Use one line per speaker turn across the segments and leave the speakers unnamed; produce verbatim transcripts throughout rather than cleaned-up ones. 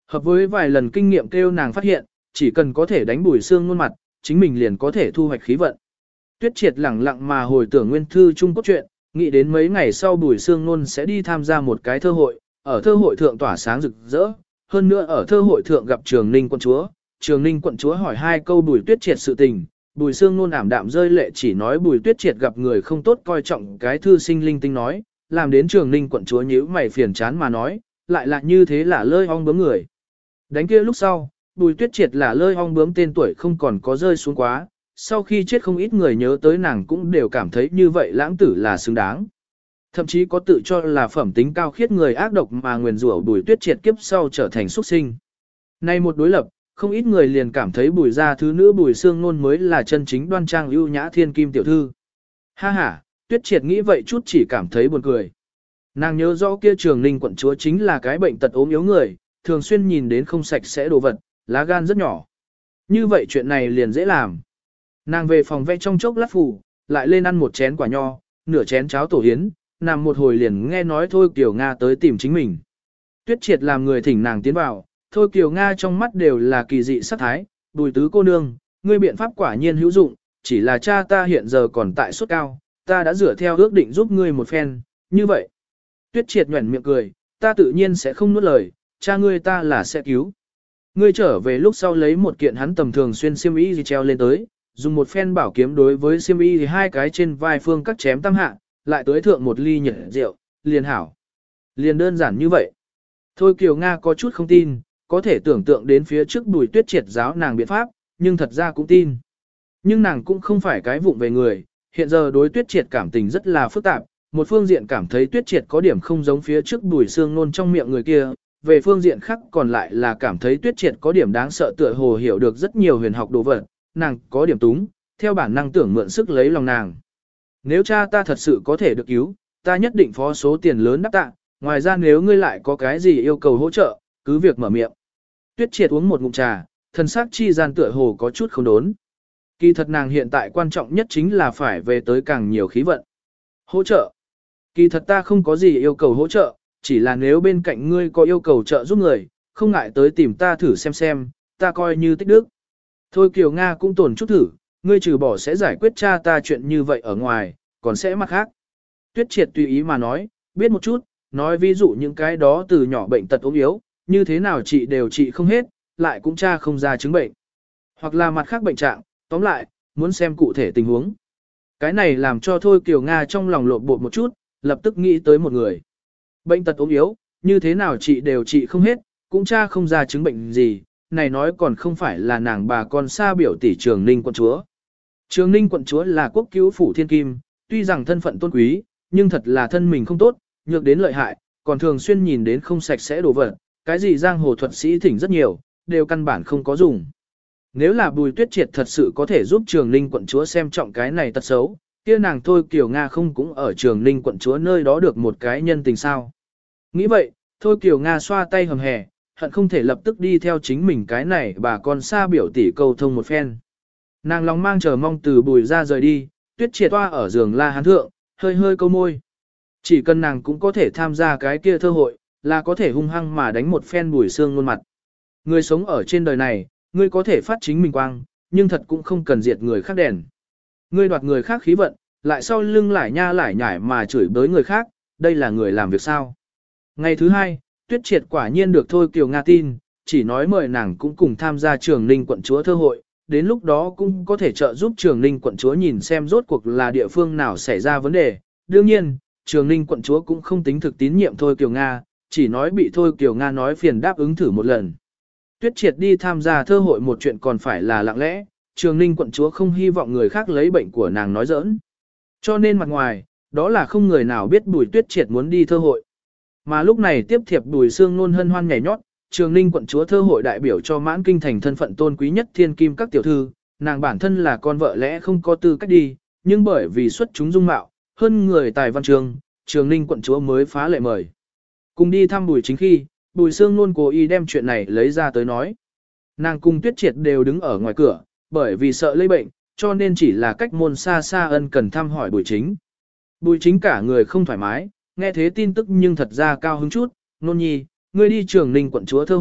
Hợp với vài lần kinh nghiệm kêu nàng phát hiện, chỉ cần có thể đánh Bùi Sương Nôn mặt, chính mình liền có thể thu hoạch khí vận. Tuyết Triệt lẳng lặng mà hồi tưởng nguyên thư trung cốt truyện, nghĩ đến mấy ngày sau Bùi Sương Nôn sẽ đi tham gia một cái thơ hội, ở thơ hội thượng tỏa sáng rực rỡ, hơn nữa ở thơ hội thượng gặp Trường Ninh quận chúa. Trường Ninh quận chúa hỏi hai câu Bùi Tuyết Triệt sự tình, Bùi Sương Nôn ảm đạm rơi lệ chỉ nói Bùi Tuyết Triệt gặp người không tốt coi trọng cái thư sinh linh tinh nói, làm đến Trường Ninh quận chúa nhíu mày phiền chán mà nói, lại là như thế là lơi ong bướm người. Đánh kia lúc sau, Bùi Tuyết Triệt là lơi ong bướm tên tuổi không còn có rơi xuống quá, sau khi chết không ít người nhớ tới nàng cũng đều cảm thấy như vậy lãng tử là xứng đáng. Thậm chí có tự cho là phẩm tính cao khiết người ác độc mà nguyền rủa Bùi Tuyết Triệt kiếp sau trở thành xuất sinh. Nay một đối lập, không ít người liền cảm thấy Bùi gia thứ nữ Bùi Sương Nôn mới là chân chính đoan trang ưu nhã thiên kim tiểu thư. Ha ha, Tuyết Triệt nghĩ vậy chút chỉ cảm thấy buồn cười. Nàng nhớ rõ kia Trường Ninh quận chúa chính là cái bệnh tật ốm yếu người, thường xuyên nhìn đến không sạch sẽ đồ vật, lá gan rất nhỏ. Như vậy chuyện này liền dễ làm. Nàng về phòng vẽ trong chốc lát phủ, lại lên ăn một chén quả nho, nửa chén cháo tổ yến, nằm một hồi liền nghe nói Thôi Kiều Nga tới tìm chính mình. Tuyết Triệt làm người thỉnh nàng tiến vào, Thôi Kiều Nga trong mắt đều là kỳ dị sắc thái, Bùi tứ cô nương, ngươi biện pháp quả nhiên hữu dụng, chỉ là cha ta hiện giờ còn tại sốt cao, ta đã dựa theo ước định giúp ngươi một phen, như vậy. Tuyết Triệt nhuẩn miệng cười, ta tự nhiên sẽ không nuốt lời, cha ngươi ta là sẽ cứu. Ngươi trở về lúc sau lấy một kiện hắn tầm thường xuyên xiêm y gì treo lên tới, dùng một phen bảo kiếm đối với xiêm y thì hai cái trên vai phương cắt chém tam hạ, lại tới thượng một ly nhiệt rượu, liền hảo. Liền đơn giản như vậy. Thôi Kiều Nga có chút không tin, có thể tưởng tượng đến phía trước Bùi Tuyết Triệt giáo nàng biện pháp, nhưng thật ra cũng tin. Nhưng nàng cũng không phải cái vụng về người, hiện giờ đối Tuyết Triệt cảm tình rất là phức tạp, một phương diện cảm thấy Tuyết Triệt có điểm không giống phía trước Bùi Sương Nôn trong miệng người kia, về phương diện khác còn lại là cảm thấy Tuyết Triệt có điểm đáng sợ tựa hồ hiểu được rất nhiều huyền học đồ vật, nàng có điểm túng, theo bản năng tưởng mượn sức lấy lòng nàng. Nếu cha ta thật sự có thể được cứu, ta nhất định phó số tiền lớn đáp tạ, ngoài ra nếu ngươi lại có cái gì yêu cầu hỗ trợ, cứ việc mở miệng. Tuyết Triệt uống một ngụm trà, thân xác chi gian tựa hồ có chút không đốn. Kỳ thật nàng hiện tại quan trọng nhất chính là phải về tới càng nhiều khí vận. Hỗ trợ. Kỳ thật ta không có gì yêu cầu hỗ trợ, chỉ là nếu bên cạnh ngươi có yêu cầu trợ giúp người, không ngại tới tìm ta thử xem xem, ta coi như tích đức. Thôi Kiều Nga cũng tổn chút thử, ngươi trừ bỏ sẽ giải quyết cha ta chuyện như vậy ở ngoài, còn sẽ mặt khác. Tuyết Triệt tùy ý mà nói, biết một chút, nói ví dụ những cái đó từ nhỏ bệnh tật ốm yếu, như thế nào trị đều trị không hết, lại cũng tra không ra chứng bệnh. Hoặc là mặt khác bệnh trạng, tóm lại, muốn xem cụ thể tình huống. Cái này làm cho Thôi Kiều Nga trong lòng lộn bột một chút, lập tức nghĩ tới một người. Bệnh tật ốm yếu, như thế nào trị đều trị không hết, cũng tra không ra chứng bệnh gì, này nói còn không phải là nàng bà con xa biểu tỷ Trường Ninh quận chúa. Trường Ninh quận chúa là quốc cứu phủ thiên kim, tuy rằng thân phận tôn quý, nhưng thật là thân mình không tốt, nhược đến lợi hại, còn thường xuyên nhìn đến không sạch sẽ đồ vật, cái gì giang hồ thuật sĩ thỉnh rất nhiều, đều căn bản không có dùng. Nếu là Bùi Tuyết Triệt thật sự có thể giúp Trường Ninh quận chúa xem trọng cái này tật xấu, kia nàng Thôi Kiều Nga không cũng ở Trường Ninh quận chúa nơi đó được một cái nhân tình sao. Nghĩ vậy, Thôi Kiều Nga xoa tay hầm hè, hận không thể lập tức đi theo chính mình cái này bà con xa biểu tỷ câu thông một phen. Nàng lòng mang chờ mong từ Bùi ra rời đi, Tuyết Triệt toa ở giường La Hán thượng, hơi hơi câu môi. Chỉ cần nàng cũng có thể tham gia cái kia thơ hội, là có thể hung hăng mà đánh một phen Bùi Sương Nôn mặt. Người sống ở trên đời này, ngươi có thể phát chính mình quang, nhưng thật cũng không cần diệt người khác đèn. Ngươi đoạt người khác khí vận, lại sau lưng lại nha lại nhải mà chửi bới người khác, đây là người làm việc sao. Ngày thứ hai, Tuyết Triệt quả nhiên được Thôi Kiều Nga tin, chỉ nói mời nàng cũng cùng tham gia Trường Ninh quận chúa thơ hội, đến lúc đó cũng có thể trợ giúp Trường Ninh quận chúa nhìn xem rốt cuộc là địa phương nào xảy ra vấn đề. Đương nhiên, Trường Ninh quận chúa cũng không tính thực tín nhiệm Thôi Kiều Nga, chỉ nói bị Thôi Kiều Nga nói phiền đáp ứng thử một lần. Tuyết Triệt đi tham gia thơ hội một chuyện còn phải là lặng lẽ, Trường Ninh quận chúa không hy vọng người khác lấy bệnh của nàng nói giỡn. Cho nên mặt ngoài, đó là không người nào biết Bùi Tuyết Triệt muốn đi thơ hội. Mà lúc này tiếp thiệp Bùi Sương Nôn hân hoan nhảy nhót, Trường Ninh quận chúa thơ hội đại biểu cho mãn kinh thành thân phận tôn quý nhất thiên kim các tiểu thư, nàng bản thân là con vợ lẽ không có tư cách đi, nhưng bởi vì xuất chúng dung mạo, hơn người tài văn trường, Trường Ninh quận chúa mới phá lệ mời. Cùng đi thăm Bùi Chính khi, Bùi Sương Nôn cố ý đem chuyện này lấy ra tới nói. Nàng cùng Tuyết Triệt đều đứng ở ngoài cửa, bởi vì sợ lây bệnh, cho nên chỉ là cách môn xa xa ân cần thăm hỏi Bùi Chính. Bùi Chính cả người không thoải mái, nghe thế tin tức nhưng thật ra cao hứng chút, Nôn nhi, ngươi đi Trường Ninh quận chúa thơ hội,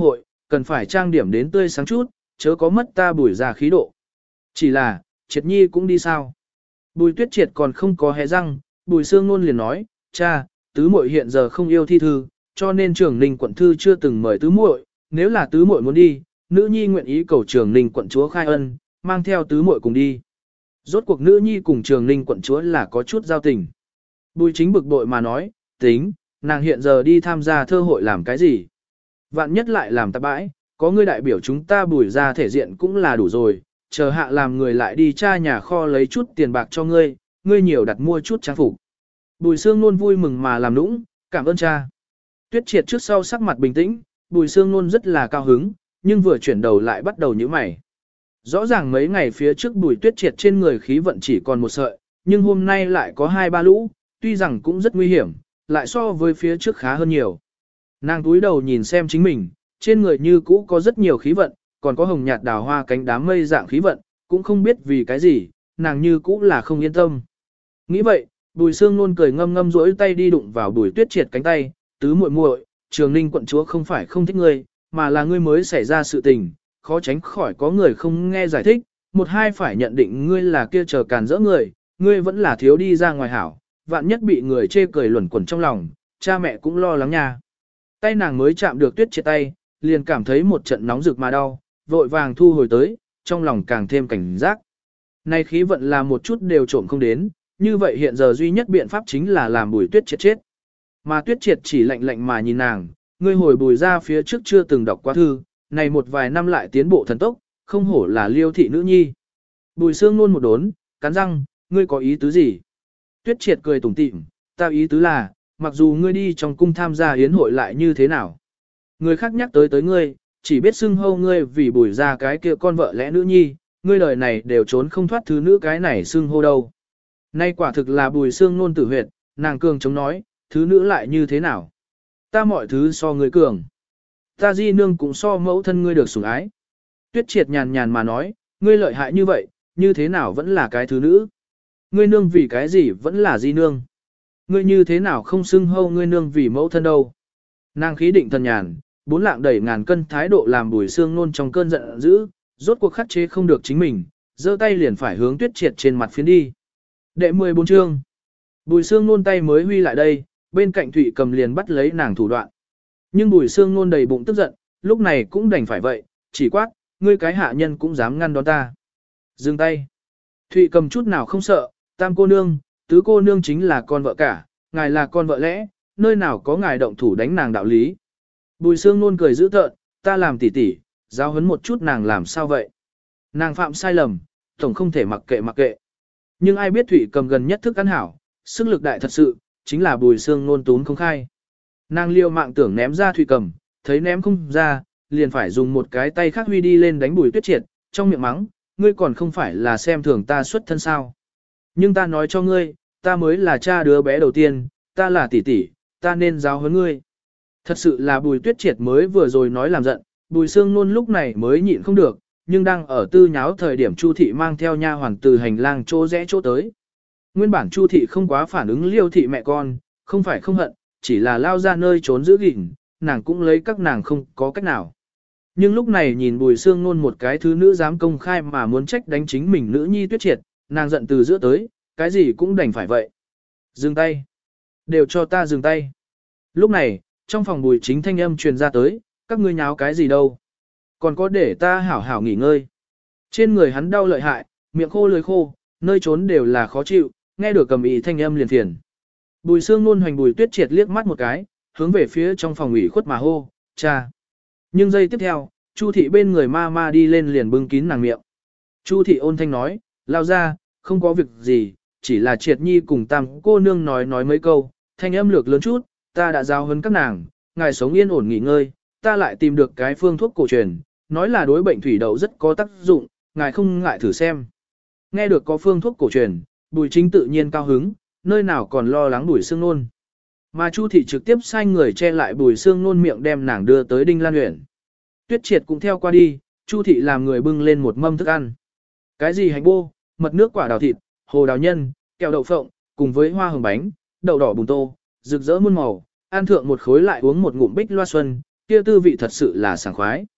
cần phải trang điểm đến tươi sáng chút, chớ có mất ta Bùi ra khí độ. Chỉ là, Triệt Nhi cũng đi sao? Bùi Tuyết Triệt còn không có hé răng, Bùi Sương Nôn liền nói, cha, tứ muội hiện giờ không yêu thi thư, cho nên Trường Ninh quận thư chưa từng mời tứ muội, nếu là tứ muội muốn đi, nữ nhi nguyện ý cầu Trường Ninh quận chúa khai ân, mang theo tứ muội cùng đi. Rốt cuộc nữ nhi cùng Trường Ninh quận chúa là có chút giao tình. Bùi Chính bực bội mà nói, tính, nàng hiện giờ đi tham gia thơ hội làm cái gì? Vạn nhất lại làm tạp bãi, có người đại biểu chúng ta Bùi ra thể diện cũng là đủ rồi, chờ hạ làm người lại đi tra nhà kho lấy chút tiền bạc cho ngươi, ngươi nhiều đặt mua chút trang phục. Bùi Sương Nôn vui mừng mà làm nũng, cảm ơn cha. Tuyết Triệt trước sau sắc mặt bình tĩnh, Bùi Sương Nôn rất là cao hứng, nhưng vừa chuyển đầu lại bắt đầu nhíu mày. Rõ ràng mấy ngày phía trước Bùi Tuyết Triệt trên người khí vận chỉ còn một sợi, nhưng hôm nay lại có hai ba lũ, tuy rằng cũng rất nguy hiểm, lại so với phía trước khá hơn nhiều. Nàng túi đầu nhìn xem chính mình, trên người như cũ có rất nhiều khí vận, còn có hồng nhạt đào hoa cánh đám mây dạng khí vận, cũng không biết vì cái gì, nàng như cũ là không yên tâm. Nghĩ vậy, Bùi Sương Nôn cười ngâm ngâm rỗi tay đi đụng vào Bùi Tuyết Triệt cánh tay, tứ muội muội, Trường Ninh quận chúa không phải không thích ngươi, mà là ngươi mới xảy ra sự tình, khó tránh khỏi có người không nghe giải thích, một hai phải nhận định ngươi là kia chờ càn rỡ người, ngươi vẫn là thiếu đi ra ngoài hảo, vạn nhất bị người chê cười luẩn quẩn trong lòng, cha mẹ cũng lo lắng nha. Tay nàng mới chạm được Tuyết Triệt tay, liền cảm thấy một trận nóng rực mà đau, vội vàng thu hồi tới, trong lòng càng thêm cảnh giác. Này khí vận là một chút đều trộm không đến, như vậy hiện giờ duy nhất biện pháp chính là làm Bùi Tuyết Triệt chết. Mà Tuyết Triệt chỉ lạnh lạnh mà nhìn nàng, ngươi hồi Bùi ra phía trước chưa từng đọc qua thư, này một vài năm lại tiến bộ thần tốc, không hổ là Liêu thị nữ nhi. Bùi Sương Nôn một đốn, cắn răng, ngươi có ý tứ gì? Tuyết Triệt cười tủm tỉm, ta ý tứ là, mặc dù ngươi đi trong cung tham gia yến hội lại như thế nào. Người khác nhắc tới tới ngươi, chỉ biết xưng hâu ngươi vì Bùi ra cái kia con vợ lẽ nữ nhi, ngươi đời này đều trốn không thoát thứ nữ cái này xưng hô đâu. Nay quả thực là Bùi Sương Nôn tử huyệt, nàng cường chống nói, thứ nữ lại như thế nào? Ta mọi thứ so ngươi cường. Ta di nương cũng so mẫu thân ngươi được sủng ái. Tuyết Triệt nhàn nhàn mà nói, ngươi lợi hại như vậy, như thế nào vẫn là cái thứ nữ? Ngươi nương vì cái gì vẫn là di nương? Ngươi như thế nào không xưng hâu ngươi nương vì mẫu thân đâu? Nàng khí định thần nhàn, bốn lạng đẩy ngàn cân thái độ làm Bùi Sương Nôn trong cơn giận dữ, rốt cuộc khắc chế không được chính mình, giơ tay liền phải hướng Tuyết Triệt trên mặt phiến đi. Đệ mười bốn chương. Bùi Sương Nôn tay mới huy lại đây, bên cạnh Thụy Cầm liền bắt lấy nàng thủ đoạn. Nhưng Bùi Sương Nôn đầy bụng tức giận, lúc này cũng đành phải vậy, chỉ quát, ngươi cái hạ nhân cũng dám ngăn đón ta. Dừng tay. Thụy Cầm chút nào không sợ, tam cô nương, tứ cô nương chính là con vợ cả, ngài là con vợ lẽ, nơi nào có ngài động thủ đánh nàng đạo lý. Bùi Sương Nôn cười dữ tợn, ta làm tỉ tỉ, giáo huấn một chút nàng làm sao vậy. Nàng phạm sai lầm, tổng không thể mặc kệ mặc kệ. Nhưng ai biết Thụy Cầm gần nhất thức ăn hảo, sức lực đại thật sự, chính là Bùi Sương Nôn tún không khai. Nàng liều mạng tưởng ném ra Thụy Cầm, thấy ném không ra, liền phải dùng một cái tay khác huy đi lên đánh Bùi Tuyết Triệt, trong miệng mắng, ngươi còn không phải là xem thường ta xuất thân sao. Nhưng ta nói cho ngươi, ta mới là cha đứa bé đầu tiên, ta là tỷ tỷ, ta nên giáo huấn ngươi. Thật sự là Bùi Tuyết Triệt mới vừa rồi nói làm giận, Bùi Sương Nôn lúc này mới nhịn không được, nhưng đang ở tư nháo thời điểm Chu thị mang theo nha hoàn từ hành lang chỗ rẽ chỗ tới. Nguyên bản Chu thị không quá phản ứng Liêu thị mẹ con, không phải không hận, chỉ là lao ra nơi trốn giữ gìn, nàng cũng lấy các nàng không có cách nào. Nhưng lúc này nhìn Bùi Sương Nôn một cái thứ nữ dám công khai mà muốn trách đánh chính mình nữ nhi Tuyết Triệt, nàng giận từ giữa tới, cái gì cũng đành phải vậy. Dừng tay. Đều cho ta dừng tay. Lúc này, trong phòng Bùi Chính thanh âm truyền ra tới, các ngươi nháo cái gì đâu. Còn có để ta hảo hảo nghỉ ngơi. Trên người hắn đau lợi hại, miệng khô lưỡi khô, nơi trốn đều là khó chịu, nghe được cầm ý thanh âm liền phiền. Bùi Sương Nôn hoành Bùi Tuyết Triệt liếc mắt một cái, hướng về phía trong phòng ủy khuất mà hô, cha. Nhưng giây tiếp theo, Chu thị bên người ma ma đi lên liền bưng kín nàng miệng. Chu thị ôn thanh nói, lao ra, không có việc gì, chỉ là Triệt Nhi cùng tam cô nương nói nói mấy câu, thanh âm lược lớn chút, ta đã giao huấn các nàng, ngài sống yên ổn nghỉ ngơi, ta lại tìm được cái phương thuốc cổ truyền, nói là đối bệnh thủy đậu rất có tác dụng, ngài không ngại thử xem. Nghe được có phương thuốc cổ truyền, Bùi Chính tự nhiên cao hứng, nơi nào còn lo lắng Bùi Sương Nôn. Mà Chu thị trực tiếp sai người che lại Bùi Sương Nôn miệng đem nàng đưa tới Đinh Lan Uyển. Tuyết Triệt cũng theo qua đi, Chu thị làm người bưng lên một mâm thức ăn. Cái gì hành bô, mật nước quả đào thịt, hồ đào nhân, kẹo đậu phộng, cùng với hoa hồng bánh, đậu đỏ bùn tô, rực rỡ muôn màu, ăn thượng một khối lại uống một ngụm bích loa xuân, kia tư vị thật sự là sảng khoái.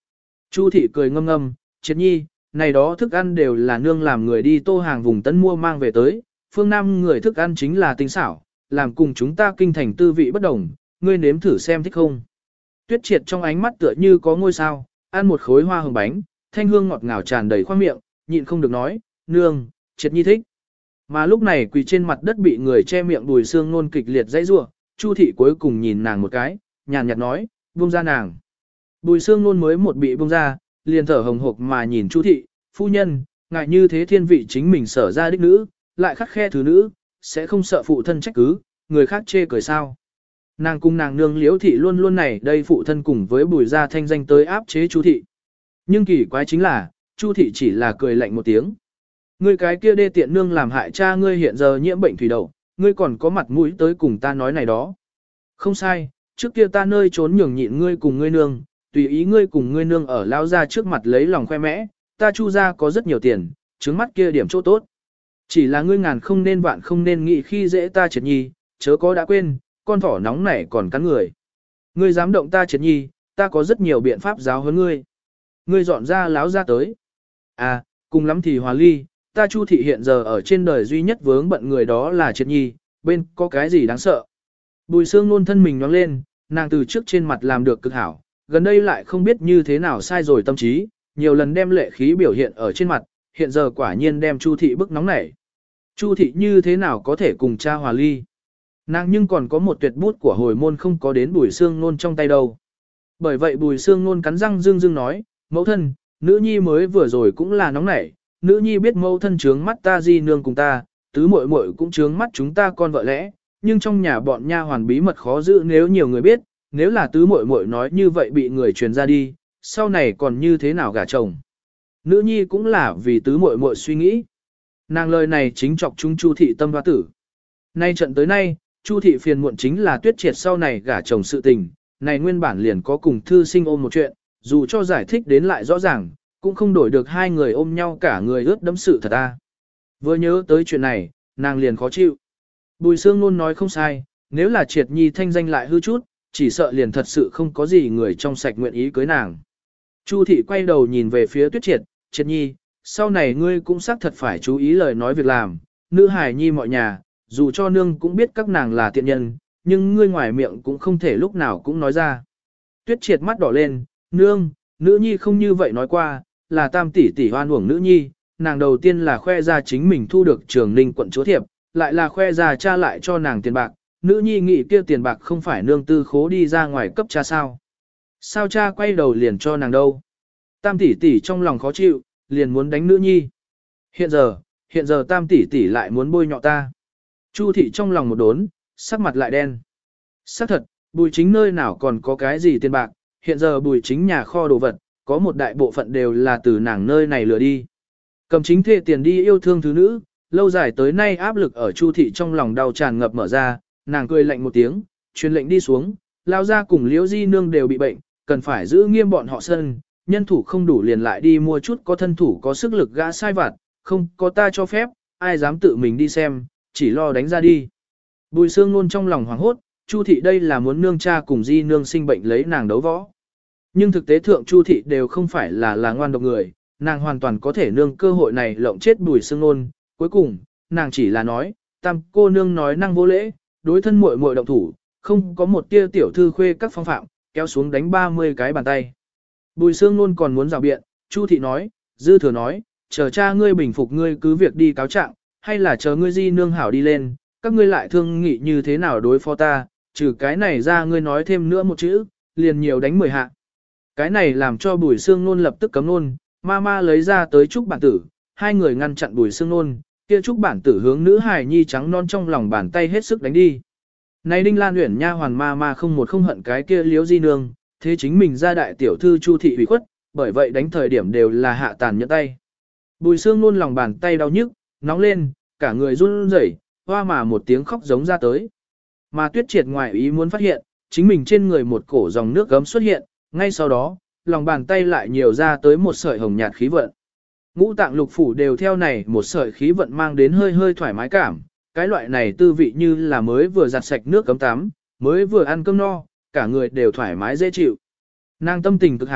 Chu thị cười ngâm ngâm, Triệt nhi, này đó thức ăn đều là nương làm người đi tô hàng vùng tân mua mang về tới, phương Nam người thức ăn chính là tinh xảo, làm cùng chúng ta kinh thành tư vị bất đồng, ngươi nếm thử xem thích không. Tuyết Triệt trong ánh mắt tựa như có ngôi sao, ăn một khối hoa hồng bánh, thanh hương ngọt ngào tràn đầy khoang miệng, nhịn không được nói, nương, Triệt nhi thích. Mà lúc này quỳ trên mặt đất bị người che miệng Bùi Sương Nôn kịch liệt dãy rủa, Chu thị cuối cùng nhìn nàng một cái, nhàn nhạt nói, buông ra nàng. Bùi Sương Nôn mới một bị buông ra, liền thở hồng hộc mà nhìn Chu thị, phu nhân, ngại như thế thiên vị chính mình sở ra đích nữ, lại khắc khe thứ nữ, sẽ không sợ phụ thân trách cứ, người khác chê cười sao. Nàng cùng nàng nương Liễu thị luôn luôn này đây phụ thân cùng với Bùi gia thanh danh tới áp chế Chu thị. Nhưng kỳ quái chính là, Chu thị chỉ là cười lạnh một tiếng. Ngươi cái kia đê tiện nương làm hại cha ngươi hiện giờ nhiễm bệnh thủy đậu, ngươi còn có mặt mũi tới cùng ta nói này đó. Không sai, trước kia ta nơi trốn nhường nhịn ngươi cùng ngươi nương, tùy ý ngươi cùng ngươi nương ở lao ra trước mặt lấy lòng khoe mẽ, ta Chu gia có rất nhiều tiền, trứng mắt kia điểm chỗ tốt. Chỉ là ngươi ngàn không nên vạn không nên nghĩ khi dễ ta Triệt nhi, chớ có đã quên, con thỏ nóng nảy còn cắn người. Ngươi dám động ta Triệt nhi, ta có rất nhiều biện pháp giáo huấn ngươi. Ngươi dọn ra láo ra tới. À, cùng lắm thì hòa ly, ta Chu thị hiện giờ ở trên đời duy nhất vướng bận người đó là Triệt nhi, bên có cái gì đáng sợ. Bùi Sương Nôn thân mình nhoáng lên, nàng từ trước trên mặt làm được cực hảo, gần đây lại không biết như thế nào sai rồi tâm trí, nhiều lần đem lệ khí biểu hiện ở trên mặt, hiện giờ quả nhiên đem Chu thị bức nóng nảy. Chu thị như thế nào có thể cùng cha hòa ly? Nàng nhưng còn có một tuyệt bút của hồi môn không có đến Bùi Sương Nôn trong tay đâu. Bởi vậy Bùi Sương Nôn cắn răng dương dương nói, mẫu thân, nữ nhi mới vừa rồi cũng là nóng nảy, nữ nhi biết mẫu thân trướng mắt ta di nương cùng ta, tứ muội muội cũng trướng mắt chúng ta con vợ lẽ, nhưng trong nhà bọn nha hoàn bí mật khó giữ nếu nhiều người biết, nếu là tứ muội muội nói như vậy bị người truyền ra đi, sau này còn như thế nào gả chồng. Nữ nhi cũng là vì tứ muội muội suy nghĩ. Nàng lời này chính chọc chúng Chu thị tâm hoa tử. Nay trận tới nay, Chu thị phiền muộn chính là Tuyết Triệt sau này gả chồng sự tình, này nguyên bản liền có cùng thư sinh ôm một chuyện, dù cho giải thích đến lại rõ ràng, cũng không đổi được hai người ôm nhau cả người ướt đẫm sự thật ta. Vừa nhớ tới chuyện này, nàng liền khó chịu. Bùi Sương Nôn nói không sai, nếu là Triệt nhi thanh danh lại hư chút, chỉ sợ liền thật sự không có gì người trong sạch nguyện ý cưới nàng. Chu thị quay đầu nhìn về phía Tuyết Triệt, Triệt nhi, sau này ngươi cũng xác thật phải chú ý lời nói việc làm, nữ hài nhi mọi nhà, dù cho nương cũng biết các nàng là tiện nhân, nhưng ngươi ngoài miệng cũng không thể lúc nào cũng nói ra. Tuyết Triệt mắt đỏ lên, nương, nữ nhi không như vậy nói qua, là tam tỷ tỷ hoan uổng nữ nhi, nàng đầu tiên là khoe ra chính mình thu được Trường Ninh quận chúa thiệp, lại là khoe ra cha lại cho nàng tiền bạc, nữ nhi nghĩ kia tiền bạc không phải nương tư khố đi ra ngoài cấp cha sao. Sao cha quay đầu liền cho nàng đâu? Tam tỷ tỷ trong lòng khó chịu, liền muốn đánh nữ nhi. Hiện giờ, hiện giờ tam tỷ tỷ lại muốn bôi nhọ ta. Chu thị trong lòng một đốn, sắc mặt lại đen. Sắc thật, Bùi Chính nơi nào còn có cái gì tiền bạc, hiện giờ Bùi Chính nhà kho đồ vật, có một đại bộ phận đều là từ nàng nơi này lừa đi. Cầm chính thê tiền đi yêu thương thứ nữ, lâu dài tới nay áp lực ở Chu thị trong lòng đau tràn ngập mở ra, nàng cười lạnh một tiếng, truyền lệnh đi xuống, lao ra cùng Liễu Di nương đều bị bệnh, cần phải giữ nghiêm bọn họ sân, nhân thủ không đủ liền lại đi mua chút có thân thủ có sức lực gã sai vặt, không có ta cho phép, ai dám tự mình đi xem, chỉ lo đánh ra đi. Bùi Sương Nôn trong lòng hoảng hốt, Chu thị đây là muốn nương cha cùng Di nương sinh bệnh lấy nàng đấu võ. Nhưng thực tế thượng Chu thị đều không phải là là ngoan độc người, nàng hoàn toàn có thể nương cơ hội này lộng chết Bùi Sương Nôn, cuối cùng, nàng chỉ là nói, tam cô nương nói năng vô lễ, đối thân muội muội động thủ, không có một tia tiểu thư khuê các phong phạm, kéo xuống đánh ba mươi cái bàn tay. Bùi Sương Nôn còn muốn rào biện, Chu thị nói, dư thừa nói, chờ cha ngươi bình phục ngươi cứ việc đi cáo trạng, hay là chờ ngươi Di nương hảo đi lên, các ngươi lại thương nghị như thế nào đối phó ta, trừ cái này ra ngươi nói thêm nữa một chữ, liền nhiều đánh mười hạ. Cái này làm cho Bùi Sương Nôn lập tức cấm nôn, ma ma lấy ra tới trúc bản tử, hai người ngăn chặn Bùi Sương Nôn, kia trúc bản tử hướng nữ hài nhi trắng non trong lòng bàn tay hết sức đánh đi. Này Đinh Lan Uyển nha hoàn ma ma không một không hận cái kia Liễu Di nương, thế chính mình ra đại tiểu thư Chu thị ủy khuất, bởi vậy đánh thời điểm đều là hạ tàn nhẫn tay. Bùi Sương Nôn lòng bàn tay đau nhức, nóng lên, cả người run rẩy, hoa mà một tiếng khóc giống ra tới. Mà Tuyết Triệt ngoài ý muốn phát hiện, chính mình trên người một cổ dòng nước gấm xuất hiện, ngay sau đó, lòng bàn tay lại nhiều ra tới một sợi hồng nhạt khí vận. Ngũ tạng lục phủ đều theo này một sợi khí vận mang đến hơi hơi thoải mái cảm, cái loại này tư vị như là mới vừa giặt sạch nước cấm tắm, mới vừa ăn cơm no, cả người đều thoải mái dễ chịu. Nàng tâm tình cực hảo,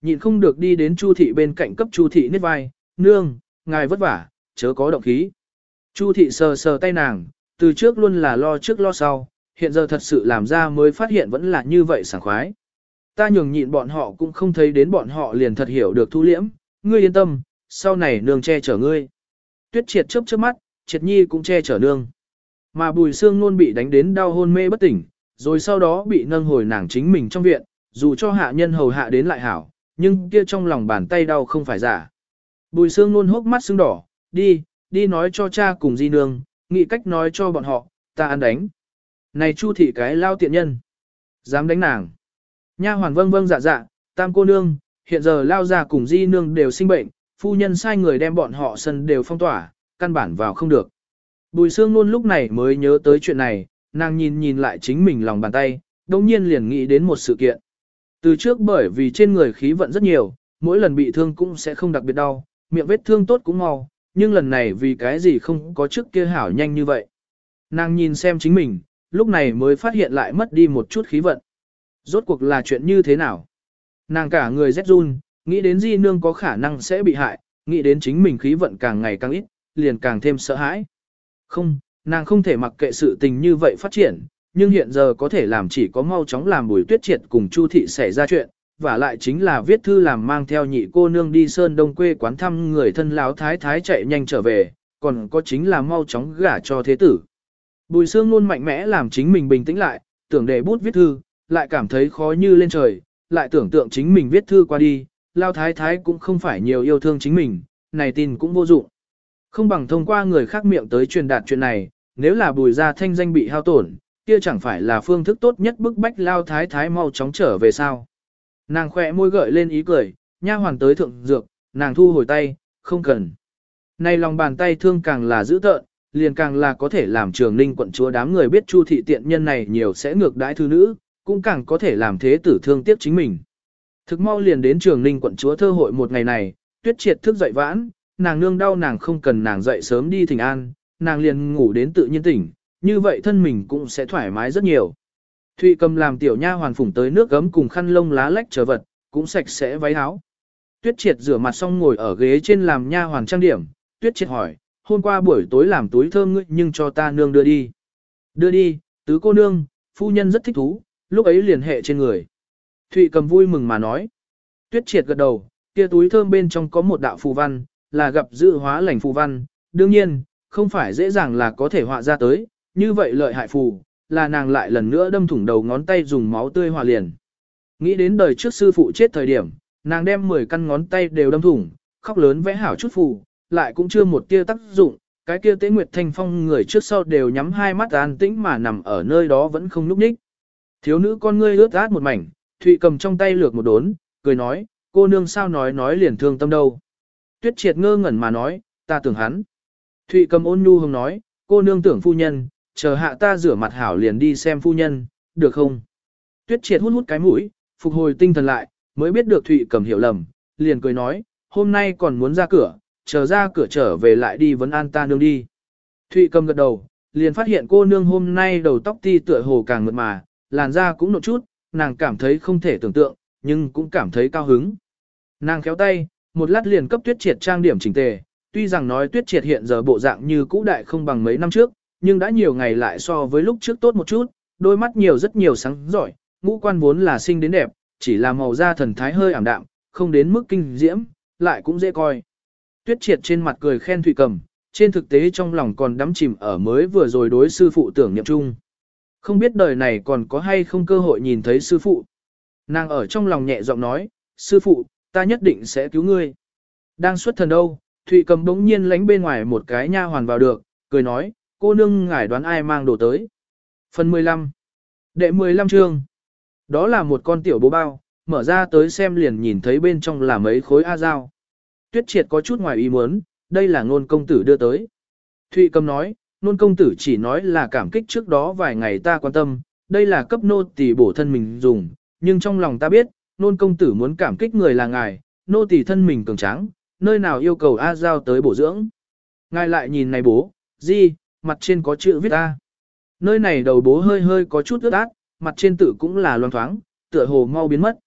nhịn không được đi đến Chu thị bên cạnh cấp Chu thị niết vai, nương, ngài vất vả, chớ có động khí. Chu thị sờ sờ tay nàng, từ trước luôn là lo trước lo sau, hiện giờ thật sự làm ra mới phát hiện vẫn là như vậy sảng khoái. Ta nhường nhịn bọn họ cũng không thấy đến bọn họ liền thật hiểu được thu liễm, ngươi yên tâm, sau này nương che chở ngươi. Tuyết Triệt chớp chớp mắt, Triệt Nhi cũng che chở nương. Mà Bùi Sương Nôn bị đánh đến đau hôn mê bất tỉnh, rồi sau đó bị nâng hồi nàng chính mình trong viện, dù cho hạ nhân hầu hạ đến lại hảo, nhưng kia trong lòng bàn tay đau không phải giả. Bùi Sương Nôn hốc mắt sưng đỏ, đi, đi nói cho cha cùng di nương, nghĩ cách nói cho bọn họ, ta ăn đánh. Này Chu thị cái lao tiện nhân, dám đánh nàng. Nha hoàn vâng vâng dạ dạ, tam cô nương, hiện giờ lao ra cùng di nương đều sinh bệnh, phu nhân sai người đem bọn họ sân đều phong tỏa, căn bản vào không được. Bùi Sương Nôn lúc này mới nhớ tới chuyện này, nàng nhìn nhìn lại chính mình lòng bàn tay, đồng nhiên liền nghĩ đến một sự kiện. Từ trước bởi vì trên người khí vận rất nhiều, mỗi lần bị thương cũng sẽ không đặc biệt đau, miệng vết thương tốt cũng mau, nhưng lần này vì cái gì không có trước kia hảo nhanh như vậy. Nàng nhìn xem chính mình, lúc này mới phát hiện lại mất đi một chút khí vận. Rốt cuộc là chuyện như thế nào? Nàng cả người rét run, nghĩ đến di nương có khả năng sẽ bị hại, nghĩ đến chính mình khí vận càng ngày càng ít, liền càng thêm sợ hãi. Không, nàng không thể mặc kệ sự tình như vậy phát triển, nhưng hiện giờ có thể làm chỉ có mau chóng làm Bùi Tuyết Triệt cùng Chu thị xảy ra chuyện, và lại chính là viết thư làm mang theo nhị cô nương đi Sơn Đông quê quán thăm người thân láo thái thái chạy nhanh trở về, còn có chính là mau chóng gả cho thế tử. Bùi Sương luôn mạnh mẽ làm chính mình bình tĩnh lại, tưởng để bút viết thư, lại cảm thấy khó như lên trời, lại tưởng tượng chính mình viết thư qua đi, lao thái thái cũng không phải nhiều yêu thương chính mình, này tin cũng vô dụng. Không bằng thông qua người khác miệng tới truyền đạt chuyện này, nếu là Bùi gia thanh danh bị hao tổn, kia chẳng phải là phương thức tốt nhất bức bách lao thái thái mau chóng trở về sao. Nàng khỏe môi gợi lên ý cười, nha hoàn tới thượng dược, nàng thu hồi tay, không cần. Này lòng bàn tay thương càng là dữ tợn, liền càng là có thể làm Trường Ninh quận chúa đám người biết Chu thị tiện nhân này nhiều sẽ ngược đãi thư nữ, cũng càng có thể làm thế tử thương tiếc chính mình. Thực mau liền đến Trường Ninh quận chúa thơ hội một ngày này, Tuyết Triệt thức dậy vãn, nàng nương đau nàng không cần nàng dậy sớm đi thỉnh an, nàng liền ngủ đến tự nhiên tỉnh, như vậy thân mình cũng sẽ thoải mái rất nhiều. Thụy Cầm làm tiểu nha hoàn phủng tới nước gấm cùng khăn lông lá lách chờ vật, cũng sạch sẽ váy áo. Tuyết Triệt rửa mặt xong ngồi ở ghế trên làm nha hoàn trang điểm, Tuyết Triệt hỏi, hôm qua buổi tối làm túi thơm ngươi nhưng cho ta nương đưa đi. Đưa đi, tứ cô nương, phu nhân rất thích thú, lúc ấy liền hệ trên người. Thụy Cầm vui mừng mà nói. Tuyết Triệt gật đầu, kia túi thơm bên trong có một đạo phù văn, là gặp dự hóa lành phù văn, đương nhiên, không phải dễ dàng là có thể họa ra tới, như vậy lợi hại phù, là nàng lại lần nữa đâm thủng đầu ngón tay dùng máu tươi hòa liền. Nghĩ đến đời trước sư phụ chết thời điểm, nàng đem mười căn ngón tay đều đâm thủng, khóc lớn vẽ hảo chút phù, lại cũng chưa một tia tác dụng, cái kia Tế Nguyệt Thanh Phong người trước sau đều nhắm hai mắt an tĩnh mà nằm ở nơi đó vẫn không nhúc nhích. Thiếu nữ con ngươi ướt át một mảnh, Thụy Cầm trong tay lược một đốn, cười nói, cô nương sao nói nói liền thương tâm đâu. Tuyết Triệt ngơ ngẩn mà nói, ta tưởng hắn. Thụy Cầm ôn nhu hồng nói, cô nương tưởng phu nhân, chờ hạ ta rửa mặt hảo liền đi xem phu nhân, được không? Tuyết Triệt hút hút cái mũi, phục hồi tinh thần lại, mới biết được Thụy Cầm hiểu lầm, liền cười nói, hôm nay còn muốn ra cửa, chờ ra cửa trở về lại đi vấn an ta nương đi. Thụy Cầm gật đầu, liền phát hiện cô nương hôm nay đầu tóc ti tựa hồ càng mượt mà, làn da cũng nộn chút, nàng cảm thấy không thể tưởng tượng, nhưng cũng cảm thấy cao hứng. Nàng khéo tay, một lát liền cấp Tuyết Triệt trang điểm chỉnh tề, tuy rằng nói Tuyết Triệt hiện giờ bộ dạng như cũ đại không bằng mấy năm trước, nhưng đã nhiều ngày lại so với lúc trước tốt một chút, đôi mắt nhiều rất nhiều sáng giỏi, ngũ quan vốn là xinh đến đẹp, chỉ là màu da thần thái hơi ảm đạm, không đến mức kinh diễm, lại cũng dễ coi. Tuyết Triệt trên mặt cười khen Thụy Cầm, trên thực tế trong lòng còn đắm chìm ở mới vừa rồi đối sư phụ tưởng niệm chung. Không biết đời này còn có hay không cơ hội nhìn thấy sư phụ. Nàng ở trong lòng nhẹ giọng nói, sư phụ, ta nhất định sẽ cứu ngươi. Đang xuất thần đâu, Thụy Cầm bỗng nhiên lánh bên ngoài một cái nha hoàn vào được, cười nói, cô nương ngài đoán ai mang đồ tới. Phần mười lăm. Đệ mười lăm chương. Đó là một con tiểu bố bao, mở ra tới xem liền nhìn thấy bên trong là mấy khối a dao. Tuyết Triệt có chút ngoài ý muốn, đây là Nôn công tử đưa tới. Thụy Cầm nói, Nôn công tử chỉ nói là cảm kích trước đó vài ngày ta quan tâm, đây là cấp nô tỳ bổ thân mình dùng, nhưng trong lòng ta biết, Nôn công tử muốn cảm kích người là ngài, nô tỳ thân mình cường tráng, nơi nào yêu cầu a dao tới bổ dưỡng. Ngài lại nhìn này bố, gì, mặt trên có chữ viết A. Nơi này đầu bố hơi hơi có chút ướt át, mặt trên tự cũng là loang thoáng, tựa hồ mau biến mất.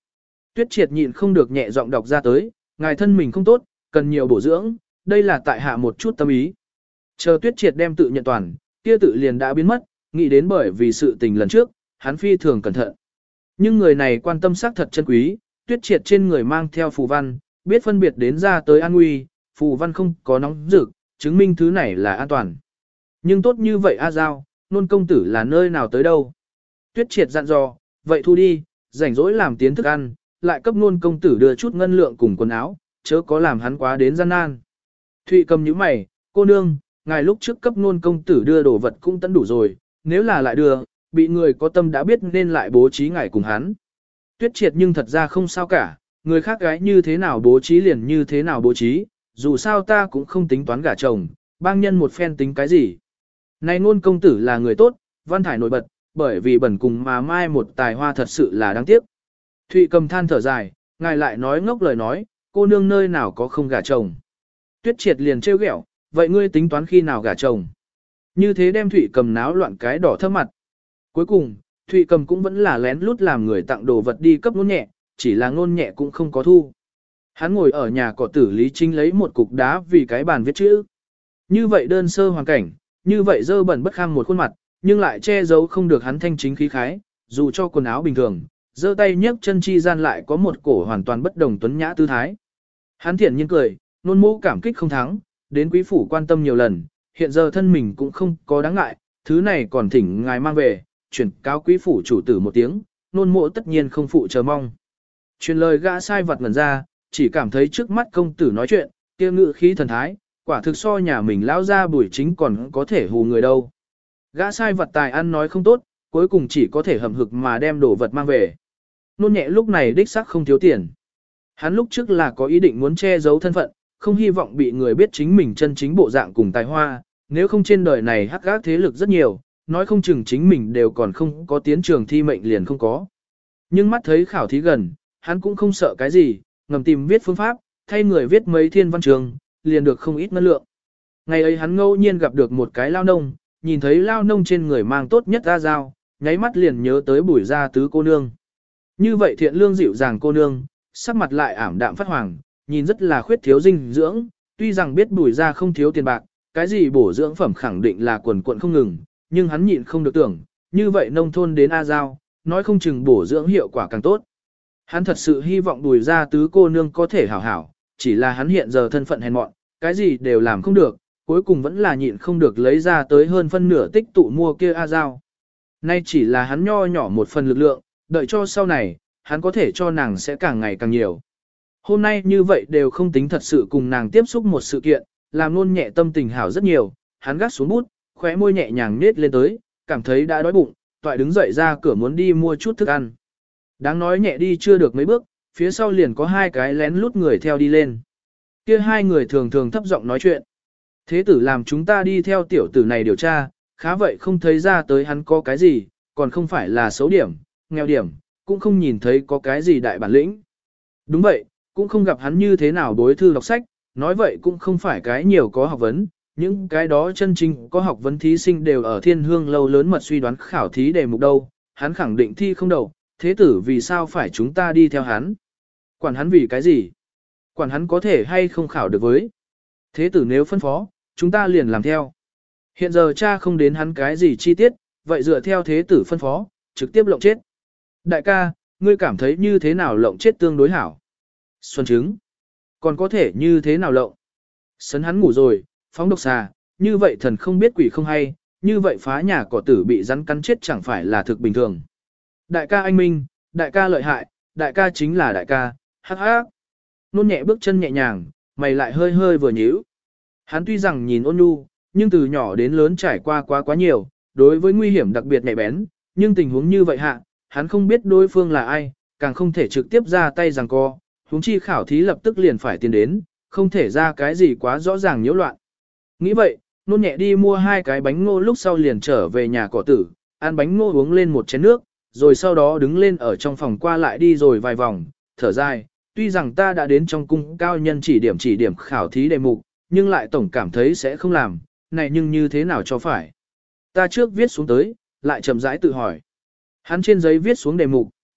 Tuyết Triệt nhịn không được nhẹ giọng đọc ra tới, ngài thân mình không tốt, cần nhiều bổ dưỡng, đây là tại hạ một chút tâm ý. Chờ Tuyết Triệt đem tự nhận toàn, kia tự liền đã biến mất, nghĩ đến bởi vì sự tình lần trước, hắn phi thường cẩn thận. Nhưng người này quan tâm xác thật chân quý, Tuyết Triệt trên người mang theo phù văn, biết phân biệt đến ra tới an nguy, phù văn không có nóng rực, chứng minh thứ này là an toàn. Nhưng tốt như vậy A Giao, nôn công tử là nơi nào tới đâu? Tuyết Triệt dặn dò, vậy thu đi, rảnh rỗi làm tiến thức ăn, lại cấp nôn công tử đưa chút ngân lượng cùng quần áo, chớ có làm hắn quá đến gian nan. Thụy cầm nhíu mày, cô nương, ngài lúc trước cấp nôn công tử đưa đồ vật cũng tận đủ rồi, nếu là lại đưa, bị người có tâm đã biết nên lại bố trí ngài cùng hắn. Tuyết Triệt nhưng thật ra không sao cả, người khác gái như thế nào bố trí liền như thế nào bố trí, dù sao ta cũng không tính toán gả chồng, bang nhân một phen tính cái gì. Này nôn công tử là người tốt, văn thải nổi bật, bởi vì bẩn cùng mà mai một tài hoa thật sự là đáng tiếc. Thụy cầm than thở dài, ngài lại nói ngốc lời nói, cô nương nơi nào có không gả chồng. Tuyết Triệt liền trêu ghẹo, vậy ngươi tính toán khi nào gả chồng. Như thế đem Thụy cầm náo loạn cái đỏ thấp mặt. Cuối cùng, Thụy cầm cũng vẫn là lén lút làm người tặng đồ vật đi cấp ngôn nhẹ, chỉ là ngôn nhẹ cũng không có thu. Hắn ngồi ở nhà cỏ tử Lý Trinh lấy một cục đá vì cái bàn viết chữ. Như vậy đơn sơ hoàn cảnh, như vậy dơ bẩn bất kham một khuôn mặt, nhưng lại che giấu không được hắn thanh chính khí khái, dù cho quần áo bình thường, giơ tay nhấc chân chi gian lại có một cổ hoàn toàn bất đồng tuấn nhã tư thái. Hắn thiện nhiên cười, nôn mũ cảm kích không thắng, đến quý phủ quan tâm nhiều lần, hiện giờ thân mình cũng không có đáng ngại, thứ này còn thỉnh ngài mang về, chuyển cáo quý phủ chủ tử một tiếng, nôn mộ tất nhiên không phụ chờ mong. Truyền lời gã sai vật ngẩn ra, chỉ cảm thấy trước mắt công tử nói chuyện, kia ngự khí thần thái, quả thực so nhà mình lão ra Bùi Chính còn có thể hù người đâu. Gã sai vật tài ăn nói không tốt, cuối cùng chỉ có thể hậm hực mà đem đồ vật mang về. Nôn nhẹ lúc này đích xác không thiếu tiền. Hắn lúc trước là có ý định muốn che giấu thân phận, không hy vọng bị người biết chính mình chân chính bộ dạng cùng tài hoa, nếu không trên đời này hắc gác thế lực rất nhiều, nói không chừng chính mình đều còn không có tiến trường thi mệnh liền không có. Nhưng mắt thấy khảo thí gần, hắn cũng không sợ cái gì, ngầm tìm viết phương pháp, thay người viết mấy thiên văn trường, liền được không ít ngân lượng. Ngày ấy hắn ngẫu nhiên gặp được một cái lao nông, nhìn thấy lao nông trên người mang tốt nhất ra dao, nháy mắt liền nhớ tới Bùi gia tứ cô nương. Như vậy thiện lương dịu dàng cô nương, sắc mặt lại ảm đạm phát hoàng, nhìn rất là khuyết thiếu dinh dưỡng, tuy rằng biết Bùi gia không thiếu tiền bạc, cái gì bổ dưỡng phẩm khẳng định là quần quận không ngừng, nhưng hắn nhịn không được tưởng, như vậy nông thôn đến A Giao, nói không chừng bổ dưỡng hiệu quả càng tốt. Hắn thật sự hy vọng Bùi gia tứ cô nương có thể hảo hảo, chỉ là hắn hiện giờ thân phận hèn mọn, cái gì đều làm không được, cuối cùng vẫn là nhịn không được lấy ra tới hơn phân nửa tích tụ mua kia A Giao. Nay chỉ là hắn nho nhỏ một phần lực lượng, đợi cho sau này, hắn có thể cho nàng sẽ càng ngày càng nhiều. Hôm nay như vậy đều không tính thật sự cùng nàng tiếp xúc một sự kiện, làm luôn nhẹ tâm tình hảo rất nhiều, hắn gắt xuống bút, khóe môi nhẹ nhàng nết lên tới, cảm thấy đã đói bụng, toại đứng dậy ra cửa muốn đi mua chút thức ăn. Đáng nói nhẹ đi chưa được mấy bước, phía sau liền có hai cái lén lút người theo đi lên. Kia hai người thường thường thấp giọng nói chuyện. Thế tử làm chúng ta đi theo tiểu tử này điều tra, khá vậy không thấy ra tới hắn có cái gì, còn không phải là xấu điểm, nghèo điểm, cũng không nhìn thấy có cái gì đại bản lĩnh. Đúng vậy, cũng không gặp hắn như thế nào đối thư đọc sách, nói vậy cũng không phải cái nhiều có học vấn, những cái đó chân chính có học vấn thí sinh đều ở thiên hương lâu lớn mật suy đoán khảo thí đề mục đâu, hắn khẳng định thi không đầu, thế tử vì sao phải chúng ta đi theo hắn? Quản hắn vì cái gì? Quản hắn có thể hay không khảo được với? Thế tử nếu phân phó, chúng ta liền làm theo. Hiện giờ cha không đến hắn cái gì chi tiết, vậy dựa theo thế tử phân phó, trực tiếp lộng chết. Đại ca, ngươi cảm thấy như thế nào lộng chết tương đối hảo? Xuân trứng. Còn có thể như thế nào lộng? Sấn hắn ngủ rồi, phóng độc xà, như vậy thần không biết quỷ không hay, như vậy phá nhà cỏ tử bị rắn cắn chết chẳng phải là thực bình thường. Đại ca anh minh, đại ca lợi hại, đại ca chính là đại ca, hắc hắc. Nôn nhẹ bước chân nhẹ nhàng, mày lại hơi hơi vừa nhíu. Hắn tuy rằng nhìn ôn nhu, nhưng từ nhỏ đến lớn trải qua quá quá nhiều, đối với nguy hiểm đặc biệt nhạy bén, nhưng tình huống như vậy hạ, hắn không biết đối phương là ai, càng không thể trực tiếp ra tay giằng co, huống chi khảo thí lập tức liền phải tiến đến, không thể ra cái gì quá rõ ràng nhiễu loạn. Nghĩ vậy, nôn nhẹ đi mua hai cái bánh ngô lúc sau liền trở về nhà cỏ tử, ăn bánh ngô uống lên một chén nước, rồi sau đó đứng lên ở trong phòng qua lại đi rồi vài vòng, thở dài, tuy rằng ta đã đến trong cung cao nhân chỉ điểm chỉ điểm khảo thí đề mục, nhưng lại tổng cảm thấy sẽ không làm, này nhưng như thế nào cho phải. Ta trước viết xuống tới, lại chậm rãi tự hỏi. Hắn trên giấy viết xuống đề mục,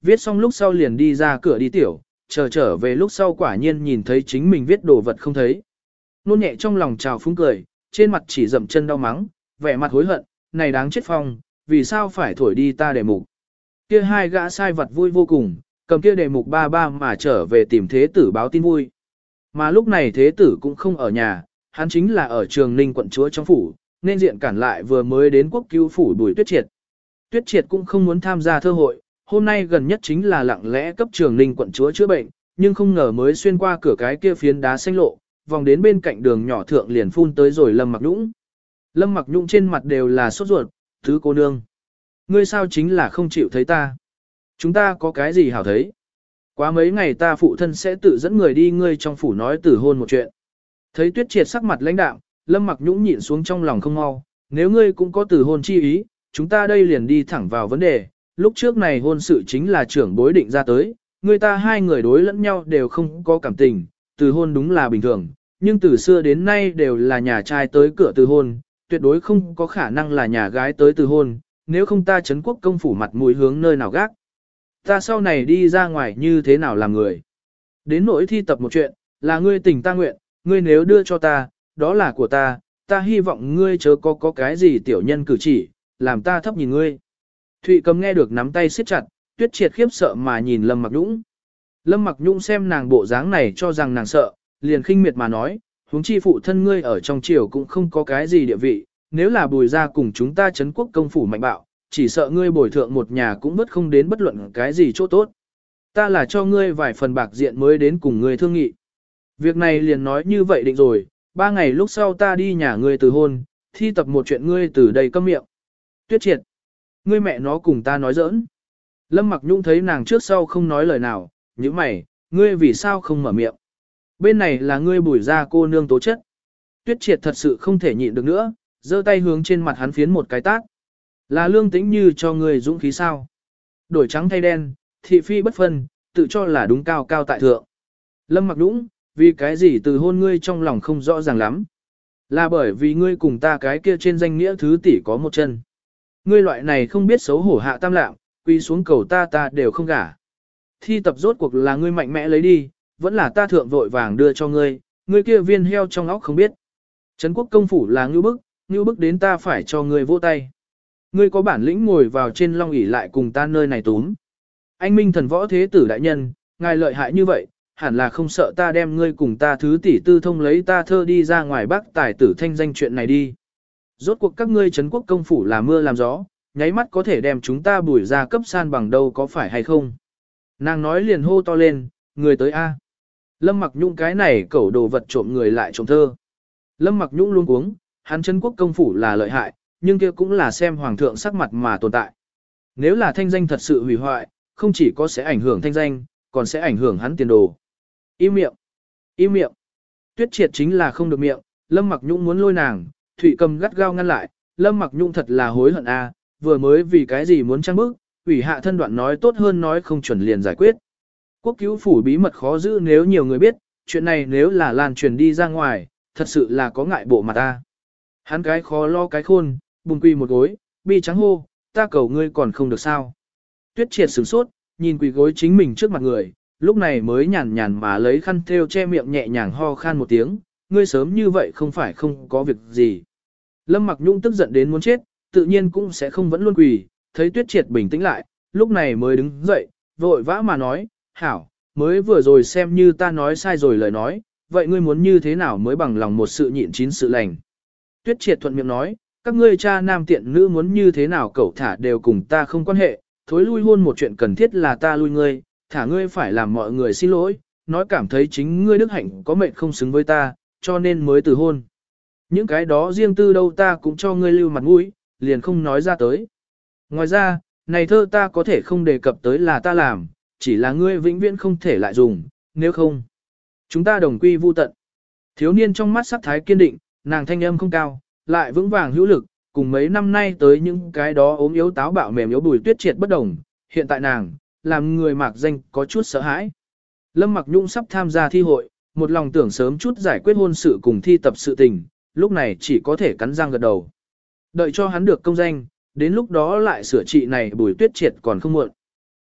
viết xong lúc sau liền đi ra cửa đi tiểu, chờ trở về lúc sau quả nhiên nhìn thấy chính mình viết đồ vật không thấy. Nôn nhẹ trong lòng trào phúng cười, trên mặt chỉ dậm chân đau mắng, vẻ mặt hối hận, này đáng chết Phong, vì sao phải thổi đi ta đề mục. Kia hai gã sai vật vui vô cùng, cầm kia đề mục ba ba mà trở về tìm thế tử báo tin vui. Mà lúc này thế tử cũng không ở nhà, hắn chính là ở Trường Ninh quận chúa trong phủ, nên diện cản lại vừa mới đến quốc cứu phủ Bùi Tuyết Triệt. Tuyết Triệt cũng không muốn tham gia thơ hội, hôm nay gần nhất chính là lặng lẽ cấp Trường Ninh quận chúa chữa bệnh, nhưng không ngờ mới xuyên qua cửa cái kia phiến đá xanh lộ, vòng đến bên cạnh đường nhỏ thượng liền phun tới rồi Lâm Mặc Nhũng. Lâm Mặc Nhũng trên mặt đều là sốt ruột, thứ cô nương. Ngươi sao chính là không chịu thấy ta? Chúng ta có cái gì hảo thấy? Quá mấy ngày ta phụ thân sẽ tự dẫn người đi ngươi trong phủ nói tử hôn một chuyện. Thấy Tuyết Triệt sắc mặt lãnh đạm, Lâm Mặc Nhũng nhịn xuống trong lòng không mau, nếu ngươi cũng có tử hôn chi ý, chúng ta đây liền đi thẳng vào vấn đề, lúc trước này hôn sự chính là trưởng bối định ra tới, người ta hai người đối lẫn nhau đều không có cảm tình, từ hôn đúng là bình thường, nhưng từ xưa đến nay đều là nhà trai tới cửa từ hôn, tuyệt đối không có khả năng là nhà gái tới từ hôn, nếu không ta Trấn Quốc công phủ mặt mũi hướng nơi nào gác. Ta sau này đi ra ngoài như thế nào làm người. Đến nỗi thi tập một chuyện, là ngươi tình ta nguyện, ngươi nếu đưa cho ta, đó là của ta, ta hy vọng ngươi chớ có có cái gì tiểu nhân cử chỉ, làm ta thấp nhìn ngươi. Thụy Cầm nghe được nắm tay siết chặt, Tuyết Triệt khiếp sợ mà nhìn Lâm Mặc Nhũng. Lâm Mặc Nhũng xem nàng bộ dáng này cho rằng nàng sợ, liền khinh miệt mà nói, huống chi phụ thân ngươi ở trong triều cũng không có cái gì địa vị, nếu là Bùi gia cùng chúng ta Trấn Quốc công phủ mạnh bạo, chỉ sợ ngươi bồi thượng một nhà cũng bất không đến bất luận cái gì chỗ tốt. Ta là cho ngươi vài phần bạc diện mới đến cùng ngươi thương nghị. Việc này liền nói như vậy định rồi, ba ngày lúc sau ta đi nhà ngươi từ hôn, thi tập một chuyện ngươi từ đây câm miệng. Tuyết Triệt, ngươi mẹ nó cùng ta nói giỡn. Lâm Mặc Nhũng thấy nàng trước sau không nói lời nào, như mày, ngươi vì sao không mở miệng. Bên này là ngươi Bùi gia cô nương tố chất. Tuyết Triệt thật sự không thể nhịn được nữa, giơ tay hướng trên mặt hắn phiến một cái tát. Là Lương Tĩnh Như cho ngươi dũng khí sao? Đổi trắng thay đen, thị phi bất phân, tự cho là đúng cao cao tại thượng. Lâm Mặc Nhũng, vì cái gì từ hôn ngươi trong lòng không rõ ràng lắm. Là bởi vì ngươi cùng ta cái kia trên danh nghĩa thứ tỷ có một chân. Ngươi loại này không biết xấu hổ hạ tam lạm, quy xuống cầu ta ta đều không gả. Thi tập rốt cuộc là ngươi mạnh mẽ lấy đi, vẫn là ta thượng vội vàng đưa cho ngươi, ngươi kia viên heo trong óc không biết. Trấn Quốc công phủ là ngưu bức, ngưu bức đến ta phải cho ngươi vỗ tay. Ngươi có bản lĩnh ngồi vào trên long ỷ lại cùng ta nơi này túm. Anh Minh Thần Võ Thế Tử đại nhân, ngài lợi hại như vậy, hẳn là không sợ ta đem ngươi cùng ta thứ tỷ tư thông lấy ta thơ đi ra ngoài Bắc tài tử thanh danh chuyện này đi. Rốt cuộc các ngươi Trấn Quốc công phủ là mưa làm gió, nháy mắt có thể đem chúng ta Bùi gia cấp san bằng đâu có phải hay không. Nàng nói liền hô to lên, người tới A. Lâm Mặc Nhũng cái này cẩu đồ vật trộm người lại trộm thơ. Lâm Mặc Nhũng luôn cuống, hắn Trấn Quốc công phủ là lợi hại, nhưng kia cũng là xem hoàng thượng sắc mặt mà tồn tại. Nếu là thanh danh thật sự hủy hoại, không chỉ có sẽ ảnh hưởng thanh danh, còn sẽ ảnh hưởng hắn tiền đồ. Im miệng, im miệng. Tuyết Triệt chính là không được miệng, Lâm Mặc Nhũng muốn lôi nàng, Thụy Cầm gắt gao ngăn lại, Lâm Mặc Nhũng thật là hối hận a, vừa mới vì cái gì muốn trang bức, ủy hạ thân đoạn nói tốt hơn nói không chuẩn liền giải quyết. Quốc cứu phủ bí mật khó giữ nếu nhiều người biết, chuyện này nếu là lan truyền đi ra ngoài, thật sự là có ngại bộ mặt ta. Hắn cái khó lo cái khôn, bùn quỳ một gối, bi trắng hô, ta cầu ngươi còn không được sao. Tuyết Triệt sửng sốt, nhìn quỳ gối chính mình trước mặt người, lúc này mới nhàn nhàn mà lấy khăn thêu che miệng nhẹ nhàng ho khan một tiếng, ngươi sớm như vậy không phải không có việc gì. Lâm Mặc Nhũng tức giận đến muốn chết, tự nhiên cũng sẽ không vẫn luôn quỳ, thấy Tuyết Triệt bình tĩnh lại, lúc này mới đứng dậy, vội vã mà nói, hảo, mới vừa rồi xem như ta nói sai rồi lời nói, vậy ngươi muốn như thế nào mới bằng lòng một sự nhịn chín sự lành. Tuyết Triệt thuận miệng nói, các ngươi cha nam tiện nữ muốn như thế nào cẩu thả đều cùng ta không quan hệ, thối lui hôn một chuyện cần thiết là ta lui ngươi, thả ngươi phải làm mọi người xin lỗi, nói cảm thấy chính ngươi đức hạnh có mệnh không xứng với ta, cho nên mới từ hôn. Những cái đó riêng tư đâu ta cũng cho ngươi lưu mặt mũi, liền không nói ra tới. Ngoài ra, này thơ ta có thể không đề cập tới là ta làm, chỉ là ngươi vĩnh viễn không thể lại dùng, nếu không, chúng ta đồng quy vu tận. Thiếu niên trong mắt sắc thái kiên định, nàng thanh âm không cao, lại vững vàng hữu lực, cùng mấy năm nay tới những cái đó ốm yếu táo bạo mềm yếu Bùi Tuyết Triệt bất đồng, hiện tại nàng, làm người mạc danh có chút sợ hãi. Lâm Mặc Nhũng sắp tham gia thi hội, một lòng tưởng sớm chút giải quyết hôn sự cùng thi tập sự tình, lúc này chỉ có thể cắn răng gật đầu. Đợi cho hắn được công danh, đến lúc đó lại sửa trị này Bùi Tuyết Triệt còn không muộn.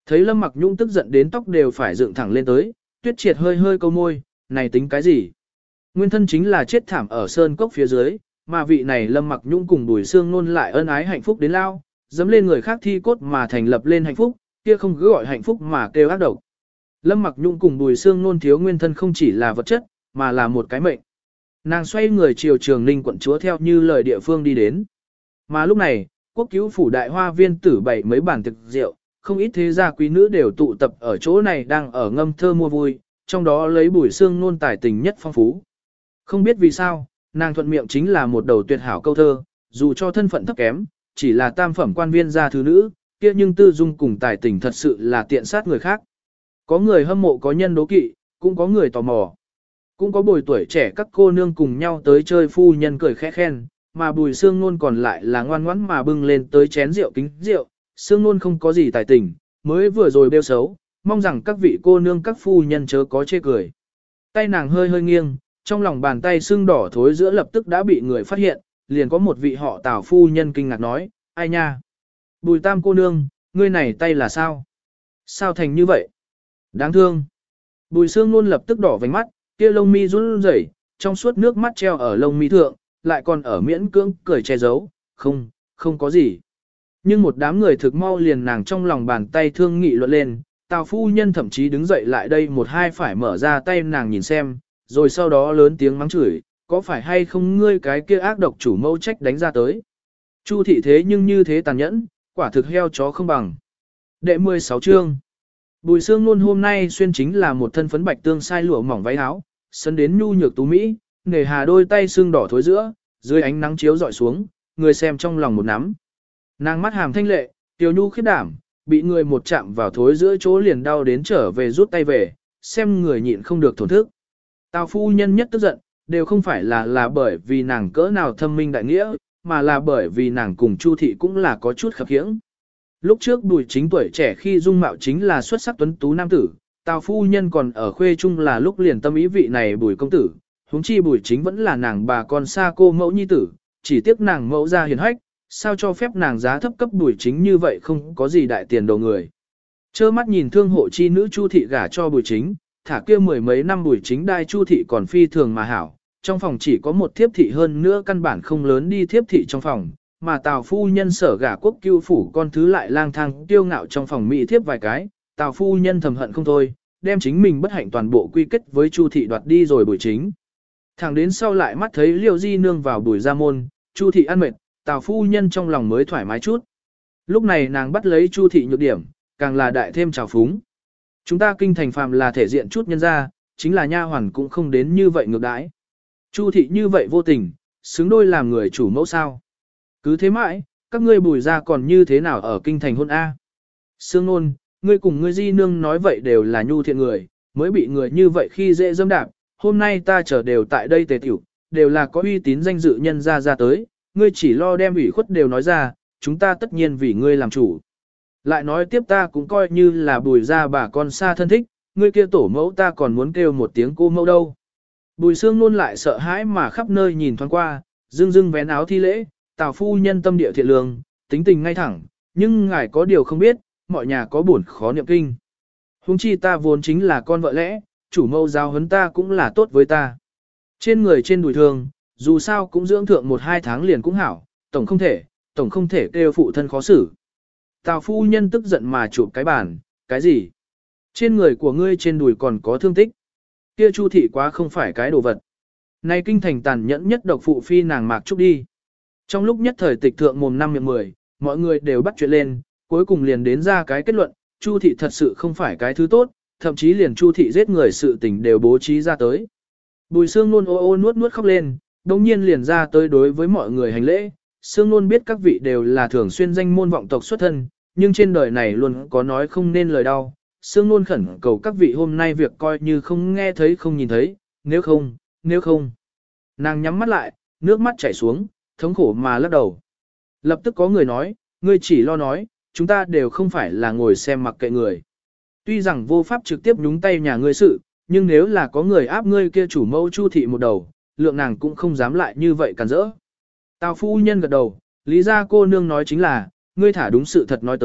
Thấy Lâm Mặc Nhung tức giận đến tóc đều phải dựng thẳng lên tới, Tuyết Triệt hơi hơi câu môi, này tính cái gì? Nguyên thân chính là chết thảm ở sơn cốc phía dưới, mà vị này Lâm Mặc Nhung cùng Bùi Sương Nôn lại ân ái hạnh phúc đến lao, dẫm lên người khác thi cốt mà thành lập lên hạnh phúc, kia không cứ gọi hạnh phúc mà kêu ác độc. Lâm Mặc Nhung cùng Bùi Sương Nôn thiếu nguyên thân không chỉ là vật chất, mà là một cái mệnh. Nàng xoay người chiều Trường Ninh quận chúa theo như lời địa phương đi đến. Mà lúc này, quốc cứu phủ đại hoa viên tử bày mấy bàn thực rượu, không ít thế gia quý nữ đều tụ tập ở chỗ này đang ở ngâm thơ mua vui, trong đó lấy Bùi Sương Nôn tài tình nhất phong phú. Không biết vì sao, nàng thuận miệng chính là một đầu tuyệt hảo câu thơ, dù cho thân phận thấp kém, chỉ là tam phẩm quan viên gia thứ nữ, kia nhưng tư dung cùng tài tình thật sự là tiện sát người khác. Có người hâm mộ có nhân đố kỵ, cũng có người tò mò. Cũng có bồi tuổi trẻ các cô nương cùng nhau tới chơi phu nhân cười khẽ khen, mà Bùi Sương Nôn còn lại là ngoan ngoãn mà bưng lên tới chén rượu kính rượu. Sương Nôn không có gì tài tình, mới vừa rồi bêu xấu, mong rằng các vị cô nương các phu nhân chớ có chê cười. Tay nàng hơi hơi nghiêng, trong lòng bàn tay sưng đỏ thối giữa lập tức đã bị người phát hiện, liền có một vị họ Tào phu nhân kinh ngạc nói, ai nha? Bùi Tam cô nương, ngươi này tay là sao? Sao thành như vậy? Đáng thương. Bùi Sương Nôn lập tức đỏ vành mắt, kia lông mi run rẩy, trong suốt nước mắt treo ở lông mi thượng, lại còn ở miễn cưỡng cười che giấu, không, không có gì. Nhưng một đám người thực mau liền nàng trong lòng bàn tay thương nghị luận lên, Tào phu nhân thậm chí đứng dậy lại đây một hai phải mở ra tay nàng nhìn xem, rồi sau đó lớn tiếng mắng chửi, có phải hay không ngươi cái kia ác độc chủ mâu trách đánh ra tới. Chu thị thế nhưng như thế tàn nhẫn, quả thực heo chó không bằng. Đệ mười sáu chương. Bùi Sương Nôn hôm nay xuyên chính là một thân phấn bạch tương sai lụa mỏng váy áo, sân đến nhu nhược tú mỹ, nghề hà đôi tay xương đỏ thối giữa, dưới ánh nắng chiếu dọi xuống, người xem trong lòng một nắm. Nàng mắt hàm thanh lệ, tiểu nhu khiết đảm, bị người một chạm vào thối giữa chỗ liền đau đến trở về rút tay về, xem người nhịn không được thổn thức. Tào phu nhân nhất tức giận, đều không phải là là bởi vì nàng cỡ nào thâm minh đại nghĩa, mà là bởi vì nàng cùng Chu thị cũng là có chút khập khiễng. Lúc trước Bùi Chính tuổi trẻ khi dung mạo chính là xuất sắc tuấn tú nam tử, Tào phu nhân còn ở khuê trung là lúc liền tâm ý vị này Bùi công tử, huống chi Bùi Chính vẫn là nàng bà con xa cô mẫu nhi tử, chỉ tiếc nàng mẫu ra hiền hách, sao cho phép nàng giá thấp cấp Bùi Chính như vậy không có gì đại tiền đồ người. Chơ mắt nhìn thương hộ chi nữ Chu thị gả cho Bùi Chính, thả kia mười mấy năm Bùi Chính đai Chu thị còn phi thường mà hảo, trong phòng chỉ có một thiếp thị hơn nữa căn bản không lớn đi thiếp thị trong phòng, mà Tào phu nhân sở gả quốc cưu phủ con thứ lại lang thang tiêu ngạo trong phòng mỹ thiếp vài cái, Tào phu nhân thầm hận không thôi, đem chính mình bất hạnh toàn bộ quy kết với Chu thị đoạt đi rồi Bùi Chính. Thẳng đến sau lại mắt thấy Liêu Di nương vào Bùi gia môn, Chu thị ăn mệt, Tào phu nhân trong lòng mới thoải mái chút. Lúc này nàng bắt lấy Chu thị nhược điểm, càng là đại thêm trào phúng. Chúng ta kinh thành phàm là thể diện chút nhân ra, chính là nha hoàn cũng không đến như vậy ngược đãi. Chu thị như vậy vô tình, xứng đôi làm người chủ mẫu sao. Cứ thế mãi, các ngươi Bùi gia còn như thế nào ở kinh thành hôn A. Sương Nôn, ngươi cùng ngươi Di nương nói vậy đều là nhu thiện người, mới bị người như vậy khi dễ dâm đạp, hôm nay ta chờ đều tại đây tề tiểu, đều là có uy tín danh dự nhân ra ra tới, ngươi chỉ lo đem ủy khuất đều nói ra, chúng ta tất nhiên vì ngươi làm chủ. Lại nói tiếp ta cũng coi như là Bùi gia bà con xa thân thích, ngươi kia tổ mẫu ta còn muốn kêu một tiếng cô mẫu đâu. Bùi Sương Nôn lại sợ hãi mà khắp nơi nhìn thoáng qua, dưng dưng vén áo thi lễ, Tào phu nhân tâm địa thiện lương, tính tình ngay thẳng, nhưng ngài có điều không biết, mọi nhà có buồn khó niệm kinh. Huống chi ta vốn chính là con vợ lẽ, chủ mẫu giáo huấn ta cũng là tốt với ta. Trên người trên đùi thương, dù sao cũng dưỡng thượng một hai tháng liền cũng hảo, tổng không thể, tổng không thể kêu phụ thân khó xử. Tào phu nhân tức giận mà chụp cái bàn, cái gì? Trên người của ngươi trên đùi còn có thương tích. Kia Chu thị quá không phải cái đồ vật. Này kinh thành tàn nhẫn nhất độc phụ phi nàng Mạc Trúc đi. Trong lúc nhất thời tịch thượng mồm năm miệng mười, mọi người đều bắt chuyện lên, cuối cùng liền đến ra cái kết luận, Chu thị thật sự không phải cái thứ tốt, thậm chí liền Chu thị giết người sự tình đều bố trí ra tới. Bùi Sương Nôn ô ô nuốt nuốt khóc lên, đồng nhiên liền ra tới đối với mọi người hành lễ. Sương Nôn biết các vị đều là thường xuyên danh môn vọng tộc xuất thân, nhưng trên đời này luôn có nói không nên lời đau. Sương Nôn khẩn cầu các vị hôm nay việc coi như không nghe thấy không nhìn thấy, nếu không, nếu không. Nàng nhắm mắt lại, nước mắt chảy xuống, thống khổ mà lắc đầu. Lập tức có người nói, ngươi chỉ lo nói, chúng ta đều không phải là ngồi xem mặc kệ người. Tuy rằng vô pháp trực tiếp nhúng tay nhà ngươi sự, nhưng nếu là có người áp ngươi kia chủ mẫu Chu thị một đầu, lượng nàng cũng không dám lại như vậy cản rỡ. Tào phu nhân gật đầu, lý ra cô nương nói chính là, ngươi thả đúng sự thật nói tới,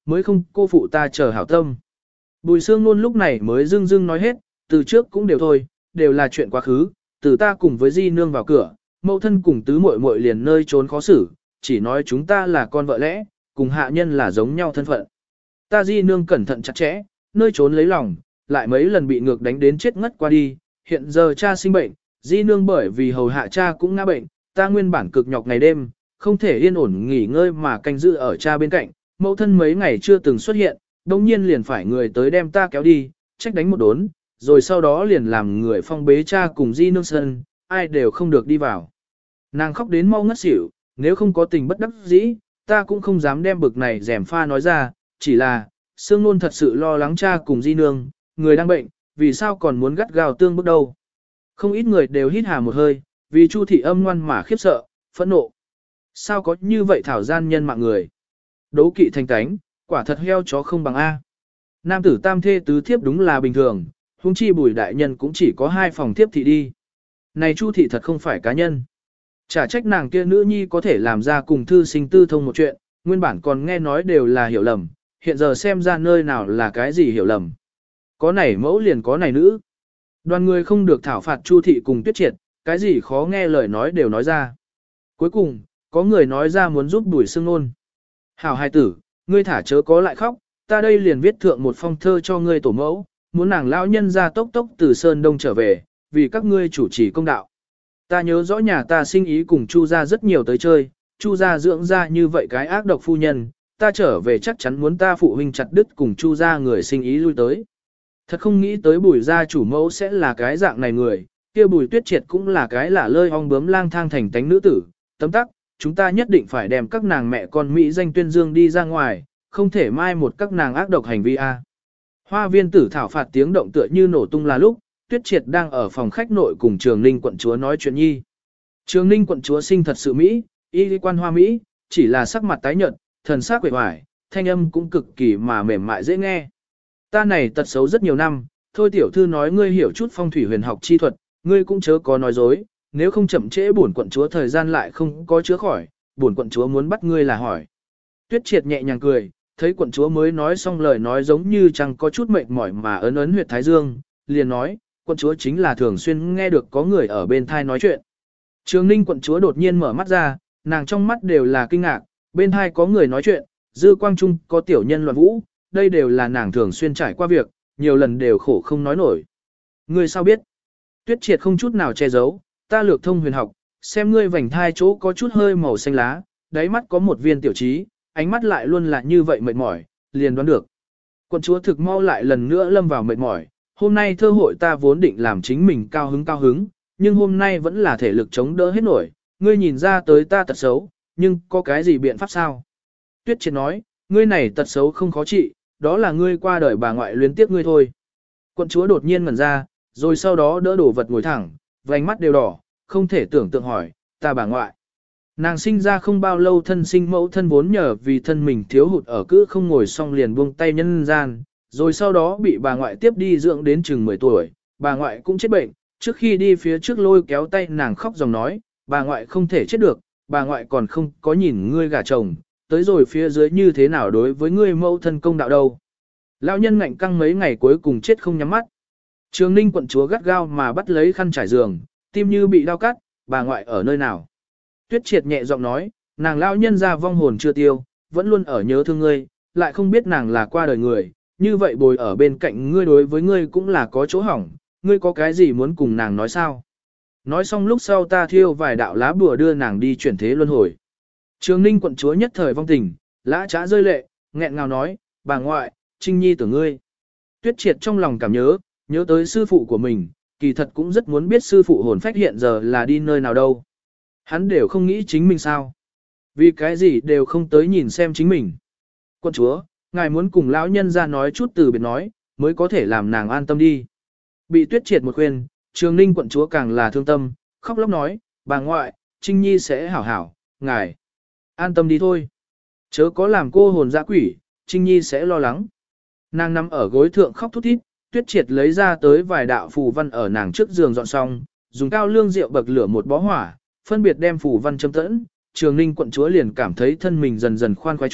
mới không cô phụ ta chờ hảo tâm. Bùi Sương Nôn lúc này mới dưng dưng nói hết, từ trước cũng đều thôi, đều là chuyện quá khứ, từ ta cùng với Di Nương vào cửa, mẫu thân cùng tứ muội muội liền nơi trốn khó xử, chỉ nói chúng ta là con vợ lẽ, cùng hạ nhân là giống nhau thân phận. Ta Di Nương cẩn thận chặt chẽ, nơi trốn lấy lòng, lại mấy lần bị ngược đánh đến chết ngất qua đi, hiện giờ cha sinh bệnh, Di Nương bởi vì hầu hạ cha cũng ngã bệnh, ta nguyên bản cực nhọc ngày đêm, không thể yên ổn nghỉ ngơi mà canh giữ ở cha bên cạnh, mẫu thân mấy ngày chưa từng xuất hiện, đồng nhiên liền phải người tới đem ta kéo đi, trách đánh một đốn, rồi sau đó liền làm người phong bế cha cùng Di Nương sân, ai đều không được đi vào. Nàng khóc đến mau ngất xỉu, nếu không có tình bất đắc dĩ, ta cũng không dám đem bực này rèm pha nói ra, chỉ là, Sương Nôn thật sự lo lắng cha cùng Di Nương, người đang bệnh, vì sao còn muốn gắt gao tương bước đâu. Không ít người đều hít hà một hơi, vì Chu thị âm ngoan mà khiếp sợ, phẫn nộ. Sao có như vậy thảo gian nhân mạng người? Đấu kỵ thành cánh, quả thật heo chó không bằng A. Nam tử tam thê tứ thiếp đúng là bình thường, huống chi Bùi đại nhân cũng chỉ có hai phòng thiếp thị đi. Này Chu thị thật không phải cá nhân. Chả trách nàng kia nữ nhi có thể làm ra cùng thư sinh tư thông một chuyện, nguyên bản còn nghe nói đều là hiểu lầm, hiện giờ xem ra nơi nào là cái gì hiểu lầm. Có này mẫu liền có này nữ. Đoàn người không được thảo phạt Chu thị cùng Tuyết Triệt, cái gì khó nghe lời nói đều nói ra. Cuối cùng, có người nói ra muốn giúp Bùi Sương Nôn. Hảo hài tử, ngươi thả chớ có lại khóc, ta đây liền viết thượng một phong thơ cho ngươi tổ mẫu, muốn nàng lão nhân ra tốc tốc từ Sơn Đông trở về, vì các ngươi chủ trì công đạo. Ta nhớ rõ nhà ta sinh ý cùng Chu gia rất nhiều tới chơi, Chu gia dưỡng ra như vậy cái ác độc phu nhân, ta trở về chắc chắn muốn ta phụ huynh chặt đứt cùng Chu gia người sinh ý lui tới. Thật không nghĩ tới Bùi gia chủ mẫu sẽ là cái dạng này người, kia Bùi Tuyết Triệt cũng là cái lả lơi ong bướm lang thang thành tánh nữ tử, tấm tắc, chúng ta nhất định phải đem các nàng mẹ con Mỹ danh tuyên dương đi ra ngoài, không thể mai một các nàng ác độc hành vi a. Hoa viên tử thảo phạt tiếng động tựa như nổ tung là lúc, Tuyết Triệt đang ở phòng khách nội cùng Trường Ninh quận chúa nói chuyện nhi. Trường Ninh quận chúa sinh thật sự Mỹ, y quan hoa Mỹ, chỉ là sắc mặt tái nhợt, thần sắc quệ hoài, thanh âm cũng cực kỳ mà mềm mại dễ nghe. Ta này tật xấu rất nhiều năm, thôi tiểu thư nói ngươi hiểu chút phong thủy huyền học chi thuật, ngươi cũng chớ có nói dối, nếu không chậm trễ bổn quận chúa thời gian lại không có chữa khỏi, bổn quận chúa muốn bắt ngươi là hỏi. Tuyết Triệt nhẹ nhàng cười, thấy quận chúa mới nói xong lời nói giống như chẳng có chút mệt mỏi mà ấn ấn huyệt thái dương, liền nói, quận chúa chính là thường xuyên nghe được có người ở bên thai nói chuyện. Trường Ninh quận chúa đột nhiên mở mắt ra, nàng trong mắt đều là kinh ngạc, bên thai có người nói chuyện, dư quang trung có tiểu nhân loạn vũ, đây đều là nàng thường xuyên trải qua việc, nhiều lần đều khổ không nói nổi. Ngươi sao biết? Tuyết Triệt không chút nào che giấu, ta lược thông huyền học, xem ngươi vành thai chỗ có chút hơi màu xanh lá, đáy mắt có một viên tiểu trí, ánh mắt lại luôn là như vậy mệt mỏi, liền đoán được. Quận chúa thực mau lại lần nữa lâm vào mệt mỏi, hôm nay thơ hội ta vốn định làm chính mình cao hứng cao hứng, nhưng hôm nay vẫn là thể lực chống đỡ hết nổi, ngươi nhìn ra tới ta tật xấu, nhưng có cái gì biện pháp sao? Tuyết Triệt nói, ngươi này tật xấu không khó trị, đó là ngươi qua đời bà ngoại luyến tiếc ngươi thôi. Quận chúa đột nhiên ngẩn ra, rồi sau đó đỡ đổ vật ngồi thẳng, vành mắt đều đỏ, không thể tưởng tượng hỏi, ta bà ngoại. Nàng sinh ra không bao lâu thân sinh mẫu thân vốn nhờ vì thân mình thiếu hụt ở cữ không ngồi xong liền buông tay nhân gian, rồi sau đó bị bà ngoại tiếp đi dưỡng đến chừng mười tuổi, bà ngoại cũng chết bệnh, trước khi đi phía trước lôi kéo tay nàng khóc dòng nói, bà ngoại không thể chết được, bà ngoại còn không có nhìn ngươi gả chồng, tới rồi phía dưới như thế nào đối với ngươi mẫu thân công đạo đâu. Lão nhân ngạnh căng mấy ngày cuối cùng chết không nhắm mắt. Trường Ninh quận chúa gắt gao mà bắt lấy khăn trải giường, tim như bị đau cắt, bà ngoại ở nơi nào. Tuyết Triệt nhẹ giọng nói, nàng lão nhân ra vong hồn chưa tiêu, vẫn luôn ở nhớ thương ngươi, lại không biết nàng là qua đời người, như vậy bồi ở bên cạnh ngươi đối với ngươi cũng là có chỗ hỏng, ngươi có cái gì muốn cùng nàng nói sao? Nói xong lúc sau ta thiêu vài đạo lá bùa đưa nàng đi chuyển thế luân hồi. Trường Ninh quận chúa nhất thời vong tình, lã trá rơi lệ, nghẹn ngào nói, bà ngoại, Trinh Nhi tưởng ngươi. Tuyết Triệt trong lòng cảm nhớ, nhớ tới sư phụ của mình, kỳ thật cũng rất muốn biết sư phụ hồn phách hiện giờ là đi nơi nào đâu. Hắn đều không nghĩ chính mình sao. Vì cái gì đều không tới nhìn xem chính mình. Quận chúa, ngài muốn cùng lão nhân ra nói chút từ biệt nói, mới có thể làm nàng an tâm đi. Bị Tuyết Triệt một khuyên, Trường Ninh quận chúa càng là thương tâm, khóc lóc nói, bà ngoại, Trinh Nhi sẽ hảo hảo, ngài. An tâm đi thôi. Chớ có làm cô hồn dã quỷ, Trinh Nhi sẽ lo lắng. Nàng nằm ở gối thượng khóc thút thít, Tuyết Triệt lấy ra tới vài đạo phù văn ở nàng trước giường dọn xong, dùng cao lương rượu bậc lửa một bó hỏa, phân biệt đem phù văn châm tẫn, Trường Ninh quận chúa liền cảm thấy thân mình dần dần khoan khoái chút,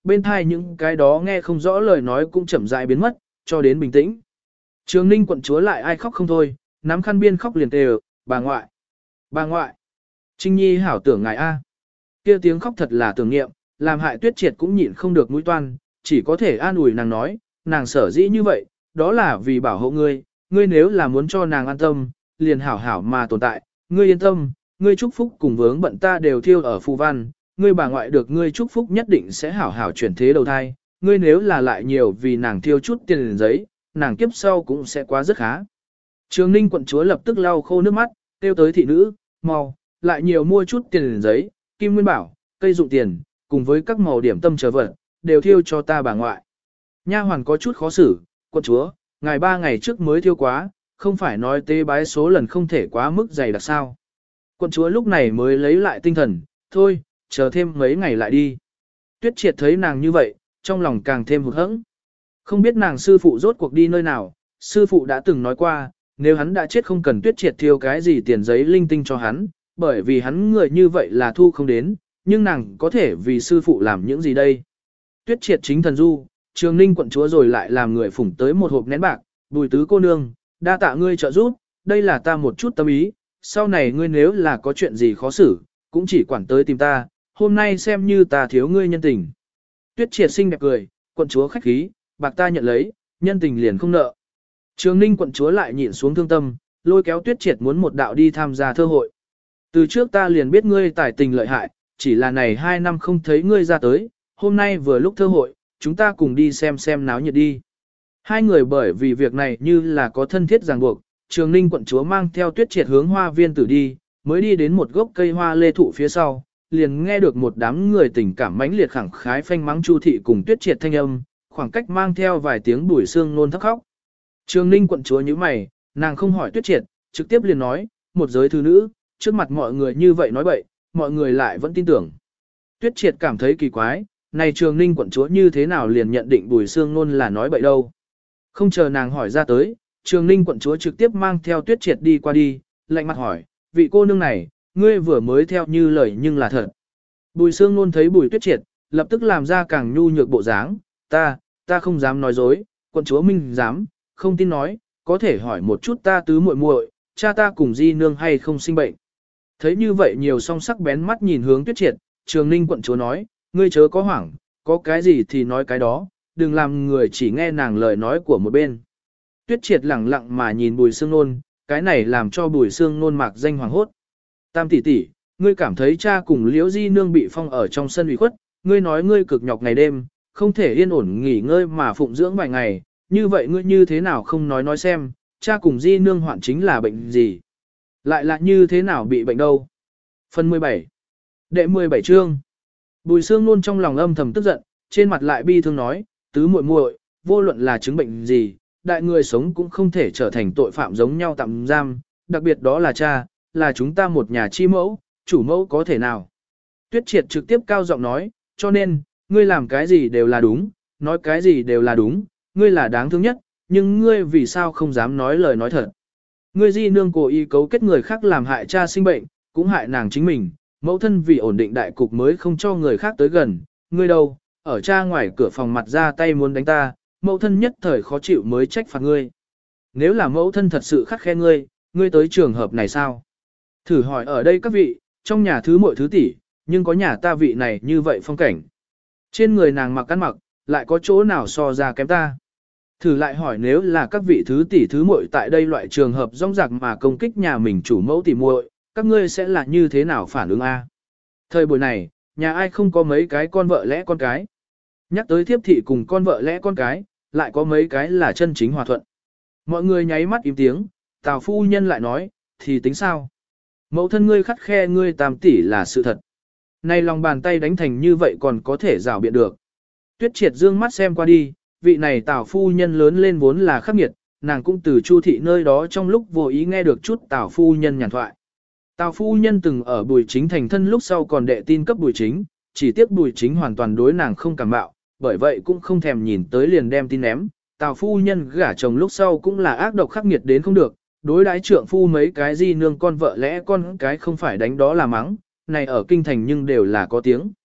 bên thai những cái đó nghe không rõ lời nói cũng chậm rãi biến mất, cho đến bình tĩnh. Trường Ninh quận chúa lại ai khóc không thôi, nắm khăn biên khóc liền đều, bà ngoại, bà ngoại. Trinh Nhi hảo tưởng ngài A. Kia tiếng khóc thật là tưởng niệm, làm hại Tuyết Triệt cũng nhịn không được mũi toan, chỉ có thể an ủi nàng nói, nàng sở dĩ như vậy, đó là vì bảo hộ ngươi, ngươi nếu là muốn cho nàng an tâm, liền hảo hảo mà tồn tại, ngươi yên tâm, ngươi chúc phúc cùng vướng bận ta đều thiêu ở phù văn, ngươi bà ngoại được ngươi chúc phúc nhất định sẽ hảo hảo chuyển thế đầu thai, ngươi nếu là lại nhiều vì nàng thiêu chút tiền giấy, nàng kiếp sau cũng sẽ quá rất khá. Trường Ninh quận chúa lập tức lau khô nước mắt, kêu tới thị nữ, mau, lại nhiều mua chút tiền giấy, kim nguyên bảo, cây dụng tiền, cùng với các màu điểm tâm chờ vật, đều thiêu cho ta bà ngoại. Nha hoàn có chút khó xử, quận chúa, ngài ba ngày trước mới thiêu quá, không phải nói tế bái số lần không thể quá mức dày đặc sao. Quận chúa lúc này mới lấy lại tinh thần, thôi, chờ thêm mấy ngày lại đi. Tuyết Triệt thấy nàng như vậy, trong lòng càng thêm hụt hẫng. Không biết nàng sư phụ rốt cuộc đi nơi nào, sư phụ đã từng nói qua, nếu hắn đã chết không cần Tuyết Triệt thiêu cái gì tiền giấy linh tinh cho hắn, bởi vì hắn người như vậy là thu không đến, nhưng nàng có thể vì sư phụ làm những gì đây. Tuyết Triệt chính thần du, Trường Ninh quận chúa rồi lại làm người phủng tới một hộp nén bạc, Bùi tứ cô nương, đa tạ ngươi trợ giúp, đây là ta một chút tâm ý, sau này ngươi nếu là có chuyện gì khó xử, cũng chỉ quản tới tìm ta, hôm nay xem như ta thiếu ngươi nhân tình. Tuyết Triệt xinh đẹp cười, quận chúa khách khí, bạc ta nhận lấy, nhân tình liền không nợ. Trường Ninh quận chúa lại nhịn xuống thương tâm, lôi kéo Tuyết Triệt muốn một đạo đi tham gia thơ hội. Từ trước ta liền biết ngươi tài tình lợi hại, chỉ là này hai năm không thấy ngươi ra tới, hôm nay vừa lúc thơ hội, chúng ta cùng đi xem xem náo nhiệt đi. Hai người bởi vì việc này như là có thân thiết ràng buộc, Trường Ninh quận chúa mang theo Tuyết Triệt hướng hoa viên tử đi, mới đi đến một gốc cây hoa lê thụ phía sau, liền nghe được một đám người tình cảm mãnh liệt khẳng khái phanh mắng Chu thị cùng Tuyết Triệt thanh âm, khoảng cách mang theo vài tiếng Bùi Sương nôn thắc khóc. Trường Ninh quận chúa như mày, nàng không hỏi Tuyết Triệt, trực tiếp liền nói, một giới thư nữ, trước mặt mọi người như vậy nói bậy, mọi người lại vẫn tin tưởng. Tuyết Triệt cảm thấy kỳ quái, này Trường Ninh quận chúa như thế nào liền nhận định Bùi Sương nôn là nói bậy đâu. Không chờ nàng hỏi ra tới, Trường Ninh quận chúa trực tiếp mang theo Tuyết Triệt đi qua đi, lạnh mặt hỏi, vị cô nương này, ngươi vừa mới theo như lời nhưng là thật. Bùi Sương nôn thấy Bùi Tuyết Triệt, lập tức làm ra càng nhu nhược bộ dáng, ta, ta không dám nói dối, quận chúa minh dám, không tin nói, có thể hỏi một chút ta tứ muội muội, cha ta cùng di nương hay không sinh bệnh. Thấy như vậy nhiều song sắc bén mắt nhìn hướng Tuyết Triệt, Trường Ninh quận chúa nói, ngươi chớ có hoảng, có cái gì thì nói cái đó, đừng làm người chỉ nghe nàng lời nói của một bên. Tuyết Triệt lẳng lặng mà nhìn Bùi Sương nôn, cái này làm cho Bùi Sương nôn mạc danh hoàng hốt. Tam tỷ tỷ, ngươi cảm thấy cha cùng Liễu Di nương bị phong ở trong sân ủy khuất, ngươi nói ngươi cực nhọc ngày đêm, không thể yên ổn nghỉ ngơi mà phụng dưỡng vài ngày, như vậy ngươi như thế nào không nói nói xem, cha cùng Di nương hoạn chính là bệnh gì? Lại là như thế nào bị bệnh đâu? Phần mười bảy. Đệ mười bảy chương. Bùi Sương nôn trong lòng âm thầm tức giận, trên mặt lại bi thương nói, tứ muội muội, vô luận là chứng bệnh gì, đại người sống cũng không thể trở thành tội phạm giống nhau tạm giam, đặc biệt đó là cha, là chúng ta một nhà chi mẫu, chủ mẫu có thể nào. Tuyết Triệt trực tiếp cao giọng nói, cho nên, ngươi làm cái gì đều là đúng, nói cái gì đều là đúng, ngươi là đáng thương nhất, nhưng ngươi vì sao không dám nói lời nói thật. Ngươi di nương cố ý cấu kết người khác làm hại cha sinh bệnh, cũng hại nàng chính mình, mẫu thân vì ổn định đại cục mới không cho người khác tới gần, ngươi đâu, ở cha ngoài cửa phòng mặt ra tay muốn đánh ta, mẫu thân nhất thời khó chịu mới trách phạt ngươi. Nếu là mẫu thân thật sự khắc khe ngươi, ngươi tới trường hợp này sao? Thử hỏi ở đây các vị, trong nhà thứ muội thứ tỷ, nhưng có nhà ta vị này như vậy phong cảnh. Trên người nàng mặc ăn mặc, lại có chỗ nào so ra kém ta. Thử lại hỏi nếu là các vị thứ tỷ thứ muội tại đây loại trường hợp rong rạc mà công kích nhà mình chủ mẫu tỷ muội, các ngươi sẽ là như thế nào phản ứng a? Thời buổi này, nhà ai không có mấy cái con vợ lẽ con cái. Nhắc tới thiếp thị cùng con vợ lẽ con cái, lại có mấy cái là chân chính hòa thuận. Mọi người nháy mắt im tiếng, Tào phu nhân lại nói, thì tính sao? Mẫu thân ngươi khắt khe ngươi tam tỷ là sự thật. Này lòng bàn tay đánh thành như vậy còn có thể rào biện được. Tuyết Triệt dương mắt xem qua đi, vị này Tào phu nhân lớn lên vốn là khắc nghiệt, nàng cũng từ Chu thị nơi đó trong lúc vô ý nghe được chút Tào phu nhân nhàn thoại. Tào phu nhân từng ở Bùi Chính thành thân lúc sau còn đệ tin cấp Bùi Chính, chỉ tiếc Bùi Chính hoàn toàn đối nàng không cảm bạo, bởi vậy cũng không thèm nhìn tới liền đem tin ném. Tào phu nhân gả chồng lúc sau cũng là ác độc khắc nghiệt đến không được, đối đãi trượng phu mấy cái gì nương con vợ lẽ con cái không phải đánh đó là mắng, này ở kinh thành nhưng đều là có tiếng.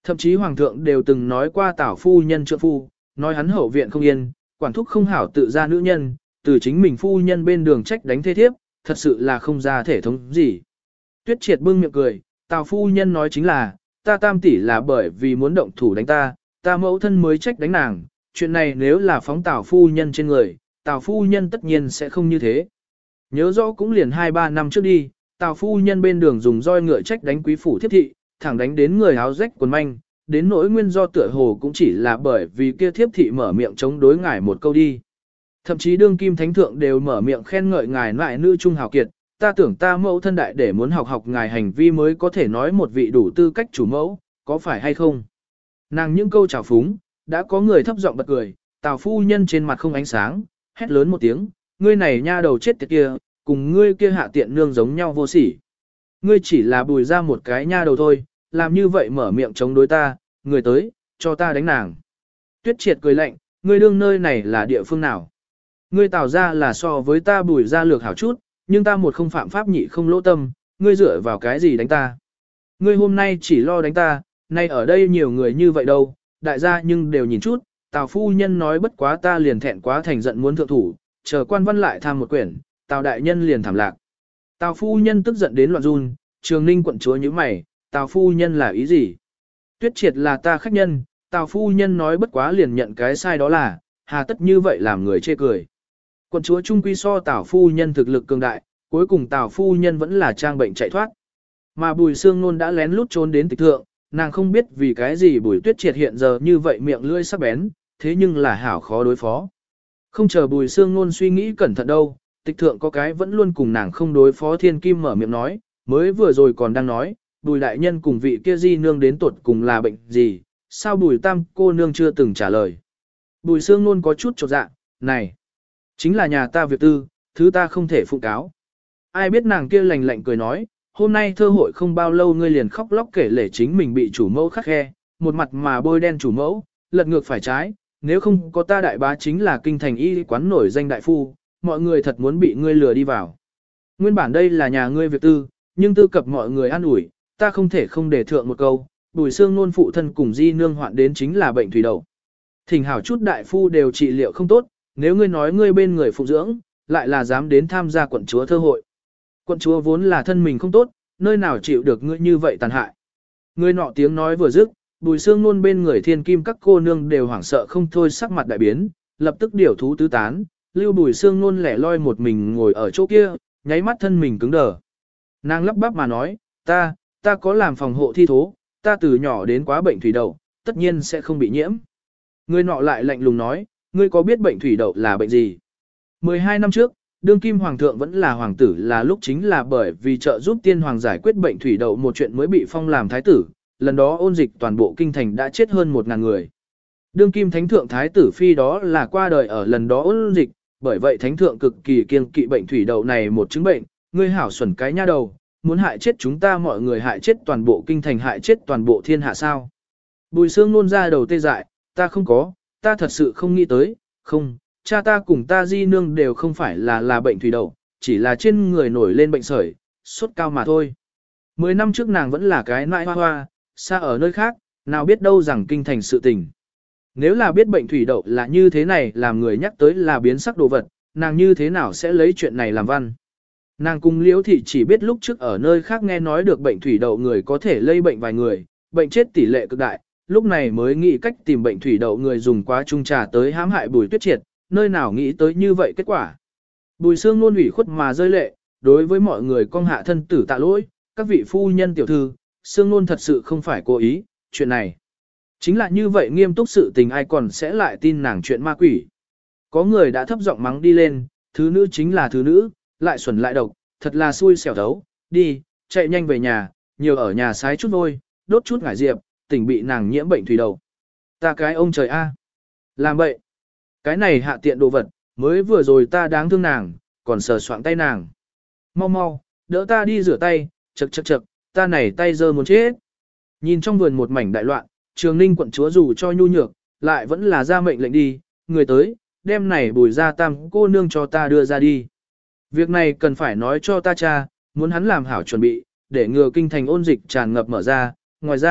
Thậm chí hoàng thượng đều từng nói qua Tào phu nhân trượng phu, nói hắn hậu viện không yên, quản thúc không hảo tự ra nữ nhân, từ chính mình phu nhân bên đường trách đánh thế thiếp, thật sự là không ra thể thống gì. Tuyết Triệt bưng miệng cười, Tào phu nhân nói chính là, ta tam tỷ là bởi vì muốn động thủ đánh ta, ta mẫu thân mới trách đánh nàng, chuyện này nếu là phóng Tào phu nhân trên người, Tào phu nhân tất nhiên sẽ không như thế. Nhớ rõ cũng liền hai ba năm trước đi, Tào phu nhân bên đường dùng roi ngựa trách đánh quý phủ thiếp thị, thẳng đánh đến người áo rách quần manh, đến nỗi nguyên do tựa hồ cũng chỉ là bởi vì kia thiếp thị mở miệng chống đối ngài một câu đi. Thậm chí đương kim thánh thượng đều mở miệng khen ngợi ngài lại nữ trung hào kiệt, ta tưởng ta mẫu thân đại để muốn học học ngài hành vi mới có thể nói một vị đủ tư cách chủ mẫu, có phải hay không? Nàng những câu chào phúng, đã có người thấp giọng bật cười, Tào phu nhân trên mặt không ánh sáng, hét lớn một tiếng, ngươi này nha đầu chết tiệt kia, cùng ngươi kia hạ tiện nương giống nhau vô sỉ. Ngươi chỉ là bùi ra một cái nha đầu thôi, làm như vậy mở miệng chống đối ta, người tới, cho ta đánh nàng. Tuyết Triệt cười lạnh, ngươi đương nơi này là địa phương nào? Ngươi Tào ra là so với ta bùi ra lược hảo chút, nhưng ta một không phạm pháp nhị không lỗ tâm, ngươi dựa vào cái gì đánh ta? Ngươi hôm nay chỉ lo đánh ta, nay ở đây nhiều người như vậy đâu, đại gia nhưng đều nhìn chút, Tào phu nhân nói bất quá ta liền thẹn quá thành giận muốn thượng thủ, chờ quan văn lại tham một quyển, Tào đại nhân liền thảm lạc. Tào phu nhân tức giận đến loạn run, Trường Ninh quận chúa như mày, Tào phu nhân là ý gì? Tuyết Triệt là ta khách nhân, Tào phu nhân nói bất quá liền nhận cái sai đó là, hà tất như vậy làm người chê cười. Quận chúa trung quy so Tào phu nhân thực lực cường đại, cuối cùng Tào phu nhân vẫn là trang bệnh chạy thoát. Mà Bùi Sương Nôn đã lén lút trốn đến tịch thượng, nàng không biết vì cái gì Bùi Tuyết Triệt hiện giờ như vậy miệng lưỡi sắc bén, thế nhưng là hảo khó đối phó. Không chờ Bùi Sương Nôn suy nghĩ cẩn thận đâu, tịch thượng có cái vẫn luôn cùng nàng không đối phó Thiên Kim mở miệng nói, mới vừa rồi còn đang nói, Bùi đại nhân cùng vị kia di nương đến tuột cùng là bệnh gì, sao Bùi tam cô nương chưa từng trả lời. Bùi Sương Nôn có chút chột dạ, này, chính là nhà ta việc tư, thứ ta không thể phụ cáo. Ai biết nàng kia lạnh lạnh cười nói, hôm nay thơ hội không bao lâu ngươi liền khóc lóc kể lể chính mình bị chủ mẫu khắc khe, một mặt mà bôi đen chủ mẫu, lật ngược phải trái, nếu không có ta đại bá chính là kinh thành y quán nổi danh đại phu, mọi người thật muốn bị ngươi lừa đi vào. Nguyên bản đây là nhà ngươi việc tư, nhưng tư cập mọi người an ủi, ta không thể không để thượng một câu, Bùi Sương Nôn phụ thân cùng di nương hoạn đến chính là bệnh thủy đậu. Thỉnh hảo chút đại phu đều trị liệu không tốt, nếu ngươi nói ngươi bên người phụ dưỡng, lại là dám đến tham gia quận chúa thơ hội. Quận chúa vốn là thân mình không tốt, nơi nào chịu được ngươi như vậy tàn hại. Ngươi nọ tiếng nói vừa dứt, Bùi Sương Nôn bên người Thiên Kim các cô nương đều hoảng sợ không thôi, sắc mặt đại biến, lập tức điều thú tứ tán, lưu Bùi Sương Nôn lẻ loi một mình ngồi ở chỗ kia, nháy mắt thân mình cứng đờ. Nàng lắp bắp mà nói, ta, ta có làm phòng hộ thi thố, ta từ nhỏ đến quá bệnh thủy đậu, tất nhiên sẽ không bị nhiễm. Người nọ lại lạnh lùng nói, ngươi có biết bệnh thủy đậu là bệnh gì? mười hai năm trước, đương kim hoàng thượng vẫn là hoàng tử là lúc chính là bởi vì trợ giúp tiên hoàng giải quyết bệnh thủy đậu một chuyện mới bị phong làm thái tử, lần đó ôn dịch toàn bộ kinh thành đã chết hơn một ngàn người. Đương kim thánh thượng thái tử phi đó là qua đời ở lần đó ôn dịch, bởi vậy thánh thượng cực kỳ kiêng kỵ bệnh thủy đậu này một chứng bệnh, ngươi hảo xuẩn cái nha đầu, muốn hại chết chúng ta mọi người, hại chết toàn bộ kinh thành, hại chết toàn bộ thiên hạ sao. Bùi Sương Nôn ra đầu tê dại, ta không có, ta thật sự không nghĩ tới, không, cha ta cùng ta di nương đều không phải là là bệnh thủy đậu, chỉ là trên người nổi lên bệnh sởi, sốt cao mà thôi. Mười năm trước nàng vẫn là cái nãi hoa hoa, xa ở nơi khác, nào biết đâu rằng kinh thành sự tình. Nếu là biết bệnh thủy đậu là như thế này làm người nhắc tới là biến sắc đồ vật, nàng như thế nào sẽ lấy chuyện này làm văn. Nàng cùng Liễu Thị chỉ biết lúc trước ở nơi khác nghe nói được bệnh thủy đậu người có thể lây bệnh vài người, bệnh chết tỷ lệ cực đại, lúc này mới nghĩ cách tìm bệnh thủy đậu người dùng quá trung trà tới hãm hại Bùi Tuyết Triệt, nơi nào nghĩ tới như vậy kết quả. Bùi Sương Nôn ủy khuất mà rơi lệ, đối với mọi người con hạ thân tử tạ lỗi, các vị phu nhân tiểu thư, Sương Nôn thật sự không phải cố ý, chuyện này. Chính là như vậy nghiêm túc sự tình ai còn sẽ lại tin nàng chuyện ma quỷ. Có người đã thấp giọng mắng đi lên, thứ nữ chính là thứ nữ, lại xuẩn lại độc, thật là xui xẻo thấu, đi, chạy nhanh về nhà, nhiều ở nhà sái chút vôi, đốt chút ngải diệp, tỉnh bị nàng nhiễm bệnh thủy đậu. Ta cái ông trời a, làm bậy. Cái này hạ tiện đồ vật, mới vừa rồi ta đáng thương nàng, còn sờ soạng tay nàng. Mau mau, đỡ ta đi rửa tay, chật chật chật, ta này tay dơ muốn chết. Nhìn trong vườn một mảnh đại loạn, Trường Ninh quận chúa dù cho nhu nhược, lại vẫn là ra mệnh lệnh đi, người tới, đem này Bùi gia tam cô nương cho ta đưa ra đi. Việc này cần phải nói cho ta cha, muốn hắn làm hảo chuẩn bị, để ngừa kinh thành ôn dịch tràn ngập mở ra, ngoài ra,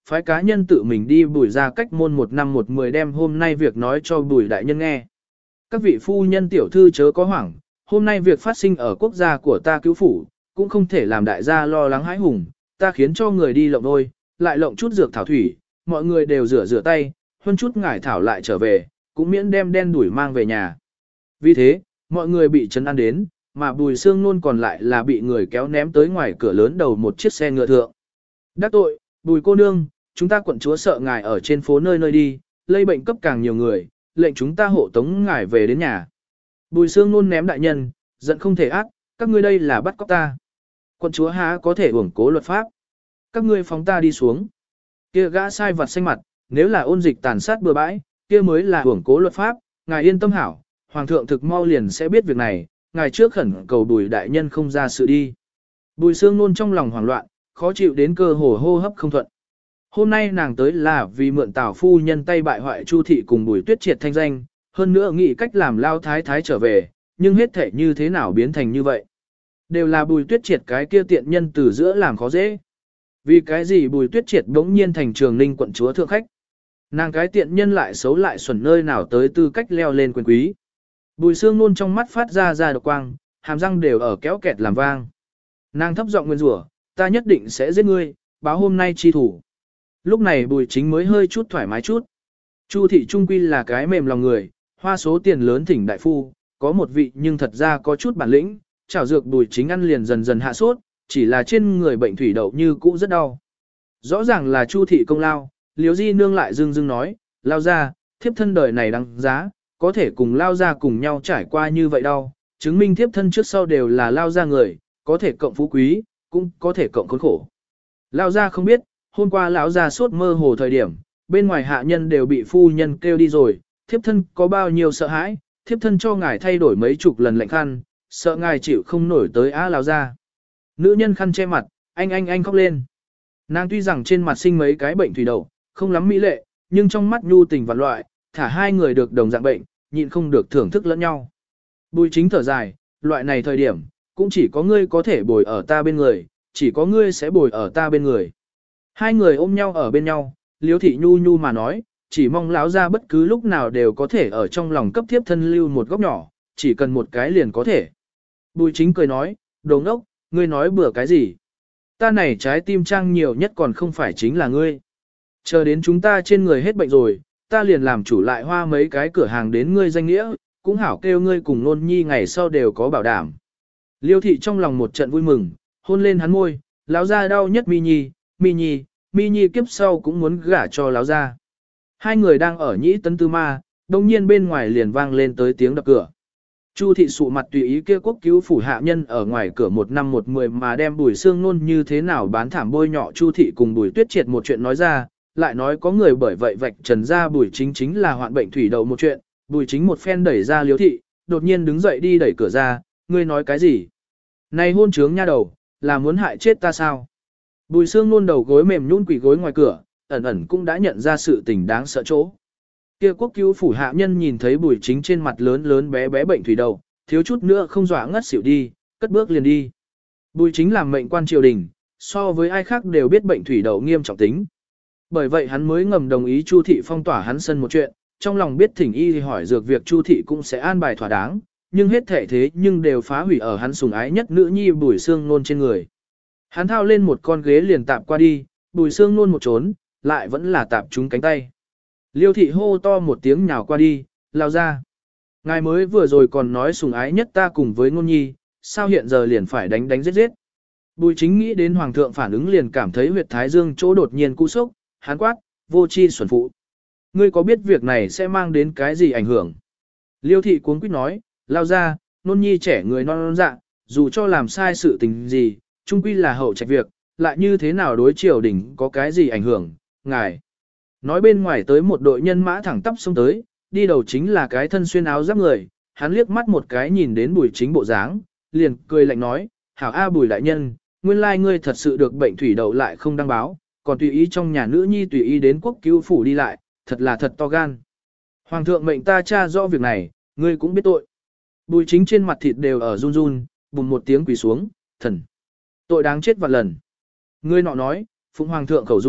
phái cá nhân tự mình đi Bùi ra cách môn một năm một mười đem hôm nay việc nói cho Bùi đại nhân nghe. Các vị phu nhân tiểu thư chớ có hoảng, hôm nay việc phát sinh ở quốc gia của ta cứu phủ, cũng không thể làm đại gia lo lắng hãi hùng, ta khiến cho người đi lộng đôi, lại lộng chút dược thảo thủy, mọi người đều rửa rửa tay, huân chút ngải thảo lại trở về, cũng miễn đem đen đuổi mang về nhà. Vì thế, mọi người bị chấn an đến, mà Bùi Sương Nôn còn lại là bị người kéo ném tới ngoài cửa lớn đầu một chiếc xe ngựa thượng. Đắc tội, Bùi cô nương, chúng ta quận chúa sợ ngài ở trên phố nơi nơi đi, lây bệnh cấp càng nhiều người, lệnh chúng ta hộ tống ngài về đến nhà. Bùi Sương Nôn ném đại nhân, giận không thể ác, các ngươi đây là bắt cóc ta. Quận chúa há có thể uổng cố luật pháp. Các ngươi phóng ta đi xuống. Kia gã sai vặt xanh mặt, nếu là ôn dịch tàn sát bừa bãi, kia mới là uổng cố luật pháp, ngài yên tâm hảo, hoàng thượng thực mau liền sẽ biết việc này, ngài trước khẩn cầu Bùi đại nhân không ra sự đi. Bùi Sương Nôn trong lòng hoảng loạn, khó chịu đến cơ hồ hô hấp không thuận. Hôm nay nàng tới là vì mượn Tào phu nhân tay bại hoại Chu thị cùng Bùi Tuyết triệt thanh danh, hơn nữa nghĩ cách làm lao thái thái trở về, nhưng hết thể như thế nào biến thành như vậy. Đều là Bùi Tuyết triệt cái kia tiện nhân từ giữa làm khó dễ. Vì cái gì Bùi Tuyết triệt bỗng nhiên thành Trường Ninh quận chúa thượng khách. Nàng cái tiện nhân lại xấu lại xuẩn nơi nào tới tư cách leo lên quyền quý. Bùi Sương Nôn trong mắt phát ra ra độc quang, hàm răng đều ở kéo kẹt làm vang. Nàng thấp giọng nguyên rủa, ta nhất định sẽ giết ngươi, báo hôm nay chi thủ. Lúc này Bùi Chính mới hơi chút thoải mái chút. Chu thị trung quy là cái mềm lòng người, hoa số tiền lớn thỉnh đại phu, có một vị nhưng thật ra có chút bản lĩnh, chảo dược Bùi Chính ăn liền dần dần hạ sốt, chỉ là trên người bệnh thủy đậu như cũ rất đau. Rõ ràng là Chu thị công lao, Liếu Di nương lại dưng dưng nói, lao ra, thiếp thân đời này đáng giá, có thể cùng lao ra cùng nhau trải qua như vậy đâu, chứng minh thiếp thân trước sau đều là lao ra người, có thể cộng phú quý, cũng có thể cộng khốn khổ. Lao ra không biết, hôm qua lão ra sốt mơ hồ thời điểm, bên ngoài hạ nhân đều bị phu nhân kêu đi rồi, thiếp thân có bao nhiêu sợ hãi, thiếp thân cho ngài thay đổi mấy chục lần lệnh khăn, sợ ngài chịu không nổi tới á lao ra. Nữ nhân khăn che mặt, anh anh anh khóc lên. Nàng tuy rằng trên mặt sinh mấy cái bệnh thủy đậu, không lắm mỹ lệ, nhưng trong mắt nhu tình và loại, thả hai người được đồng dạng bệnh, nhịn không được thưởng thức lẫn nhau. Bùi Chính thở dài, loại này thời điểm, cũng chỉ có ngươi có thể bồi ở ta bên người, chỉ có ngươi sẽ bồi ở ta bên người. Hai người ôm nhau ở bên nhau, Liếu thị nhu nhu mà nói, chỉ mong lão ra bất cứ lúc nào đều có thể ở trong lòng cấp thiếp thân lưu một góc nhỏ, chỉ cần một cái liền có thể. Bùi Chính cười nói, đồ ngốc, ngươi nói bừa cái gì? Ta này trái tim trang nhiều nhất còn không phải chính là ngươi. Chờ đến chúng ta trên người hết bệnh rồi, ta liền làm chủ lại hoa mấy cái cửa hàng đến ngươi danh nghĩa, cũng hảo kêu ngươi cùng Nôn Nhi ngày sau đều có bảo đảm. Liêu thị trong lòng một trận vui mừng, hôn lên hắn môi, lão gia đau nhất Mi Nhi, Mi Nhi, Mi Nhi kiếp sau cũng muốn gả cho lão gia. Hai người đang ở nhĩ tấn tư ma, đồng nhiên bên ngoài liền vang lên tới tiếng đập cửa. Chu thị sụ mặt tùy ý kia quốc cứu phủ hạ nhân ở ngoài cửa một năm một mười mà đem Bùi Sương Nôn như thế nào bán thảm bôi nhọ Chu thị cùng Bùi Tuyết triệt một chuyện nói ra, lại nói có người bởi vậy vạch trần ra Bùi Chính chính là hoạn bệnh thủy đậu một chuyện, Bùi Chính một phen đẩy ra Liếu thị, đột nhiên đứng dậy đi đẩy cửa ra, ngươi nói cái gì? Này hôn trướng nha đầu, là muốn hại chết ta sao? Bùi Sương Nôn đầu gối mềm nhũn quỳ gối ngoài cửa, ẩn ẩn cũng đã nhận ra sự tình đáng sợ chỗ. Kia quốc cứu phủ hạ nhân nhìn thấy Bùi Chính trên mặt lớn lớn bé bé bệnh thủy đậu, thiếu chút nữa không dọa ngất xỉu đi, cất bước liền đi. Bùi Chính làm mệnh quan triều đình, so với ai khác đều biết bệnh thủy đậu nghiêm trọng tính. Bởi vậy hắn mới ngầm đồng ý Chu thị phong tỏa hắn sân một chuyện, trong lòng biết thỉnh y thì hỏi dược việc Chu thị cũng sẽ an bài thỏa đáng, nhưng hết thể thế nhưng đều phá hủy ở hắn sủng ái nhất nữ nhi Bùi Sương Nôn trên người. Hắn thao lên một con ghế liền tạp qua đi, Bùi Sương Nôn một trốn, lại vẫn là tạp trúng cánh tay. Liêu thị hô to một tiếng nhào qua đi, lao ra. Ngài mới vừa rồi còn nói sủng ái nhất ta cùng với Ngôn Nhi, sao hiện giờ liền phải đánh đánh giết giết. Bùi Chính nghĩ đến hoàng thượng phản ứng liền cảm thấy huyệt thái dương chỗ đột nhiên cú sốc, hắn quát, vô chi xuẩn phụ. Ngươi có biết việc này sẽ mang đến cái gì ảnh hưởng? Liêu thị cuống quýt nói, lao ra, Nôn Nhi trẻ người non non dạ, dù cho làm sai sự tình gì, chung quy là hậu trạch việc, lại như thế nào đối triều đình có cái gì ảnh hưởng, ngài. Nói bên ngoài tới một đội nhân mã thẳng tắp xông tới, đi đầu chính là cái thân xuyên áo giáp người, hắn liếc mắt một cái nhìn đến Bùi Chính bộ dáng, liền cười lạnh nói, hảo a Bùi đại nhân, nguyên lai ngươi thật sự được bệnh thủy đậu lại không đăng báo, còn tùy ý trong nhà nữ nhi tùy ý đến quốc cứu phủ đi lại, thật là thật to gan. Hoàng thượng mệnh ta tra rõ việc này, ngươi cũng biết tội. Bùi Chính trên mặt thịt đều ở run run, bùm một tiếng quỳ xuống, thần. Tội đáng chết vạn lần. Ngươi nọ nói, phụng hoàng thượng khẩu dụ,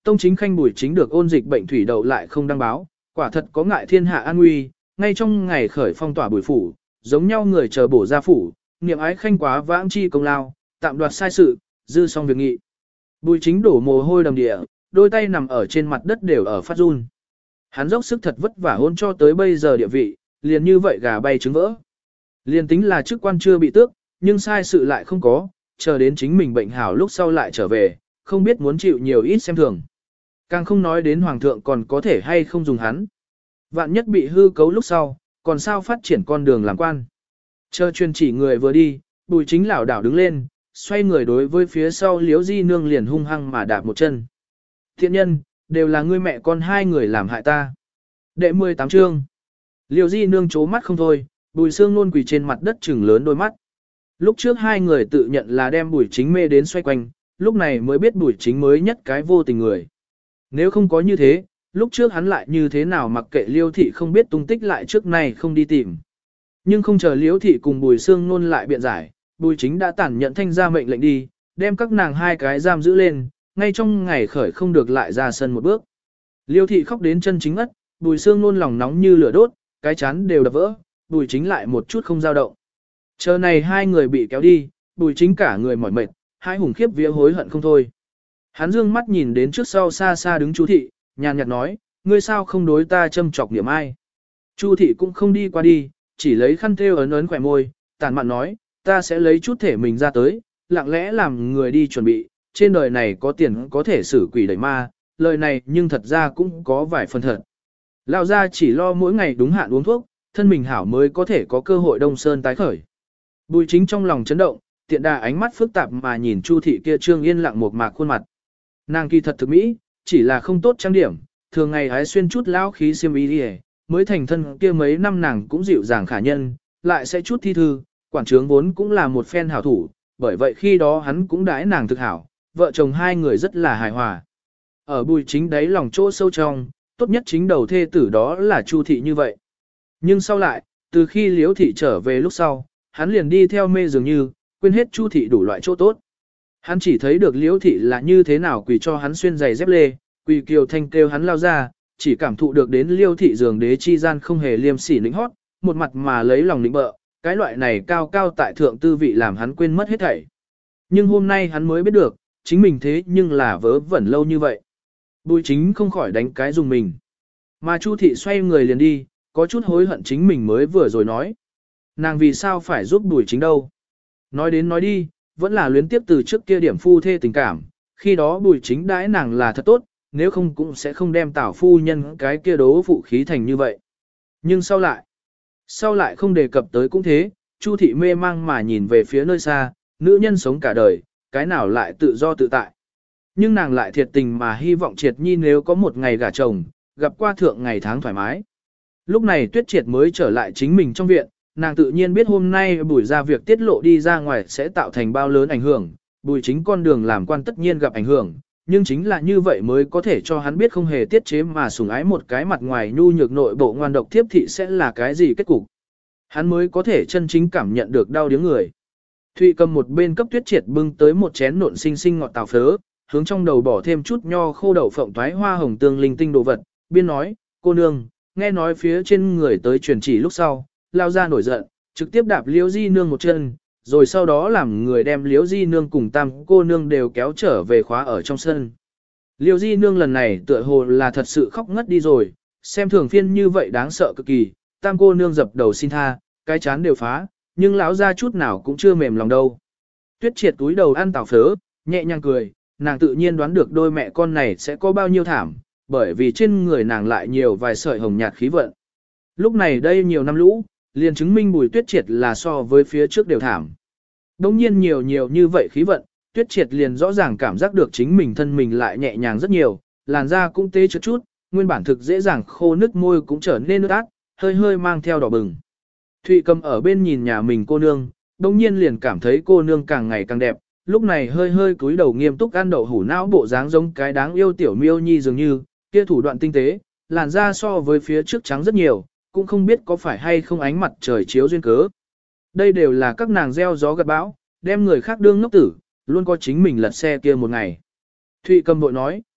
Tông Chính Khanh Bùi Chính được ôn dịch bệnh thủy đậu lại không đăng báo, quả thật có ngại thiên hạ an nguy, ngay trong ngày khởi phong tỏa Bùi phủ, giống nhau người chờ bổ ra phủ, niệm ái khanh quá vãng chi công lao, tạm đoạt sai sự, dư xong việc nghị. Bùi Chính đổ mồ hôi đầm địa, đôi tay nằm ở trên mặt đất đều ở phát run. Hắn dốc sức thật vất vả hôn cho tới bây giờ địa vị, liền như vậy gà bay trứng vỡ. Liền tính là chức quan chưa bị tước, nhưng sai sự lại không có, chờ đến chính mình bệnh hảo lúc sau lại trở về, không biết muốn chịu nhiều ít xem thường. Càng không nói đến hoàng thượng còn có thể hay không dùng hắn. Vạn nhất bị hư cấu lúc sau, còn sao phát triển con đường làm quan. Chờ truyền chỉ người vừa đi, Bùi Chính lảo đảo đứng lên, xoay người đối với phía sau Liễu Di Nương liền hung hăng mà đạp một chân. Thiện nhân, đều là ngươi mẹ con hai người làm hại ta. Đệ mười tám chương. Liễu Di Nương chố mắt không thôi, Bùi Sương luôn quỳ trên mặt đất trừng lớn đôi mắt. Lúc trước hai người tự nhận là đem Bùi Chính mê đến xoay quanh, lúc này mới biết Bùi Chính mới nhất cái vô tình người. Nếu không có như thế, lúc trước hắn lại như thế nào mặc kệ Liêu thị không biết tung tích lại trước này không đi tìm. Nhưng không chờ Liêu thị cùng Bùi Sương nôn lại biện giải, Bùi Chính đã tản nhận thanh ra mệnh lệnh đi, đem các nàng hai cái giam giữ lên, ngay trong ngày khởi không được lại ra sân một bước. Liêu thị khóc đến chân chính ất, Bùi Sương nôn lòng nóng như lửa đốt, cái chán đều đập vỡ, Bùi Chính lại một chút không dao động. Chờ này hai người bị kéo đi, Bùi Chính cả người mỏi mệt, hai hùng khiếp vía hối hận không thôi. Hắn dương mắt nhìn đến trước sau xa xa đứng Chu thị, nhàn nhạt nói, ngươi sao không đối ta châm chọc niệm ai. Chu thị cũng không đi qua đi, chỉ lấy khăn thêu ấn ấn khỏe môi, tàn mạn nói, ta sẽ lấy chút thể mình ra tới, lặng lẽ làm người đi chuẩn bị, trên đời này có tiền có thể xử quỷ đẩy ma, lời này nhưng thật ra cũng có vài phần thật. Lão gia chỉ lo mỗi ngày đúng hạn uống thuốc, thân mình hảo mới có thể có cơ hội đông sơn tái khởi. Bùi Chính trong lòng chấn động, tiện đà ánh mắt phức tạp mà nhìn Chu thị kia trương yên lặng một mạc khuôn mặt. Nàng kỳ thật thực mỹ, chỉ là không tốt trang điểm, thường ngày hái xuyên chút lão khí xiêm y đi, mới thành thân kia mấy năm nàng cũng dịu dàng khả nhân, lại sẽ chút thi thư, quản trướng vốn cũng là một phen hảo thủ, bởi vậy khi đó hắn cũng đãi nàng thực hảo, vợ chồng hai người rất là hài hòa. Ở Bùi Chính đáy lòng chỗ sâu trong, tốt nhất chính đầu thê tử đó là Chu thị như vậy. Nhưng sau lại, từ khi Liễu thị trở về lúc sau, hắn liền đi theo mê dường như, quên hết Chu thị đủ loại chỗ tốt. Hắn chỉ thấy được Liễu thị là như thế nào quỳ cho hắn xuyên giày dép lê, quỳ kiều thanh kêu hắn lao ra, chỉ cảm thụ được đến Liễu thị giường đế chi gian không hề liêm sỉ nịnh hót, một mặt mà lấy lòng nịnh bợ, cái loại này cao cao tại thượng tư vị làm hắn quên mất hết thảy. Nhưng hôm nay hắn mới biết được, chính mình thế nhưng là vớ vẩn lâu như vậy. Bùi Chính không khỏi đánh cái dùng mình. Mà Chu thị xoay người liền đi, có chút hối hận chính mình mới vừa rồi nói. Nàng vì sao phải giúp Bùi Chính đâu? Nói đến nói đi, vẫn là luyến tiếp từ trước kia điểm phu thê tình cảm, khi đó Bùi Chính đãi nàng là thật tốt, nếu không cũng sẽ không đem tảo phu nhân cái kia đố phụ khí thành như vậy. Nhưng sau lại, sau lại không đề cập tới cũng thế, Chu thị mê mang mà nhìn về phía nơi xa, nữ nhân sống cả đời, cái nào lại tự do tự tại. Nhưng nàng lại thiệt tình mà hy vọng Triệt Nhi nếu có một ngày gả chồng, gặp qua thượng ngày tháng thoải mái. Lúc này Tuyết Triệt mới trở lại chính mình trong viện, nàng tự nhiên biết hôm nay Bùi ra việc tiết lộ đi ra ngoài sẽ tạo thành bao lớn ảnh hưởng, Bùi Chính con đường làm quan tất nhiên gặp ảnh hưởng, nhưng chính là như vậy mới có thể cho hắn biết không hề tiết chế mà sủng ái một cái mặt ngoài nhu nhược nội bộ ngoan độc thiếp thị sẽ là cái gì kết cục. Hắn mới có thể chân chính cảm nhận được đau điếng người. Thụy cầm một bên cấp Tuyết Triệt bưng tới một chén nộn xinh xinh ngọt tàu phớ, hướng trong đầu bỏ thêm chút nho khô đậu phộng thoái hoa hồng tương linh tinh đồ vật, biên nói, cô nương, nghe nói phía trên người tới truyền chỉ lúc sau, lao ra nổi giận, trực tiếp đạp Liễu Di Nương một chân, rồi sau đó làm người đem Liễu Di Nương cùng tam cô nương đều kéo trở về khóa ở trong sân. Liễu Di Nương lần này tựa hồ là thật sự khóc ngất đi rồi, xem thường phiên như vậy đáng sợ cực kỳ, tam cô nương dập đầu xin tha, cái chán đều phá, nhưng lão ra chút nào cũng chưa mềm lòng đâu. Tuyết Triệt túi đầu ăn tảo phớ, nhẹ nhàng cười, nàng tự nhiên đoán được đôi mẹ con này sẽ có bao nhiêu thảm, bởi vì trên người nàng lại nhiều vài sợi hồng nhạt khí vận. Lúc này đây nhiều năm lũ, liền chứng minh Bùi Tuyết Triệt là so với phía trước đều thảm. Đông nhiên nhiều nhiều như vậy khí vận, Tuyết Triệt liền rõ ràng cảm giác được chính mình thân mình lại nhẹ nhàng rất nhiều, làn da cũng tê chút chút, nguyên bản thực dễ dàng khô nứt môi cũng trở nên ướt át, hơi hơi mang theo đỏ bừng. Thụy cầm ở bên nhìn nhà mình cô nương, đông nhiên liền cảm thấy cô nương càng ngày càng đẹp, lúc này hơi hơi cúi đầu nghiêm túc ăn đậu hủ não bộ dáng giống cái đáng yêu tiểu miêu nhi dường như, kia thủ đoạn tinh tế, làn da so với phía trước trắng rất nhiều, cũng không biết có phải hay không ánh mặt trời chiếu duyên cớ. Đây đều là các nàng gieo gió gặt bão, đem người khác đương ngốc tử, luôn có chính mình lật xe kia một ngày. Thụy cầm bội nói,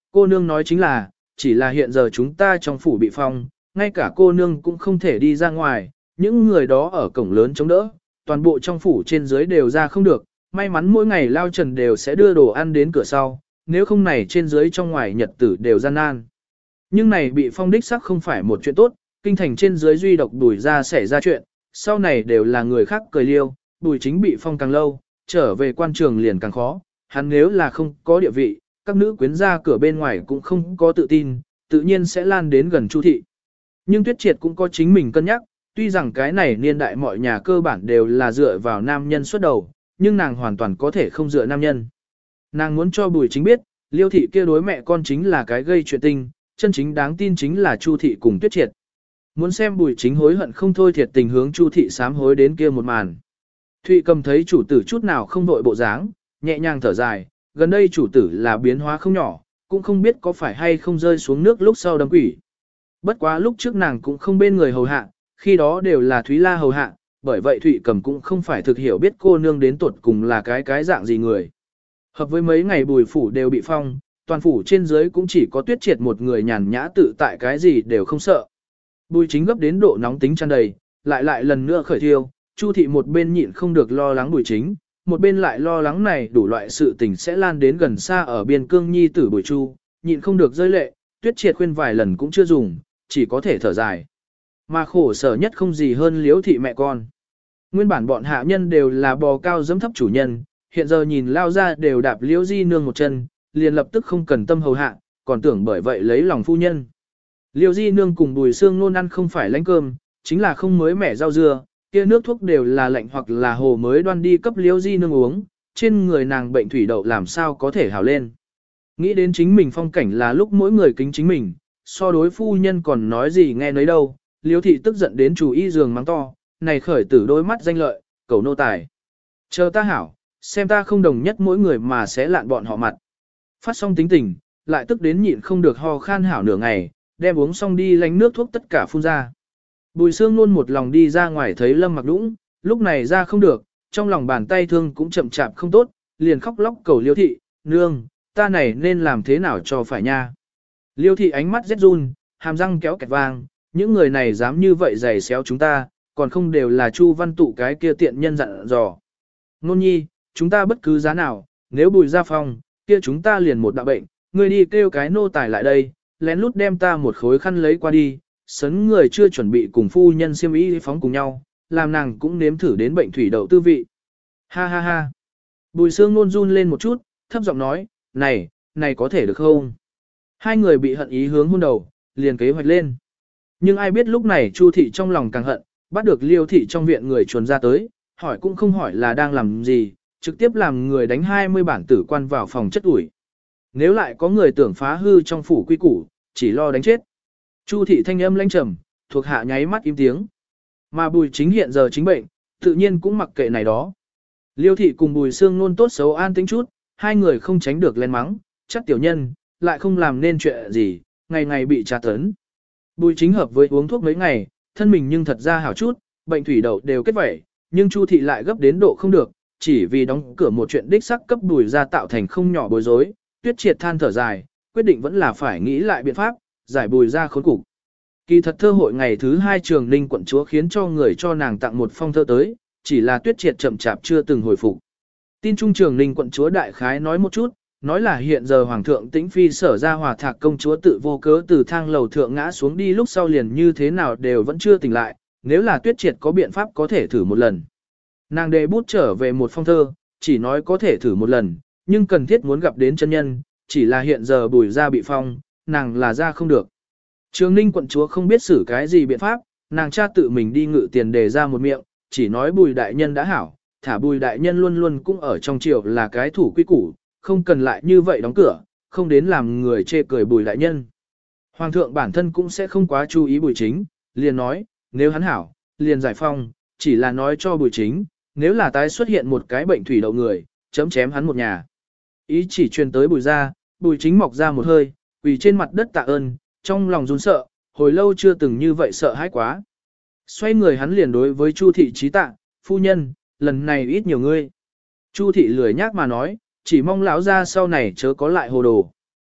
cô nương nói chính là, chỉ là hiện giờ chúng ta trong phủ bị phong, ngay cả cô nương cũng không thể đi ra ngoài, những người đó ở cổng lớn chống đỡ, toàn bộ trong phủ trên dưới đều ra không được, may mắn mỗi ngày lao trần đều sẽ đưa đồ ăn đến cửa sau, nếu không này trên dưới trong ngoài nhật tử đều gian nan. Nhưng này bị phong đích sắc không phải một chuyện tốt, kinh thành trên dưới duy độc Bùi ra xảy ra chuyện, sau này đều là người khác cười liêu, Bùi chính bị phong càng lâu, trở về quan trường liền càng khó, hắn nếu là không có địa vị, các nữ quyến ra cửa bên ngoài cũng không có tự tin, tự nhiên sẽ lan đến gần Chu thị. Nhưng Tuyết Triệt cũng có chính mình cân nhắc, tuy rằng cái này niên đại mọi nhà cơ bản đều là dựa vào nam nhân xuất đầu, nhưng nàng hoàn toàn có thể không dựa nam nhân. Nàng muốn cho Bùi chính biết, Liêu thị kia đối mẹ con chính là cái gây chuyện tình, chân chính đáng tin chính là Chu thị cùng Tuyết Triệt. Muốn xem Bùi chính hối hận không thôi thiệt tình hướng Chu thị sám hối đến kia một màn. Thụy Cầm thấy chủ tử chút nào không đội bộ dáng, nhẹ nhàng thở dài, gần đây chủ tử là biến hóa không nhỏ, cũng không biết có phải hay không rơi xuống nước lúc sau đâm quỷ. Bất quá lúc trước nàng cũng không bên người hầu hạ, khi đó đều là Thúy La hầu hạ, bởi vậy Thụy Cầm cũng không phải thực hiểu biết cô nương đến tuột cùng là cái cái dạng gì người. Hợp với mấy ngày Bùi phủ đều bị phong, toàn phủ trên dưới cũng chỉ có Tuyết Triệt một người nhàn nhã tự tại, cái gì đều không sợ. Bùi chính gấp đến độ nóng tính tràn đầy, lại lại lần nữa khởi thiêu, Chu thị một bên nhịn không được lo lắng Bùi chính, một bên lại lo lắng này đủ loại sự tình sẽ lan đến gần xa ở biên cương nhi tử Bùi Chu, nhịn không được rơi lệ, Tuyết Triệt khuyên vài lần cũng chưa dùng, chỉ có thể thở dài. Mà khổ sở nhất không gì hơn Liễu thị mẹ con. Nguyên bản bọn hạ nhân đều là bò cao giẫm thấp chủ nhân, hiện giờ nhìn lao ra đều đạp Liễu di nương một chân, liền lập tức không cần tâm hầu hạ, còn tưởng bởi vậy lấy lòng phu nhân. Liễu di nương cùng Bùi Xương nôn ăn không phải lánh cơm, chính là không mới mẻ rau dưa, kia nước thuốc đều là lạnh hoặc là hồ mới đoan đi cấp Liễu di nương uống, trên người nàng bệnh thủy đậu làm sao có thể hảo lên. Nghĩ đến chính mình phong cảnh là lúc mỗi người kính chính mình, so đối phu nhân còn nói gì nghe nấy đâu, Liễu thị tức giận đến chủ y giường mắng to, này khởi tử đôi mắt danh lợi, cầu nô tài. Chờ ta hảo, xem ta không đồng nhất mỗi người mà sẽ lạn bọn họ mặt. Phát xong tính tình, lại tức đến nhịn không được ho khan hảo nửa ngày, đem uống xong đi lánh nước thuốc tất cả phun ra. Bùi Xương luôn một lòng đi ra ngoài thấy Lâm Mặc Đũng, lúc này ra không được, trong lòng bàn tay thương cũng chậm chạp không tốt, liền khóc lóc cầu Liêu thị, nương, ta này nên làm thế nào cho phải nha. Liêu thị ánh mắt rét run, hàm răng kéo kẹt vang, những người này dám như vậy giày xéo chúng ta, còn không đều là Chu Văn Tụ cái kia tiện nhân dặn dò. Nôn nhi, chúng ta bất cứ giá nào, nếu Bùi ra phong, kia chúng ta liền một đạo bệnh, ngươi đi kêu cái nô tài lại đây, lén lút đem ta một khối khăn lấy qua đi, sấn người chưa chuẩn bị cùng phu nhân xiêm y phóng cùng nhau, làm nàng cũng nếm thử đến bệnh thủy đậu tư vị. Ha ha ha. Bùi Xương nôn run lên một chút, thấp giọng nói, này, này có thể được không? Hai người bị hận ý hướng hôn đầu, liền kế hoạch lên. Nhưng ai biết lúc này Chu thị trong lòng càng hận, bắt được Liêu thị trong viện người chuồn ra tới, hỏi cũng không hỏi là đang làm gì, trực tiếp làm người đánh hai mươi bản tử quan vào phòng chất ủi. Nếu lại có người tưởng phá hư trong phủ quy củ, chỉ lo đánh chết. Chu thị thanh âm lãnh trầm, thuộc hạ nháy mắt im tiếng. Mà Bùi chính hiện giờ chính bệnh, tự nhiên cũng mặc kệ này đó. Liêu thị cùng Bùi Xương nôn tốt xấu an tĩnh chút, hai người không tránh được lên mắng, chắc tiểu nhân, lại không làm nên chuyện gì, ngày ngày bị tra tấn. Bùi chính hợp với uống thuốc mấy ngày, thân mình nhưng thật ra hảo chút, bệnh thủy đậu đều kết vẩy, nhưng Chu thị lại gấp đến độ không được, chỉ vì đóng cửa một chuyện đích sắc cấp Bùi ra tạo thành không nhỏ bối rối, Tuyết Triệt than thở dài, quyết định vẫn là phải nghĩ lại biện pháp, giải Bùi ra khốn cục. Kỳ thật thơ hội ngày thứ hai Trường Ninh quận chúa khiến cho người cho nàng tặng một phong thơ tới, chỉ là Tuyết Triệt chậm chạp chưa từng hồi phục. Tin trung Trường Ninh quận chúa đại khái nói một chút, nói là hiện giờ Hoàng thượng Tĩnh Phi sở ra Hòa Thạc công chúa tự vô cớ từ thang lầu thượng ngã xuống đi lúc sau liền như thế nào đều vẫn chưa tỉnh lại, nếu là Tuyết Triệt có biện pháp có thể thử một lần. Nàng đề bút trở về một phong thơ, chỉ nói có thể thử một lần, nhưng cần thiết muốn gặp đến chân nhân, chỉ là hiện giờ Bùi ra bị phong, nàng là ra không được. Trường Ninh quận chúa không biết xử cái gì biện pháp, nàng cha tự mình đi ngự tiền đề ra một miệng, chỉ nói Bùi đại nhân đã hảo, thả Bùi đại nhân luôn luôn cũng ở trong triều là cái thủ quy củ, không cần lại như vậy đóng cửa, không đến làm người chê cười Bùi đại nhân. Hoàng thượng bản thân cũng sẽ không quá chú ý Bùi chính, liền nói, nếu hắn hảo, liền giải phong, chỉ là nói cho Bùi chính, nếu là tái xuất hiện một cái bệnh thủy đậu người, chấm chém hắn một nhà. Ý chỉ truyền tới Bùi ra, Bùi chính mọc ra một hơi, quỳ trên mặt đất tạ ơn, trong lòng run sợ, hồi lâu chưa từng như vậy sợ hãi quá. Xoay người hắn liền đối với Chu thị trí tạ, phu nhân, lần này ít nhiều ngươi. Chu thị lười nhác mà nói, chỉ mong lão ra sau này chớ có lại hồ đồ.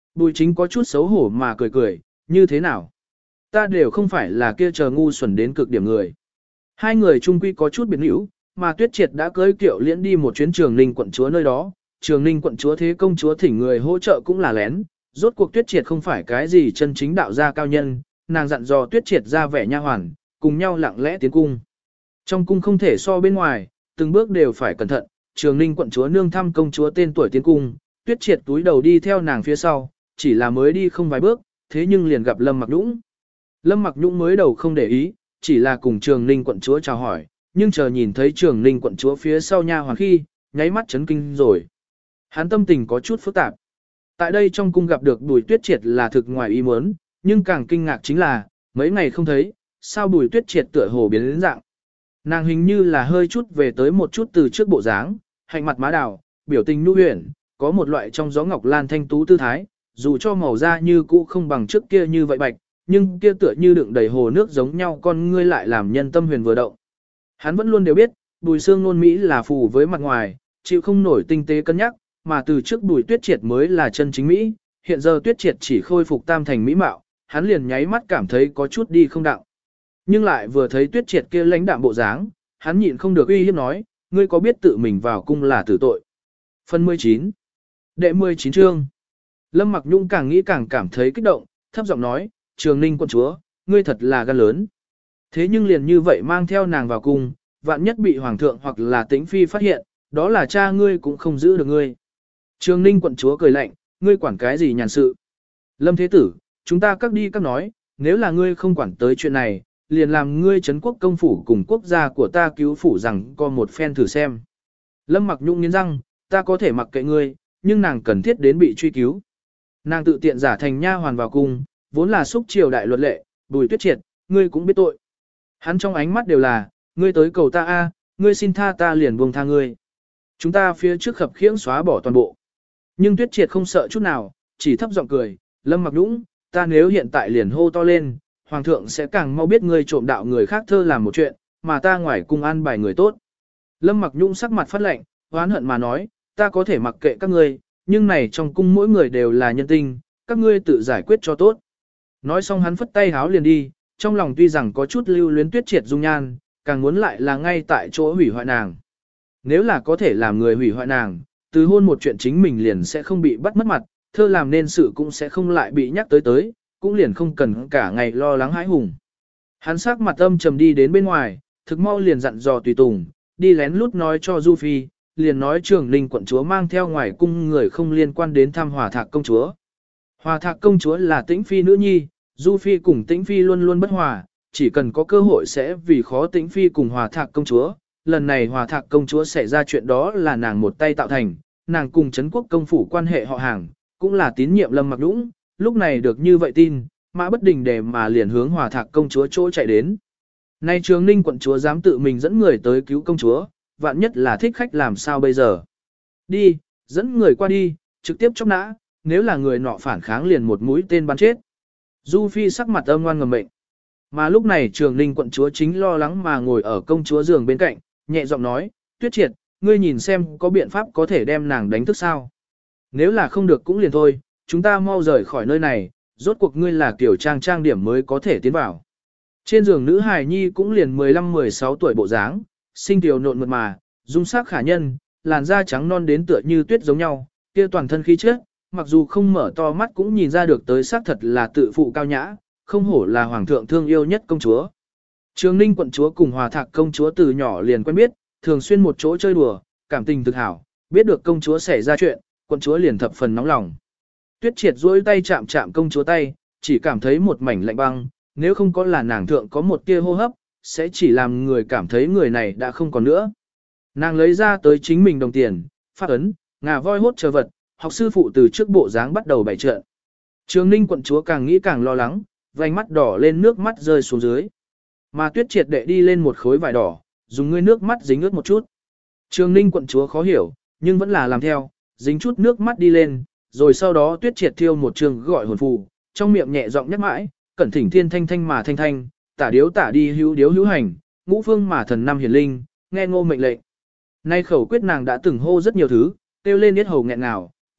Bùi chính có chút xấu hổ mà cười cười, như thế nào? Ta đều không phải là kia chờ ngu xuẩn đến cực điểm người. Hai người chung quy có chút biệt hữu, mà Tuyết Triệt đã cưới Kiệu Liễn đi một chuyến Trường Ninh quận chúa nơi đó. Trường Ninh quận chúa thế công chúa thỉnh người hỗ trợ cũng là lén. Rốt cuộc Tuyết Triệt không phải cái gì chân chính đạo gia cao nhân, nàng dặn dò Tuyết Triệt ra vẻ nha hoàn, cùng nhau lặng lẽ tiến cung. Trong cung không thể so bên ngoài, từng bước đều phải cẩn thận. Trường Ninh quận chúa nương thăm công chúa tên tuổi tiến cung, Tuyết Triệt túi đầu đi theo nàng phía sau, chỉ là mới đi không vài bước, thế nhưng liền gặp Lâm Mặc Nhũng. Lâm Mặc Nhũng mới đầu không để ý, chỉ là cùng Trường Ninh quận chúa chào hỏi, nhưng chờ nhìn thấy Trường Ninh quận chúa phía sau nha hoàn khi, nháy mắt chấn kinh rồi. Hắn tâm tình có chút phức tạp. Tại đây trong cung gặp được Bùi Tuyết Triệt là thực ngoài ý muốn, nhưng càng kinh ngạc chính là, mấy ngày không thấy, sao Bùi Tuyết Triệt tựa hồ biến đến dạng. Nàng hình như là hơi chút về tới một chút từ trước bộ dáng, hạnh mặt má đào, biểu tình nhu huyền, có một loại trong gió ngọc lan thanh tú tư thái, dù cho màu da như cũ không bằng trước kia như vậy bạch, nhưng kia tựa như đựng đầy hồ nước giống nhau con ngươi lại làm nhân tâm huyền vừa động. Hắn vẫn luôn đều biết, Bùi Sương Nôn Mỹ là phù với mặt ngoài, chịu không nổi tinh tế cân nhắc, mà từ trước Bùi Tuyết Triệt mới là chân chính Mỹ, hiện giờ Tuyết Triệt chỉ khôi phục tam thành Mỹ mạo, hắn liền nháy mắt cảm thấy có chút đi không đạo. Nhưng lại vừa thấy Tuyết Triệt kia lãnh đạm bộ dáng, hắn nhịn không được uy hiếp nói, ngươi có biết tự mình vào cung là tử tội. Phần mười chín. Đệ mười chín chương. Lâm Mặc Nhung càng nghĩ càng cảm thấy kích động, thấp giọng nói, Trường Ninh quận chúa, ngươi thật là gan lớn. Thế nhưng liền như vậy mang theo nàng vào cung, vạn nhất bị hoàng thượng hoặc là tĩnh phi phát hiện, đó là cha ngươi cũng không giữ được ngươi. Trường Ninh quận chúa cười lạnh, ngươi quản cái gì nhàn sự. Lâm Thế Tử, chúng ta các đi các nói, nếu là ngươi không quản tới chuyện này, liền làm ngươi trấn quốc công phủ cùng quốc gia của ta cứu phủ rằng có một phen thử xem. Lâm Mặc Nhung nghiến răng, ta có thể mặc kệ ngươi, nhưng nàng cần thiết đến bị truy cứu. Nàng tự tiện giả thành nha hoàn vào cung, vốn là xúc triều đại luật lệ, Bùi Tuyết Triệt, ngươi cũng biết tội. Hắn trong ánh mắt đều là, ngươi tới cầu ta a, ngươi xin tha ta liền buông tha ngươi. Chúng ta phía trước khập khiễng xóa bỏ toàn bộ. Nhưng Tuyết Triệt không sợ chút nào, chỉ thấp giọng cười, Lâm Mặc Nhũng, ta nếu hiện tại liền hô to lên, hoàng thượng sẽ càng mau biết ngươi trộm đạo người khác thơ làm một chuyện, mà ta ngoài cung an bài người tốt. Lâm Mặc Nhũng sắc mặt phát lạnh, oán hận mà nói, ta có thể mặc kệ các ngươi, nhưng này trong cung mỗi người đều là nhân tinh, các ngươi tự giải quyết cho tốt. Nói xong hắn phất tay háo liền đi, trong lòng tuy rằng có chút lưu luyến Tuyết Triệt dung nhan, càng muốn lại là ngay tại chỗ hủy hoại nàng. Nếu là có thể làm người hủy hoại nàng, từ hôn một chuyện chính mình liền sẽ không bị bắt mất mặt, thơ làm nên sự cũng sẽ không lại bị nhắc tới tới, cũng liền không cần cả ngày lo lắng hãi hùng. Hắn sắc mặt âm trầm đi đến bên ngoài, thực mau liền dặn dò tùy tùng, đi lén lút nói cho Du Phi, liền nói Trường Ninh quận chúa mang theo ngoài cung người không liên quan đến thăm Hòa Thạc công chúa. Hòa Thạc công chúa là Tĩnh Phi nữ nhi, Du Phi cùng Tĩnh Phi luôn luôn bất hòa, chỉ cần có cơ hội sẽ vì khó Tĩnh Phi cùng Hòa Thạc công chúa. Lần này Hòa Thạc công chúa xảy ra chuyện đó là nàng một tay tạo thành, nàng cùng Trấn quốc công phủ quan hệ họ hàng, cũng là tín nhiệm Lâm Mặc Nhũng, lúc này được như vậy tin, Mã Bất Đình để mà liền hướng Hòa Thạc công chúa chỗ chạy đến. Nay Trường Ninh quận chúa dám tự mình dẫn người tới cứu công chúa, vạn nhất là thích khách làm sao bây giờ. Đi, dẫn người qua đi, trực tiếp chóc nã, nếu là người nọ phản kháng liền một mũi tên bắn chết. Du Phi sắc mặt âm ngoan ngầm mệnh. Mà lúc này Trường Ninh quận chúa chính lo lắng mà ngồi ở công chúa giường bên cạnh, nhẹ giọng nói, Tuyết Triệt, ngươi nhìn xem có biện pháp có thể đem nàng đánh thức sao. Nếu là không được cũng liền thôi, chúng ta mau rời khỏi nơi này, rốt cuộc ngươi là kiểu trang trang điểm mới có thể tiến vào. Trên giường nữ hài nhi cũng liền mười lăm mười sáu tuổi bộ dáng, xinh tiểu nộn mượt mà, dung sắc khả nhân, làn da trắng non đến tựa như tuyết giống nhau, kia toàn thân khí chất, mặc dù không mở to mắt cũng nhìn ra được tới xác thật là tự phụ cao nhã, không hổ là hoàng thượng thương yêu nhất công chúa. Trường Ninh quận chúa cùng Hòa Thạc công chúa từ nhỏ liền quen biết, thường xuyên một chỗ chơi đùa, cảm tình thực hảo, biết được công chúa xảy ra chuyện, quận chúa liền thập phần nóng lòng. Tuyết Triệt duỗi tay chạm chạm công chúa tay, chỉ cảm thấy một mảnh lạnh băng, nếu không có là nàng thượng có một tia hô hấp, sẽ chỉ làm người cảm thấy người này đã không còn nữa. Nàng lấy ra tới chính mình đồng tiền, phát ấn, ngà voi hốt chờ vật, học sư phụ từ trước bộ dáng bắt đầu bày trận. Trường Ninh quận chúa càng nghĩ càng lo lắng, vành mắt đỏ lên nước mắt rơi xuống dưới. Mà Tuyết Triệt đệ đi lên một khối vải đỏ, dùng ngươi nước mắt dính ướt một chút. Trường Ninh quận chúa khó hiểu, nhưng vẫn là làm theo, dính chút nước mắt đi lên, rồi sau đó Tuyết Triệt thiêu một trường gọi hồn phù, trong miệng nhẹ giọng nhắc mãi, cẩn thỉnh thiên thanh thanh mà thanh thanh, tả điếu tả đi hữu điếu hữu hành, ngũ phương mà thần năm hiển linh, nghe ngô mệnh lệnh. Nay khẩu quyết nàng đã từng hô rất nhiều thứ, tiêu lên yết hầu nghẹn ngào,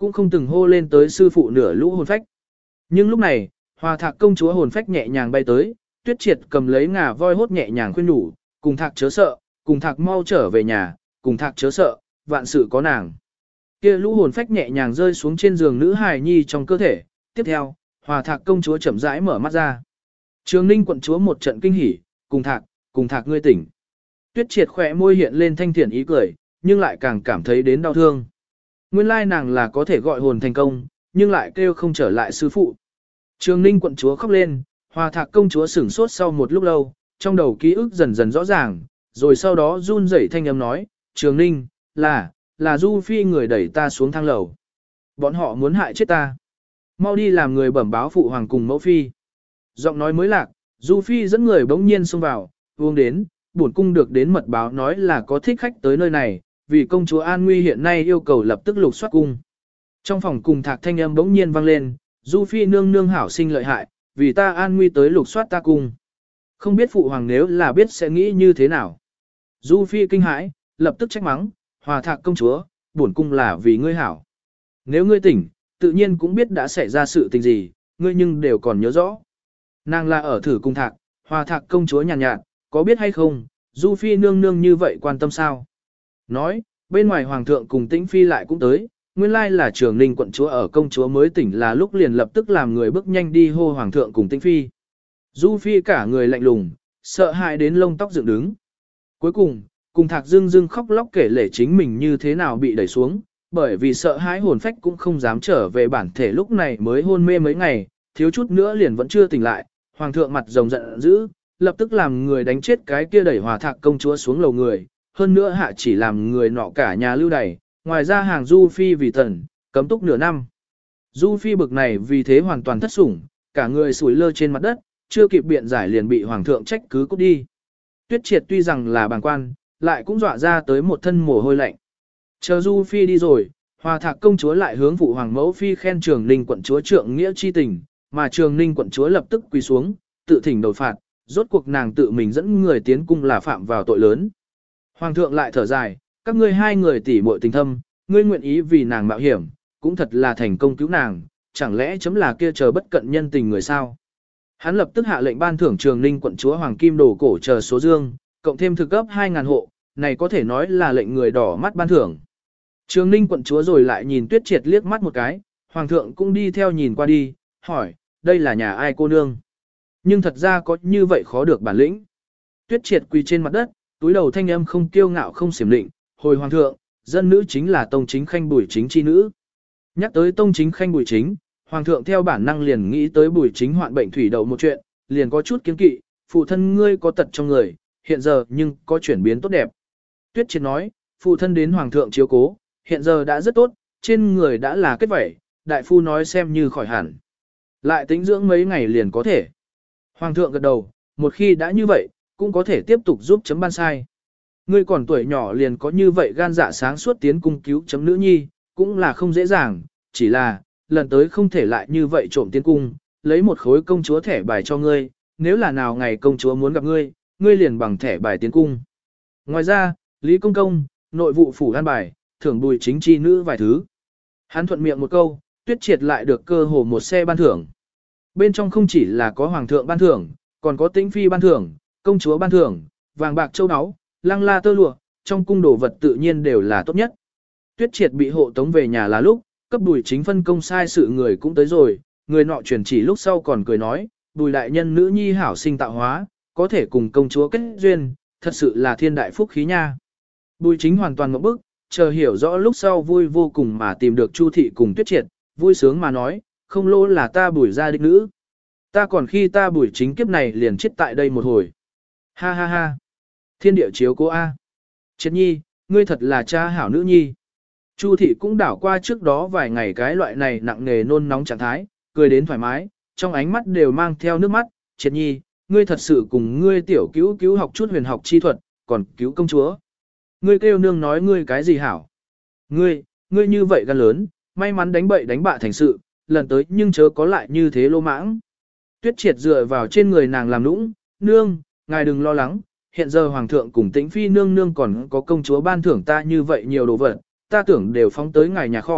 cũng không từng hô lên tới sư phụ nửa lũ hồn phách. Nhưng lúc này, Hòa Thạc công chúa hồn phách nhẹ nhàng bay tới, Tuyết Triệt cầm lấy ngà voi hốt nhẹ nhàng khuyên nhủ, cùng Thạc chớ sợ, cùng Thạc mau trở về nhà, cùng Thạc chớ sợ, vạn sự có nàng. Kia lũ hồn phách nhẹ nhàng rơi xuống trên giường nữ hài nhi trong cơ thể, tiếp theo, Hòa Thạc công chúa chậm rãi mở mắt ra. Trường Ninh quận chúa một trận kinh hỉ, cùng Thạc, cùng Thạc ngươi tỉnh. Tuyết Triệt khỏe môi hiện lên thanh thiện ý cười, nhưng lại càng cảm thấy đến đau thương. Nguyên lai nàng là có thể gọi hồn thành công, nhưng lại kêu không trở lại sư phụ. Trường Ninh quận chúa khóc lên, Hòa Thạc công chúa sửng sốt sau một lúc lâu, trong đầu ký ức dần dần rõ ràng, rồi sau đó run rẩy thanh âm nói, Trường Ninh, là, là Du Phi người đẩy ta xuống thang lầu. Bọn họ muốn hại chết ta. Mau đi làm người bẩm báo phụ hoàng cùng mẫu phi. Giọng nói mới lạc, Du Phi dẫn người bỗng nhiên xông vào, uống đến, bổn cung được đến mật báo nói là có thích khách tới nơi này, vì công chúa An Nguy hiện nay yêu cầu lập tức lục soát cung. Trong phòng cùng Thạc thanh âm bỗng nhiên vang lên, Du Phi nương nương hảo sinh lợi hại, vì ta An Nguy tới lục soát ta cung. Không biết phụ hoàng nếu là biết sẽ nghĩ như thế nào. Du Phi kinh hãi, lập tức trách mắng, Hòa Thạc công chúa, bổn cung là vì ngươi hảo. Nếu ngươi tỉnh, tự nhiên cũng biết đã xảy ra sự tình gì, ngươi nhưng đều còn nhớ rõ. Nàng là ở thử cung Thạc, Hòa Thạc công chúa nhàn nhạt, nhạt, có biết hay không, Du Phi nương nương như vậy quan tâm sao? Nói, bên ngoài hoàng thượng cùng Tĩnh Phi lại cũng tới, nguyên lai là Trường Ninh quận chúa ở công chúa mới tỉnh là lúc liền lập tức làm người bước nhanh đi hô hoàng thượng cùng Tĩnh Phi. Du Phi cả người lạnh lùng, sợ hãi đến lông tóc dựng đứng. Cuối cùng, cùng Thạc dưng dưng khóc lóc kể lể chính mình như thế nào bị đẩy xuống, bởi vì sợ hãi hồn phách cũng không dám trở về bản thể lúc này mới hôn mê mấy ngày, thiếu chút nữa liền vẫn chưa tỉnh lại, hoàng thượng mặt rồng giận dữ, lập tức làm người đánh chết cái kia đẩy Hòa Thạc công chúa xuống lầu người, hơn nữa hạ chỉ làm người nọ cả nhà lưu đày, ngoài ra hàng Du Phi vì tần, cấm túc nửa năm. Du Phi bực này vì thế hoàn toàn thất sủng, cả người sủi lơ trên mặt đất, chưa kịp biện giải liền bị hoàng thượng trách cứ cút đi. Tuyết Triệt tuy rằng là bàng quan, lại cũng dọa ra tới một thân mồ hôi lạnh. Chờ Du Phi đi rồi, Hòa Thạc công chúa lại hướng phụ hoàng mẫu phi khen Trường Ninh quận chúa trượng nghĩa chi tình, mà Trường Ninh quận chúa lập tức quỳ xuống, tự thỉnh đầu phạt, rốt cuộc nàng tự mình dẫn người tiến cung là phạm vào tội lớn. Hoàng thượng lại thở dài, các ngươi hai người tỉ muội tình thâm, ngươi nguyện ý vì nàng mạo hiểm, cũng thật là thành công cứu nàng, chẳng lẽ chấm là kia chờ bất cận nhân tình người sao? Hắn lập tức hạ lệnh ban thưởng Trường Ninh quận chúa hoàng kim đồ cổ chờ số dương, cộng thêm thực cấp hai ngàn hộ, này có thể nói là lệnh người đỏ mắt ban thưởng. Trường Ninh quận chúa rồi lại nhìn Tuyết Triệt liếc mắt một cái, hoàng thượng cũng đi theo nhìn qua đi, hỏi, đây là nhà ai cô nương? Nhưng thật ra có như vậy khó được bản lĩnh. Tuyết Triệt quỳ trên mặt đất, túi đầu thanh âm không kiêu ngạo không xiểm định, hồi hoàng thượng, dân nữ chính là tông chính khanh bùi chính chi nữ. Nhắc tới tông chính khanh bùi chính, hoàng thượng theo bản năng liền nghĩ tới bùi chính hoạn bệnh thủy đậu một chuyện, liền có chút kiến kỵ, phụ thân ngươi có tật trong người, hiện giờ nhưng có chuyển biến tốt đẹp. Tuyết Triệt nói, phụ thân đến hoàng thượng chiếu cố, hiện giờ đã rất tốt, trên người đã là kết vẩy, đại phu nói xem như khỏi hẳn. Lại tính dưỡng mấy ngày liền có thể. Hoàng thượng gật đầu, một khi đã như vậy, cũng có thể tiếp tục giúp chấm ban sai. Ngươi còn tuổi nhỏ liền có như vậy gan dạ sáng suốt tiến cung cứu chấm nữ nhi, cũng là không dễ dàng, chỉ là, lần tới không thể lại như vậy trộm tiến cung, lấy một khối công chúa thẻ bài cho ngươi, nếu là nào ngày công chúa muốn gặp ngươi, ngươi liền bằng thẻ bài tiến cung. Ngoài ra, Lý Công Công, nội vụ phủ an bài, thưởng bùi chính chi nữ vài thứ. Hắn thuận miệng một câu, Tuyết Triệt lại được cơ hồ một xe ban thưởng. Bên trong không chỉ là có hoàng thượng ban thưởng, còn có tĩnh phi ban thưởng, công chúa ban thưởng, vàng bạc châu áo, lăng la tơ lụa, trong cung đồ vật tự nhiên đều là tốt nhất. Tuyết Triệt bị hộ tống về nhà là lúc, cấp Bùi chính phân công sai sự người cũng tới rồi, người nọ truyền chỉ lúc sau còn cười nói, Bùi đại nhân nữ nhi hảo sinh tạo hóa, có thể cùng công chúa kết duyên, thật sự là thiên đại phúc khí nha. Bùi chính hoàn toàn ngộp bức, chờ hiểu rõ lúc sau vui vô cùng mà tìm được Chu thị cùng Tuyết Triệt, vui sướng mà nói, không lỗ là ta Bùi gia đích nữ. Ta còn khi ta Bùi chính kiếp này liền chết tại đây một hồi. Ha ha ha. Thiên địa chiếu cố A. Triệt nhi, ngươi thật là cha hảo nữ nhi. Chu thị cũng đảo qua trước đó vài ngày cái loại này nặng nề nôn nóng trạng thái, cười đến thoải mái, trong ánh mắt đều mang theo nước mắt. Triệt nhi, ngươi thật sự cùng ngươi tiểu cứu cứu học chút huyền học chi thuật, còn cứu công chúa. Ngươi kêu nương nói ngươi cái gì hảo. Ngươi, ngươi như vậy gan lớn, may mắn đánh bậy đánh bạ thành sự, lần tới nhưng chớ có lại như thế lô mãng. Tuyết Triệt dựa vào trên người nàng làm nũng, nương, ngài đừng lo lắng, hiện giờ hoàng thượng cùng tĩnh phi nương nương còn có công chúa ban thưởng ta như vậy nhiều đồ vật, ta tưởng đều phóng tới ngài nhà kho,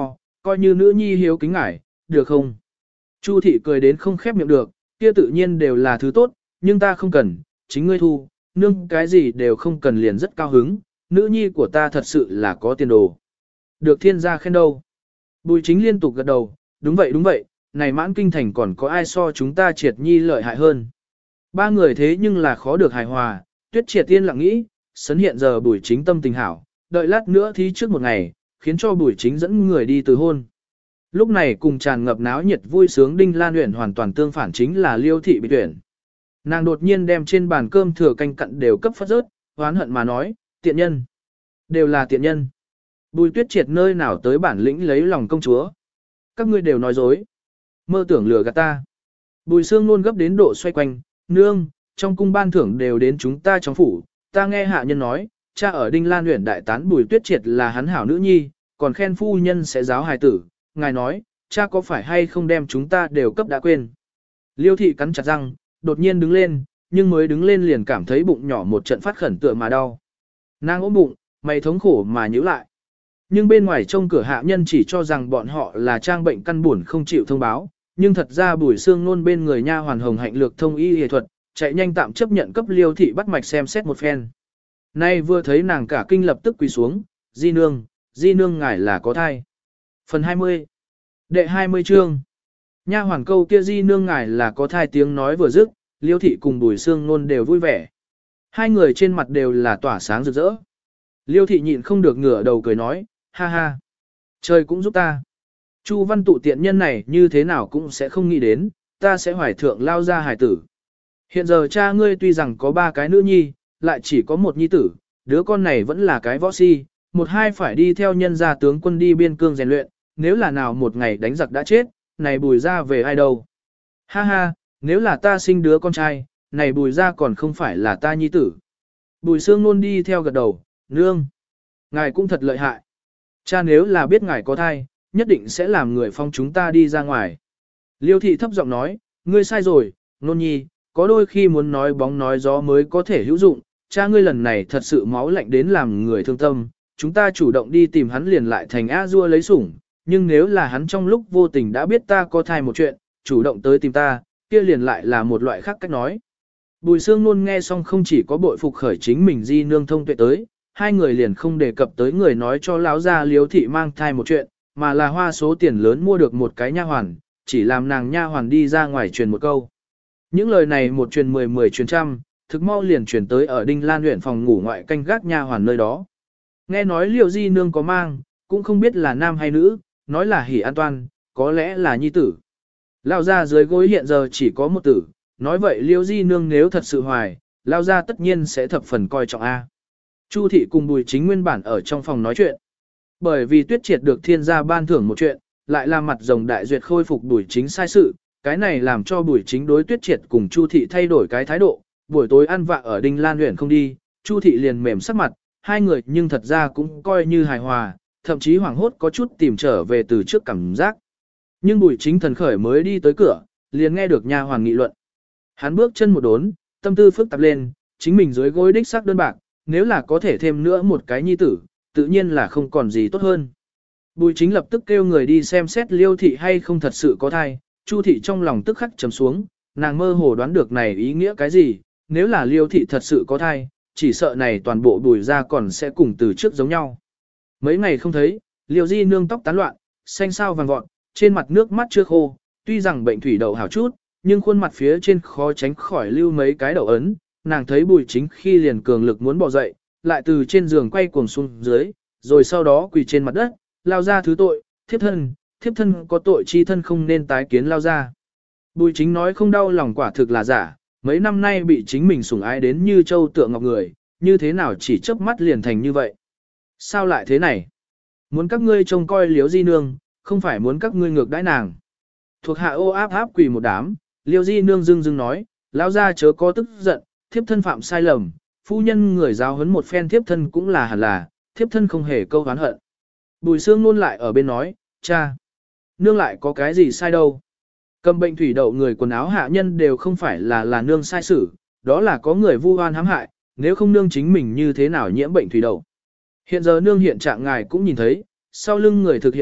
coi như nữ nhi hiếu kính ngài, được không? Chu thị cười đến không khép miệng được, kia tự nhiên đều là thứ tốt, nhưng ta không cần, chính ngươi thu, nương cái gì đều không cần liền rất cao hứng, nữ nhi của ta thật sự là có tiền đồ. Được thiên gia khen đâu. Bùi chính liên tục gật đầu, đúng vậy đúng vậy, này mãn kinh thành còn có ai so chúng ta triệt nhi lợi hại hơn. Ba người thế nhưng là khó được hài hòa, tuyết triệt tiên lặng nghĩ, sấn hiện giờ bùi chính tâm tình hảo, đợi lát nữa thí trước một ngày, khiến cho bùi chính dẫn người đi từ hôn. Lúc này cùng tràn ngập náo nhiệt vui sướng Đinh Lan Uyển hoàn toàn tương phản chính là Liêu thị bị tuyển. Nàng đột nhiên đem trên bàn cơm thừa canh cặn đều cấp phát rớt, oán hận mà nói, tiện nhân. Đều là tiện nhân. Bùi tuyết triệt nơi nào tới bản lĩnh lấy lòng công chúa. Các ngươi đều nói dối. Mơ tưởng lừa gạt ta. Bùi xương luôn gấp đến độ xoay quanh, nương, trong cung ban thưởng đều đến chúng ta trong phủ. Ta nghe hạ nhân nói, cha ở Đinh Lan Uyển đại tán bùi tuyết triệt là hắn hảo nữ nhi, còn khen phu nhân sẽ giáo hài tử. Ngài nói, cha có phải hay không đem chúng ta đều cấp đã quên. Liêu thị cắn chặt răng, đột nhiên đứng lên, nhưng mới đứng lên liền cảm thấy bụng nhỏ một trận phát khẩn tựa mà đau. Nàng ôm bụng, mày thống khổ mà nhíu lại. Nhưng bên ngoài trông cửa hạ nhân chỉ cho rằng bọn họ là trang bệnh căn buồn không chịu thông báo, nhưng thật ra Bùi Xương Nôn bên người nha hoàn hồng hạnh lược thông y y thuật, chạy nhanh tạm chấp nhận cấp Liêu thị bắt mạch xem xét một phen. Nay vừa thấy nàng cả kinh lập tức quỳ xuống, di nương, di nương ngài là có thai. Phần hai mươi. Đệ hai mươi chương. Nha hoàn câu kia di nương ngài là có thai tiếng nói vừa dứt, Liêu thị cùng Bùi Xương Nôn đều vui vẻ. Hai người trên mặt đều là tỏa sáng rực rỡ. Liêu thị nhịn không được ngửa đầu cười nói, ha ha. Trời cũng giúp ta. Chu văn tụ tiện nhân này như thế nào cũng sẽ không nghĩ đến, ta sẽ hoài thượng lao ra hài tử. Hiện giờ cha ngươi tuy rằng có ba cái nữ nhi, lại chỉ có một nhi tử, đứa con này vẫn là cái võ si, một hai phải đi theo nhân gia tướng quân đi biên cương rèn luyện, nếu là nào một ngày đánh giặc đã chết, này bùi ra về ai đâu. Ha ha, nếu là ta sinh đứa con trai, này bùi ra còn không phải là ta nhi tử. Bùi xương luôn đi theo gật đầu, nương. Ngài cũng thật lợi hại. Cha nếu là biết ngài có thai, nhất định sẽ làm người phong chúng ta đi ra ngoài. Liêu thị thấp giọng nói, ngươi sai rồi, nôn nhi, có đôi khi muốn nói bóng nói gió mới có thể hữu dụng, cha ngươi lần này thật sự máu lạnh đến làm người thương tâm, chúng ta chủ động đi tìm hắn liền lại thành A-dua lấy sủng, nhưng nếu là hắn trong lúc vô tình đã biết ta có thai một chuyện, chủ động tới tìm ta, kia liền lại là một loại khác cách nói. Bùi Sương luôn nghe xong không chỉ có bội phục khởi chính mình di nương thông tuệ tới, hai người liền không đề cập tới người nói cho lão gia Liêu thị mang thai một chuyện, mà là hoa số tiền lớn mua được một cái nha hoàn, chỉ làm nàng nha hoàn đi ra ngoài truyền một câu. Những lời này một truyền mười mười truyền trăm, thực mau liền truyền tới ở Đinh Lan huyện phòng ngủ ngoại canh gác nha hoàn nơi đó. Nghe nói Liêu di nương có mang, cũng không biết là nam hay nữ, nói là hỉ an toan, có lẽ là nhi tử. Lão gia dưới gối hiện giờ chỉ có một tử, nói vậy Liêu di nương nếu thật sự hoài, lão gia tất nhiên sẽ thập phần coi trọng a. Chu thị cùng Bùi Chính nguyên bản ở trong phòng nói chuyện. Bởi vì Tuyết Triệt được thiên gia ban thưởng một chuyện, lại làm mặt rồng đại duyệt khôi phục Bùi Chính sai sự, cái này làm cho Bùi Chính đối Tuyết Triệt cùng Chu thị thay đổi cái thái độ, buổi tối ăn vạ ở Đinh Lan huyện không đi, Chu thị liền mềm sắc mặt, hai người nhưng thật ra cũng coi như hài hòa, thậm chí hoảng hốt có chút tìm trở về từ trước cảm giác. Nhưng Bùi Chính thần khởi mới đi tới cửa, liền nghe được nha hoàn nghị luận. Hắn bước chân một đốn, tâm tư phức tạp lên, chính mình dưới gối đích sắc đơn bạc, nếu là có thể thêm nữa một cái nhi tử, tự nhiên là không còn gì tốt hơn. Bùi Chính lập tức kêu người đi xem xét Liêu thị hay không thật sự có thai, Chu thị trong lòng tức khắc trầm xuống, nàng mơ hồ đoán được này ý nghĩa cái gì, nếu là Liêu thị thật sự có thai, chỉ sợ này toàn bộ Bùi gia còn sẽ cùng từ trước giống nhau. Mấy ngày không thấy, Liêu di nương tóc tán loạn, xanh xao vàng vọt, trên mặt nước mắt chưa khô, tuy rằng bệnh thủy đậu hảo chút, nhưng khuôn mặt phía trên khó tránh khỏi lưu mấy cái đậu ấn, nàng thấy Bùi Chính khi liền cường lực muốn bỏ dậy, lại từ trên giường quay cuồng xuống dưới, rồi sau đó quỳ trên mặt đất, lao ra thứ tội, thiếp thân, thiếp thân có tội chi thân không nên tái kiến lao ra. Bùi Chính nói không đau lòng quả thực là giả, mấy năm nay bị chính mình sủng ái đến như châu tượng ngọc người, như thế nào chỉ chớp mắt liền thành như vậy. Sao lại thế này? Muốn các ngươi trông coi Liếu di nương, không phải muốn các ngươi ngược đãi nàng. Thuộc hạ ô áp áp quỳ một đám, Liêu di nương dưng dưng nói, lao ra chớ có tức giận, thiếp thân phạm sai lầm, phu nhân người giáo huấn một phen thiếp thân cũng là hẳn là, thiếp thân không hề câu oán hận. Bùi Sương luôn lại ở bên nói, cha, nương lại có cái gì sai đâu. Cầm bệnh thủy đậu người quần áo hạ nhân đều không phải là là nương sai xử, đó là có người vu oan hãm hại, nếu không nương chính mình như thế nào nhiễm bệnh thủy đậu. Hiện giờ nương hiện trạng ngài cũng nhìn thấy, sau lưng người thực hiện được,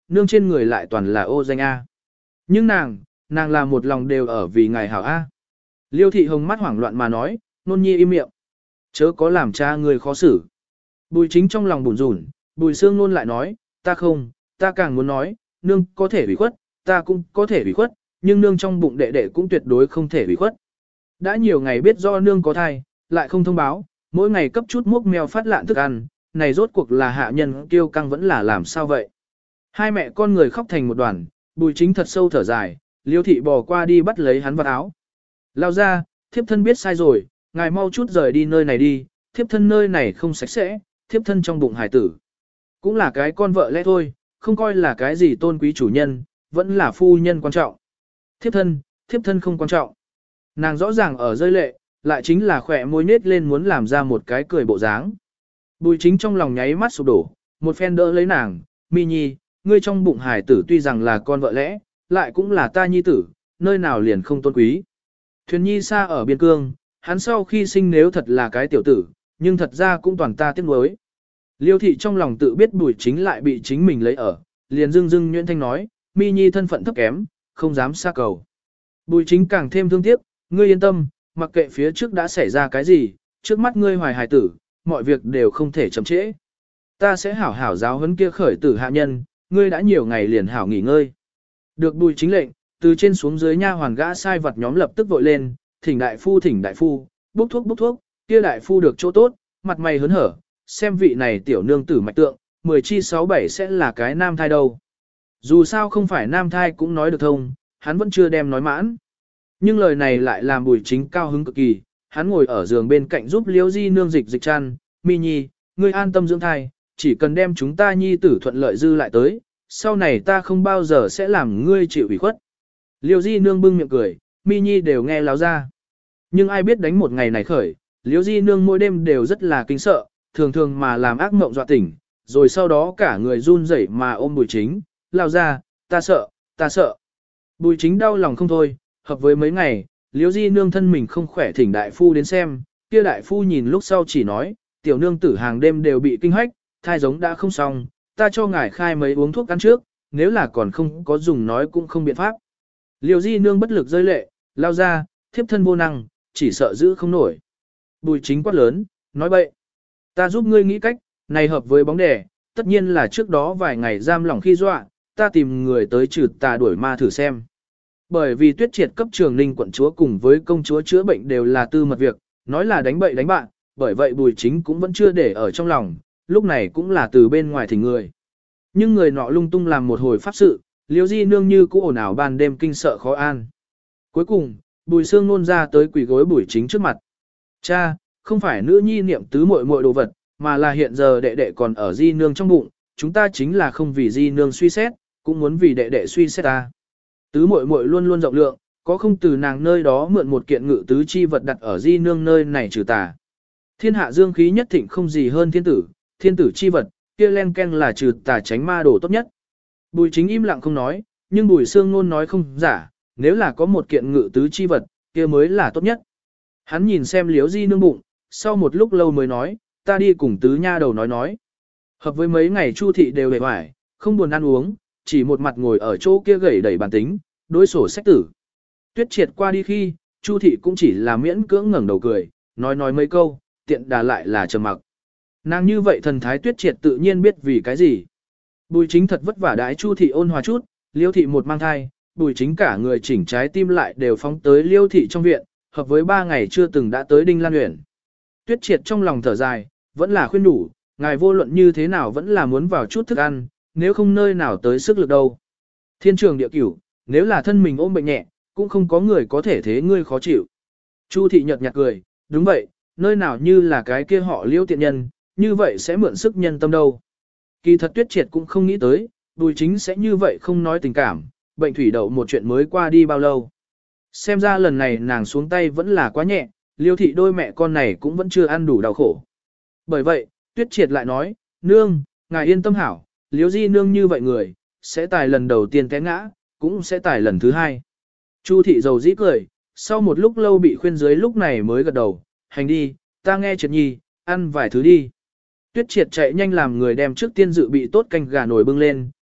nương trên người lại toàn là ô danh A. Nhưng nàng, nàng là một lòng đều ở vì ngài hảo A. Liêu thị hồng mắt hoảng loạn mà nói, nôn nhi im miệng. Chớ có làm cha người khó xử. Bùi chính trong lòng bùn rủn, bùi xương nôn lại nói, ta không, ta càng muốn nói, nương có thể bị khuất, ta cũng có thể bị khuất, nhưng nương trong bụng đệ đệ cũng tuyệt đối không thể bị khuất. Đã nhiều ngày biết do nương có thai, lại không thông báo, mỗi ngày cấp chút mốc mèo phát lạn thức ăn, này rốt cuộc là hạ nhân kiêu căng vẫn là làm sao vậy. Hai mẹ con người khóc thành một đoàn, bùi chính thật sâu thở dài, liêu thị bò qua đi bắt lấy hắn vào áo. Lao ra, thiếp thân biết sai rồi, ngài mau chút rời đi nơi này đi, thiếp thân nơi này không sạch sẽ, thiếp thân trong bụng hải tử. Cũng là cái con vợ lẽ thôi, không coi là cái gì tôn quý chủ nhân, vẫn là phu nhân quan trọng. Thiếp thân, thiếp thân không quan trọng. Nàng rõ ràng ở rơi lệ, lại chính là khỏe môi nết lên muốn làm ra một cái cười bộ dáng. Bùi chính trong lòng nháy mắt sụp đổ, một phen đỡ lấy nàng, mi nhi, ngươi trong bụng hải tử tuy rằng là con vợ lẽ, lại cũng là ta nhi tử, nơi nào liền không tôn quý. Thuyền nhi xa ở biên cương, hắn sau khi sinh nếu thật là cái tiểu tử, nhưng thật ra cũng toàn ta tiếc nuối. Liêu thị trong lòng tự biết bùi chính lại bị chính mình lấy ở, liền dưng dưng nhuyễn thanh nói, mi nhi thân phận thấp kém, không dám xa cầu. Bùi chính càng thêm thương tiếc, ngươi yên tâm, mặc kệ phía trước đã xảy ra cái gì, trước mắt ngươi hoài hài tử, mọi việc đều không thể chậm trễ. Ta sẽ hảo hảo giáo huấn kia khởi tử hạ nhân, ngươi đã nhiều ngày liền hảo nghỉ ngơi. Được bùi chính lệnh, từ trên xuống dưới nha hoàn gã sai vật nhóm lập tức vội lên, thỉnh đại phu thỉnh đại phu, bốc thuốc bốc thuốc, kia đại phu được chỗ tốt, mặt mày hớn hở, xem vị này tiểu nương tử mạch tượng, mười chi sáu bảy sẽ là cái nam thai đâu. Dù sao không phải nam thai cũng nói được thông, hắn vẫn chưa đem nói mãn. Nhưng lời này lại làm bùi chính cao hứng cực kỳ, hắn ngồi ở giường bên cạnh giúp liễu di nương dịch dịch chăn, mi nhi, ngươi an tâm dưỡng thai, chỉ cần đem chúng ta nhi tử thuận lợi dư lại tới, sau này ta không bao giờ sẽ làm ngươi chịu ủy khuất. Liễu di nương bưng miệng cười, mi nhi đều nghe láo ra. Nhưng ai biết đánh một ngày này khởi, liễu di nương mỗi đêm đều rất là kinh sợ, thường thường mà làm ác mộng dọa tỉnh, rồi sau đó cả người run rẩy mà ôm bùi chính, lao ra, ta sợ, ta sợ. Bùi chính đau lòng không thôi, hợp với mấy ngày, liễu di nương thân mình không khỏe thỉnh đại phu đến xem, kia đại phu nhìn lúc sau chỉ nói, tiểu nương tử hàng đêm đều bị kinh hách, thai giống đã không xong, ta cho ngài khai mấy uống thuốc ăn trước, nếu là còn không có dùng nói cũng không biện pháp. Liễu di nương bất lực rơi lệ, lao ra, thiếp thân vô năng, chỉ sợ giữ không nổi. Bùi chính quát lớn, nói bậy. Ta giúp ngươi nghĩ cách, này hợp với bóng đè, tất nhiên là trước đó vài ngày giam lỏng khi dọa, ta tìm người tới trừ tà đuổi ma thử xem. Bởi vì tuyết triệt cấp trường ninh quận chúa cùng với công chúa chữa bệnh đều là tư mật việc, nói là đánh bậy đánh bạn, bởi vậy bùi chính cũng vẫn chưa để ở trong lòng, lúc này cũng là từ bên ngoài thỉnh người. Nhưng người nọ lung tung làm một hồi pháp sự, liễu di nương như cũ ồn ào ban đêm kinh sợ khó an. Cuối cùng, bùi xương nôn ra tới quỳ gối bùi chính trước mặt. Cha, không phải nữ nhi niệm tứ muội muội đồ vật, mà là hiện giờ đệ đệ còn ở di nương trong bụng, chúng ta chính là không vì di nương suy xét, cũng muốn vì đệ đệ suy xét ta. Tứ muội muội luôn luôn rộng lượng, có không từ nàng nơi đó mượn một kiện ngự tứ chi vật đặt ở di nương nơi này trừ tà. Thiên hạ dương khí nhất thịnh không gì hơn thiên tử, thiên tử chi vật, kia len ken là trừ tà tránh ma đồ tốt nhất. Bùi chính im lặng không nói, nhưng bùi xương ngôn nói không giả, nếu là có một kiện ngự tứ chi vật, kia mới là tốt nhất. Hắn nhìn xem liếu di nương bụng, sau một lúc lâu mới nói, ta đi cùng tứ nha đầu nói nói. Hợp với mấy ngày chu thị đều hề hoài, không buồn ăn uống, chỉ một mặt ngồi ở chỗ kia gầy đẩy bàn tính, đối sổ sách tử. Tuyết triệt qua đi khi, chu thị cũng chỉ là miễn cưỡng ngẩng đầu cười, nói nói mấy câu, tiện đà lại là trầm mặc. Nàng như vậy thần thái tuyết triệt tự nhiên biết vì cái gì. Bùi chính thật vất vả đái chu thị ôn hòa chút, liêu thị một mang thai, bùi chính cả người chỉnh trái tim lại đều phóng tới liêu thị trong viện, hợp với ba ngày chưa từng đã tới Đinh Lan Uyển. Tuyết triệt trong lòng thở dài, vẫn là khuyên đủ, ngài vô luận như thế nào vẫn là muốn vào chút thức ăn, nếu không nơi nào tới sức lực đâu. Thiên trường địa cửu, nếu là thân mình ôm bệnh nhẹ, cũng không có người có thể thế ngươi khó chịu. Chu thị nhợt nhạt cười, đúng vậy, nơi nào như là cái kia họ liêu tiện nhân, như vậy sẽ mượn sức nhân tâm đâu. Kỳ thật tuyết triệt cũng không nghĩ tới, bùi chính sẽ như vậy không nói tình cảm, bệnh thủy đậu một chuyện mới qua đi bao lâu. Xem ra lần này nàng xuống tay vẫn là quá nhẹ, liêu thị đôi mẹ con này cũng vẫn chưa ăn đủ đau khổ. Bởi vậy, tuyết triệt lại nói, nương, ngài yên tâm hảo, liêu di nương như vậy người, sẽ tài lần đầu tiên té ngã, cũng sẽ tài lần thứ hai. Chu thị dầu dĩ cười, sau một lúc lâu bị khuyên dưới lúc này mới gật đầu, hành đi, ta nghe triệt nhi, ăn vài thứ đi. Tuyết triệt chạy nhanh làm người đem trước tiên dự bị tốt canh gà nồi bưng lên,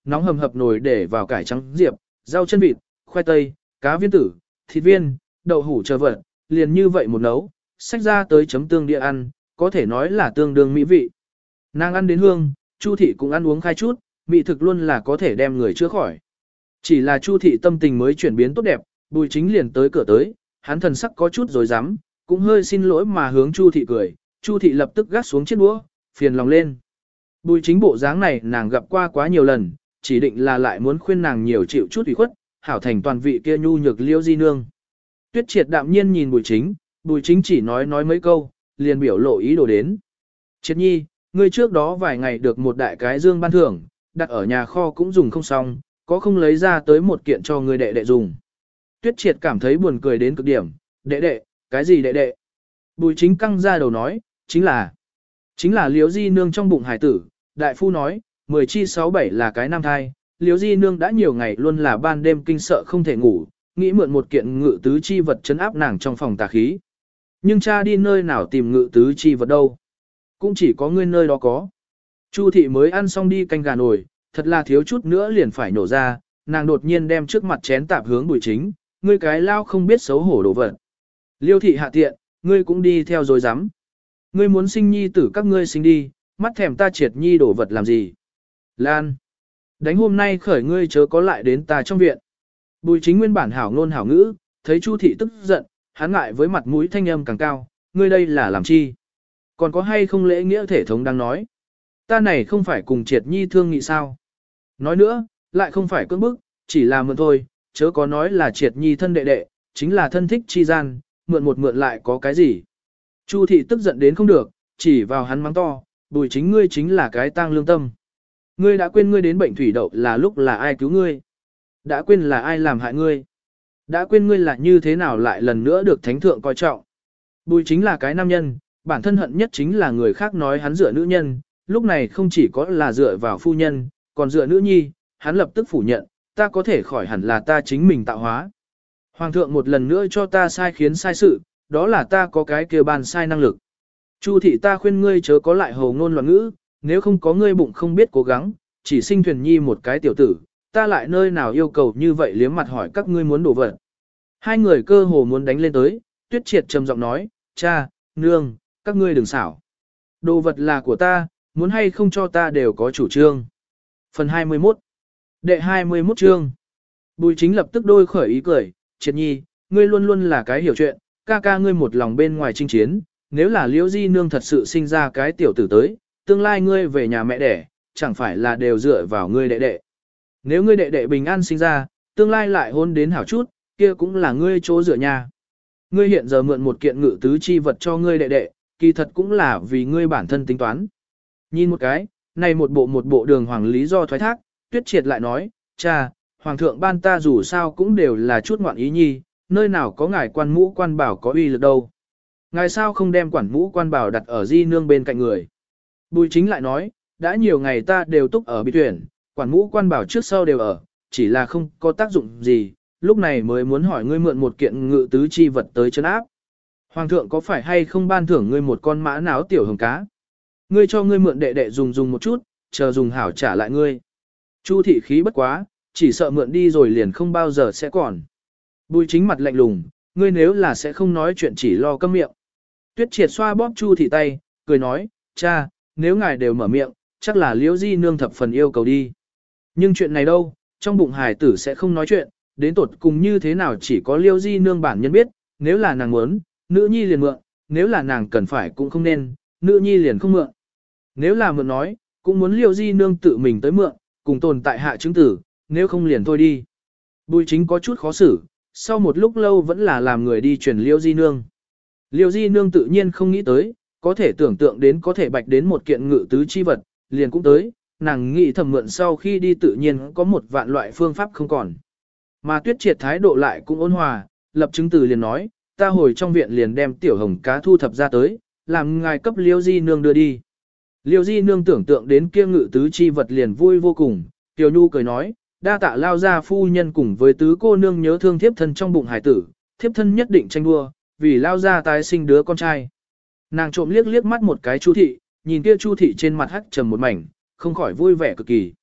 nóng hầm hập nồi để vào cải trắng diệp, rau chân vịt, khoai tây, cá viên tử, thịt viên, đậu hủ chờ vật, liền như vậy một nấu, xách ra tới chấm tương địa ăn, có thể nói là tương đương mỹ vị. Nàng ăn đến hương, Chu thị cũng ăn uống khai chút, mỹ thực luôn là có thể đem người chữa khỏi. Chỉ là Chu thị tâm tình mới chuyển biến tốt đẹp, Bùi Chính liền tới cửa tới, hắn thần sắc có chút rồi dám, cũng hơi xin lỗi mà hướng Chu thị cười, Chu thị lập tức gác xuống chiếc đũa, phiền lòng lên. Bùi Chính bộ dáng này nàng gặp qua quá nhiều lần, chỉ định là lại muốn khuyên nàng nhiều chịu chút ủy khuất, hảo thành toàn vị kia nhu nhược Liễu Di nương. Tuyết Triệt đạm nhiên nhìn Bùi Chính, Bùi Chính chỉ nói nói mấy câu, liền biểu lộ ý đồ đến. Triệt nhi, ngươi trước đó vài ngày được một đại cái dương ban thưởng, đặt ở nhà kho cũng dùng không xong, có không lấy ra tới một kiện cho ngươi đệ đệ dùng. Tuyết Triệt cảm thấy buồn cười đến cực điểm, đệ đệ, cái gì đệ đệ? Bùi Chính căng ra đầu nói, chính là, chính là Liễu Di nương trong bụng hải tử, đại phu nói, mười chi sáu bảy là cái nam thai, Liễu Di nương đã nhiều ngày luôn là ban đêm kinh sợ không thể ngủ, nghĩ mượn một kiện ngự tứ chi vật chấn áp nàng trong phòng tà khí. Nhưng cha đi nơi nào tìm ngự tứ chi vật đâu? Cũng chỉ có ngươi nơi đó có. Chu thị mới ăn xong đi canh gà nồi, thật là thiếu chút nữa liền phải nổ ra, nàng đột nhiên đem trước mặt chén tạp hướng Bùi Chính, ngươi cái lao không biết xấu hổ đồ vật. Liêu thị hạ tiện, ngươi cũng đi theo rồi dám. Ngươi muốn sinh nhi tử các ngươi sinh đi, mắt thèm ta Triệt nhi đổ vật làm gì? Lan! Đánh hôm nay khởi ngươi chớ có lại đến ta trong viện. Bùi Chính nguyên bản hảo ngôn hảo ngữ, thấy Chu thị tức giận, hắn ngại với mặt mũi thanh âm càng cao, ngươi đây là làm chi? Còn có hay không lễ nghĩa thể thống đang nói? Ta này không phải cùng Triệt nhi thương nghị sao? Nói nữa, lại không phải cưỡng bức, chỉ là mượn thôi, chớ có nói là Triệt nhi thân đệ đệ, chính là thân thích chi gian, mượn một mượn lại có cái gì? Chu thị tức giận đến không được, chỉ vào hắn mắng to, Bùi Chính ngươi chính là cái tang lương tâm. Ngươi đã quên ngươi đến bệnh thủy đậu là lúc là ai cứu ngươi? Đã quên là ai làm hại ngươi? Đã quên ngươi là như thế nào lại lần nữa được thánh thượng coi trọng? Bùi Chính là cái nam nhân, bản thân hận nhất chính là người khác nói hắn dựa nữ nhân, lúc này không chỉ có là dựa vào phu nhân, còn dựa nữ nhi, hắn lập tức phủ nhận, ta có thể khỏi hẳn là ta chính mình tạo hóa. Hoàng thượng một lần nữa cho ta sai khiến sai sự, đó là ta có cái kia bàn sai năng lực. Chu thị ta khuyên ngươi chớ có lại hồ ngôn loạn ngữ, nếu không có ngươi bụng không biết cố gắng, chỉ sinh thuyền nhi một cái tiểu tử, ta lại nơi nào yêu cầu như vậy liếm mặt hỏi các ngươi muốn đổ vật. Hai người cơ hồ muốn đánh lên tới, Tuyết Triệt trầm giọng nói, cha, nương, các ngươi đừng xảo. Đồ vật là của ta, muốn hay không cho ta đều có chủ trương. Phần hai mươi mốt Đệ hai mươi mốt chương Bùi Chính lập tức đôi khởi ý cười, Triệt nhi, ngươi luôn luôn là cái hiểu chuyện, ca ca ngươi một lòng bên ngoài chinh chiến, nếu là Liễu Di nương thật sự sinh ra cái tiểu tử tới, tương lai ngươi về nhà mẹ đẻ, chẳng phải là đều dựa vào ngươi đệ đệ. Nếu ngươi đệ đệ bình an sinh ra, tương lai lại hôn đến hảo chút, kia cũng là ngươi chỗ dựa nhà. Ngươi hiện giờ mượn một kiện ngự tứ chi vật cho ngươi đệ đệ, kỳ thật cũng là vì ngươi bản thân tính toán. Nhìn một cái, này một bộ một bộ đường hoàng lý do thoái thác, Tuyết Triệt lại nói, cha, hoàng thượng ban ta dù sao cũng đều là chút ngoạn ý nhi, nơi nào có ngài quan mũ quan bảo có uy lực đâu. Ngài sao không đem quản mũ quan bảo đặt ở Di nương bên cạnh người. Bùi Chính lại nói, đã nhiều ngày ta đều túc ở biệt tuyển, quản mũ quan bảo trước sau đều ở, chỉ là không có tác dụng gì, lúc này mới muốn hỏi ngươi mượn một kiện ngự tứ chi vật tới chân áp. Hoàng thượng có phải hay không ban thưởng ngươi một con mã náo tiểu hồng cá? Ngươi cho ngươi mượn đệ đệ dùng dùng một chút, chờ dùng hảo trả lại ngươi. Chu thị khí bất quá, chỉ sợ mượn đi rồi liền không bao giờ sẽ còn. Bùi Chính mặt lạnh lùng, ngươi nếu là sẽ không nói chuyện chỉ lo câm miệng. Tuyết Triệt xoa bóp Chu thị tay, cười nói, cha, nếu ngài đều mở miệng, chắc là Liễu Di nương thập phần yêu cầu đi. Nhưng chuyện này đâu, trong bụng hài tử sẽ không nói chuyện, đến tột cùng như thế nào chỉ có Liễu Di nương bản nhân biết, nếu là nàng muốn, nữ nhi liền mượn, nếu là nàng cần phải cũng không nên, nữ nhi liền không mượn. Nếu là mượn nói, cũng muốn Liễu Di nương tự mình tới mượn, cùng tồn tại hạ chứng tử, nếu không liền thôi đi. Bùi Chính có chút khó xử, sau một lúc lâu vẫn là làm người đi truyền Liễu Di nương. Liễu Di nương tự nhiên không nghĩ tới, có thể tưởng tượng đến có thể bạch đến một kiện ngự tứ chi vật, liền cũng tới, nàng nghĩ thầm mượn sau khi đi tự nhiên có một vạn loại phương pháp không còn. Mà Tuyết Triệt thái độ lại cũng ôn hòa, lập chứng từ liền nói, ta hồi trong viện liền đem tiểu hồng cá thu thập ra tới, làm ngài cấp Liễu Di nương đưa đi. Liễu Di nương tưởng tượng đến kia ngự tứ chi vật liền vui vô cùng, Tiểu Nhu cười nói, đa tạ lao ra phu nhân cùng với tứ cô nương nhớ thương thiếp thân trong bụng hải tử, thiếp thân nhất định tranh đua, vì lao ra tái sinh đứa con trai. Nàng trộm liếc liếc mắt một cái Chu thị, nhìn kia Chu thị trên mặt hắc trầm một mảnh, không khỏi vui vẻ cực kỳ.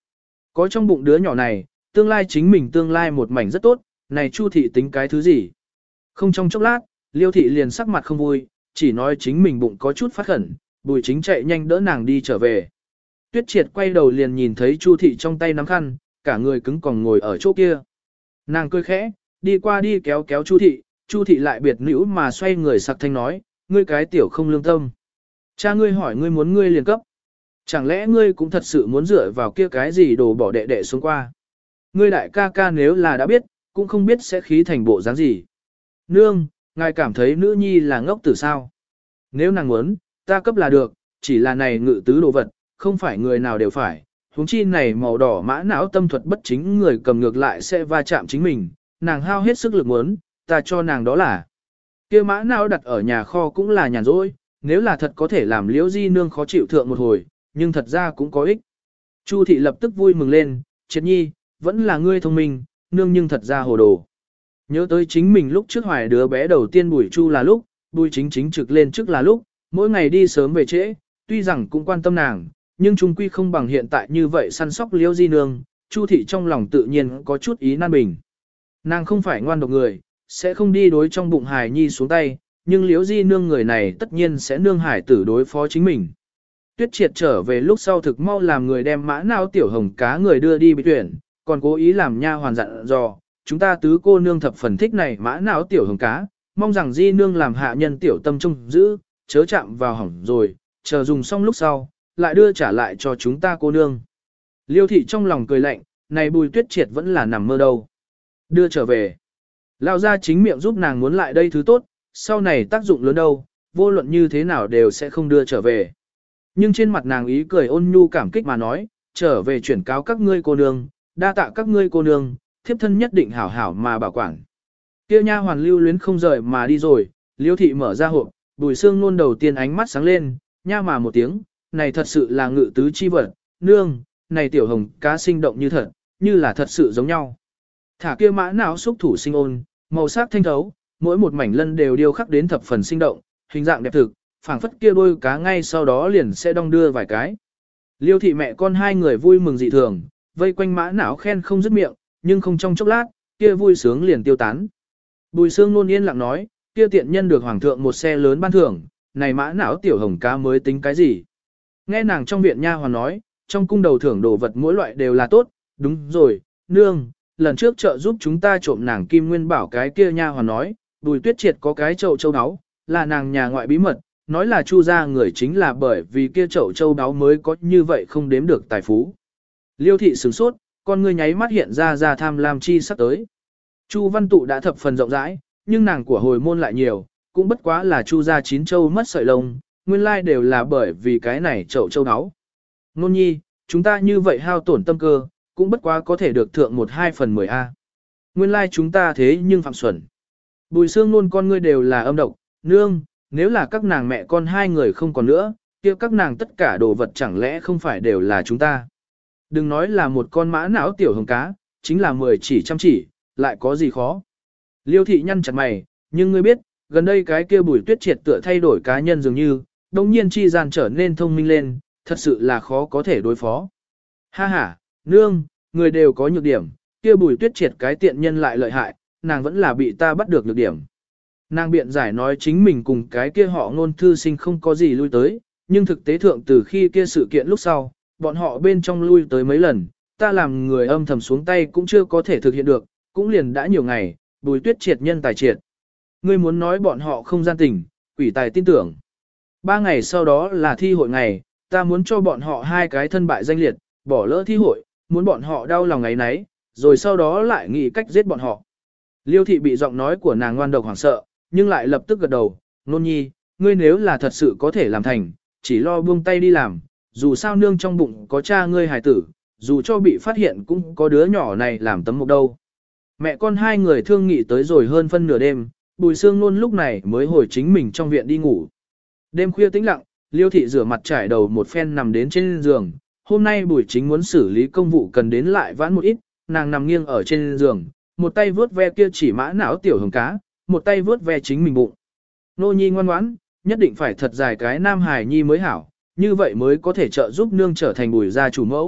Có trong bụng đứa nhỏ này, tương lai chính mình tương lai một mảnh rất tốt, này Chu thị tính cái thứ gì? Không trong chốc lát, Liêu thị liền sắc mặt không vui, chỉ nói chính mình bụng có chút phát khẩn, Bùi Chính chạy nhanh đỡ nàng đi trở về. Tuyết Triệt quay đầu liền nhìn thấy Chu thị trong tay nắm khăn, cả người cứng còng ngồi ở chỗ kia. Nàng cười khẽ, đi qua đi kéo kéo Chu thị, Chu thị lại biệt nữ mà xoay người sặc thanh nói, ngươi cái tiểu không lương tâm. Cha ngươi hỏi ngươi muốn ngươi liền cấp. Chẳng lẽ ngươi cũng thật sự muốn dựa vào kia cái gì đồ bỏ đệ đệ xuống qua. Ngươi đại ca ca nếu là đã biết, cũng không biết sẽ khí thành bộ dáng gì. Nương, ngài cảm thấy nữ nhi là ngốc tử sao? Nếu nàng muốn, ta cấp là được, chỉ là này ngự tứ đồ vật, không phải người nào đều phải. Huống chi này màu đỏ mã não tâm thuật bất chính người cầm ngược lại sẽ va chạm chính mình, nàng hao hết sức lực muốn, ta cho nàng đó là. Kia mã não đặt ở nhà kho cũng là nhàn rỗi, nếu là thật có thể làm liễu di nương khó chịu thượng một hồi, nhưng thật ra cũng có ích. Chu thị lập tức vui mừng lên, Triệt nhi, vẫn là ngươi thông minh, nương nhưng thật ra hồ đồ. Nhớ tới chính mình lúc trước hoài đứa bé đầu tiên Bùi Chu là lúc, Bùi Chính chính trực lên trước là lúc, mỗi ngày đi sớm về trễ, tuy rằng cũng quan tâm nàng, nhưng chung quy không bằng hiện tại như vậy săn sóc liễu di nương, Chu thị trong lòng tự nhiên có chút ý nan bình. Nàng không phải ngoan độc người, sẽ không đi đối trong bụng hài nhi xuống tay, nhưng liễu di nương người này tất nhiên sẽ nương hải tử đối phó chính mình. Tuyết Triệt trở về lúc sau thực mau làm người đem mã não tiểu hồng cá người đưa đi bị tuyển, còn cố ý làm nha hoàn dặn dò, chúng ta tứ cô nương thập phần thích này mã não tiểu hồng cá, mong rằng di nương làm hạ nhân tiểu tâm trung giữ, chớ chạm vào hỏng rồi, chờ dùng xong lúc sau, lại đưa trả lại cho chúng ta cô nương. Liêu thị trong lòng cười lạnh, này Bùi Tuyết Triệt vẫn là nằm mơ đâu. Đưa trở về. Lao ra chính miệng giúp nàng muốn lại đây thứ tốt, sau này tác dụng lớn đâu, vô luận như thế nào đều sẽ không đưa trở về. Nhưng trên mặt nàng ý cười ôn nhu cảm kích mà nói, trở về chuyển cáo các ngươi cô nương, đa tạ các ngươi cô nương, thiếp thân nhất định hảo hảo mà bảo quản. Kia nha hoàn lưu luyến không rời mà đi rồi, Liêu thị mở ra hộp, Bùi Sương luôn đầu tiên ánh mắt sáng lên, nha mà một tiếng, này thật sự là ngự tứ chi vật, nương, này tiểu hồng cá sinh động như thật, như là thật sự giống nhau. Thả kia mã não xúc thủ sinh ôn, màu sắc thanh thấu, mỗi một mảnh lân đều điêu khắc đến thập phần sinh động, hình dạng đẹp thực, phảng phất kia đôi cá ngay sau đó liền sẽ đong đưa vài cái. Liêu thị mẹ con hai người vui mừng dị thường, vây quanh mã não khen không dứt miệng, nhưng không trong chốc lát, kia vui sướng liền tiêu tán. Bùi Sương luôn yên lặng nói, kia tiện nhân được hoàng thượng một xe lớn ban thưởng, này mã não tiểu hồng cá mới tính cái gì. Nghe nàng trong viện nha hoàn nói, trong cung đầu thưởng đồ vật mỗi loại đều là tốt, đúng rồi, nương, lần trước trợ giúp chúng ta trộm nàng kim nguyên bảo cái kia nha hoàn nói, Bùi Tuyết Triệt có cái chậu châu áo, là nàng nhà ngoại bí mật, nói là Chu gia người chính là bởi vì kia chậu châu áo mới có như vậy không đếm được tài phú. Liêu thị sửng sốt, con ngươi nháy mắt hiện ra ra tham lam chi sắp tới. Chu Văn Tụ đã thập phần rộng rãi, nhưng nàng của hồi môn lại nhiều, cũng bất quá là Chu gia chín châu mất sợi lông, nguyên lai đều là bởi vì cái này chậu châu áo. Nôn nhi, chúng ta như vậy hao tổn tâm cơ, cũng bất quá có thể được thượng một hai phần mười a. Nguyên lai chúng ta thế nhưng phạm xuẩn. Bùi Sương luôn con ngươi đều là âm độc, nương, nếu là các nàng mẹ con hai người không còn nữa, kia các nàng tất cả đồ vật chẳng lẽ không phải đều là chúng ta. Đừng nói là một con mã não tiểu hồng cá, chính là mười chỉ trăm chỉ, lại có gì khó. Liêu thị nhăn chặt mày, nhưng ngươi biết, gần đây cái kia Bùi Tuyết Triệt tựa thay đổi cá nhân dường như, đồng nhiên chi gian trở nên thông minh lên, thật sự là khó có thể đối phó. Ha ha, nương, người đều có nhược điểm, kia Bùi Tuyết Triệt cái tiện nhân lại lợi hại, nàng vẫn là bị ta bắt được nhược điểm. Nàng biện giải nói chính mình cùng cái kia họ Ngôn thư sinh không có gì lui tới, nhưng thực tế thượng từ khi kia sự kiện lúc sau, bọn họ bên trong lui tới mấy lần, ta làm người âm thầm xuống tay cũng chưa có thể thực hiện được, cũng liền đã nhiều ngày, Bùi Tuyết Triệt nhân tài triệt. Ngươi muốn nói bọn họ không gian tình, quỷ tài tin tưởng. Ba ngày sau đó là thi hội ngày, ta muốn cho bọn họ hai cái thân bại danh liệt, bỏ lỡ thi hội, muốn bọn họ đau lòng ngày nấy, rồi sau đó lại nghĩ cách giết bọn họ. Liêu thị bị giọng nói của nàng ngoan độc hoảng sợ, nhưng lại lập tức gật đầu, nôn nhi, ngươi nếu là thật sự có thể làm thành, chỉ lo buông tay đi làm, dù sao nương trong bụng có cha ngươi hài tử, dù cho bị phát hiện cũng có đứa nhỏ này làm tấm mục đâu. Mẹ con hai người thương nghị tới rồi hơn phân nửa đêm, Bùi Sương luôn lúc này mới hồi chính mình trong viện đi ngủ. Đêm khuya tĩnh lặng, Liêu thị rửa mặt trải đầu một phen nằm đến trên giường, hôm nay Bùi Chính muốn xử lý công vụ cần đến lại vãn một ít, nàng nằm nghiêng ở trên giường, một tay vướt ve kia chỉ mã não tiểu hồng cá, một tay vướt ve chính mình bụng. Nô nhi ngoan ngoãn, nhất định phải thật dài cái nam hài nhi mới hảo, như vậy mới có thể trợ giúp nương trở thành Bùi gia chủ mẫu,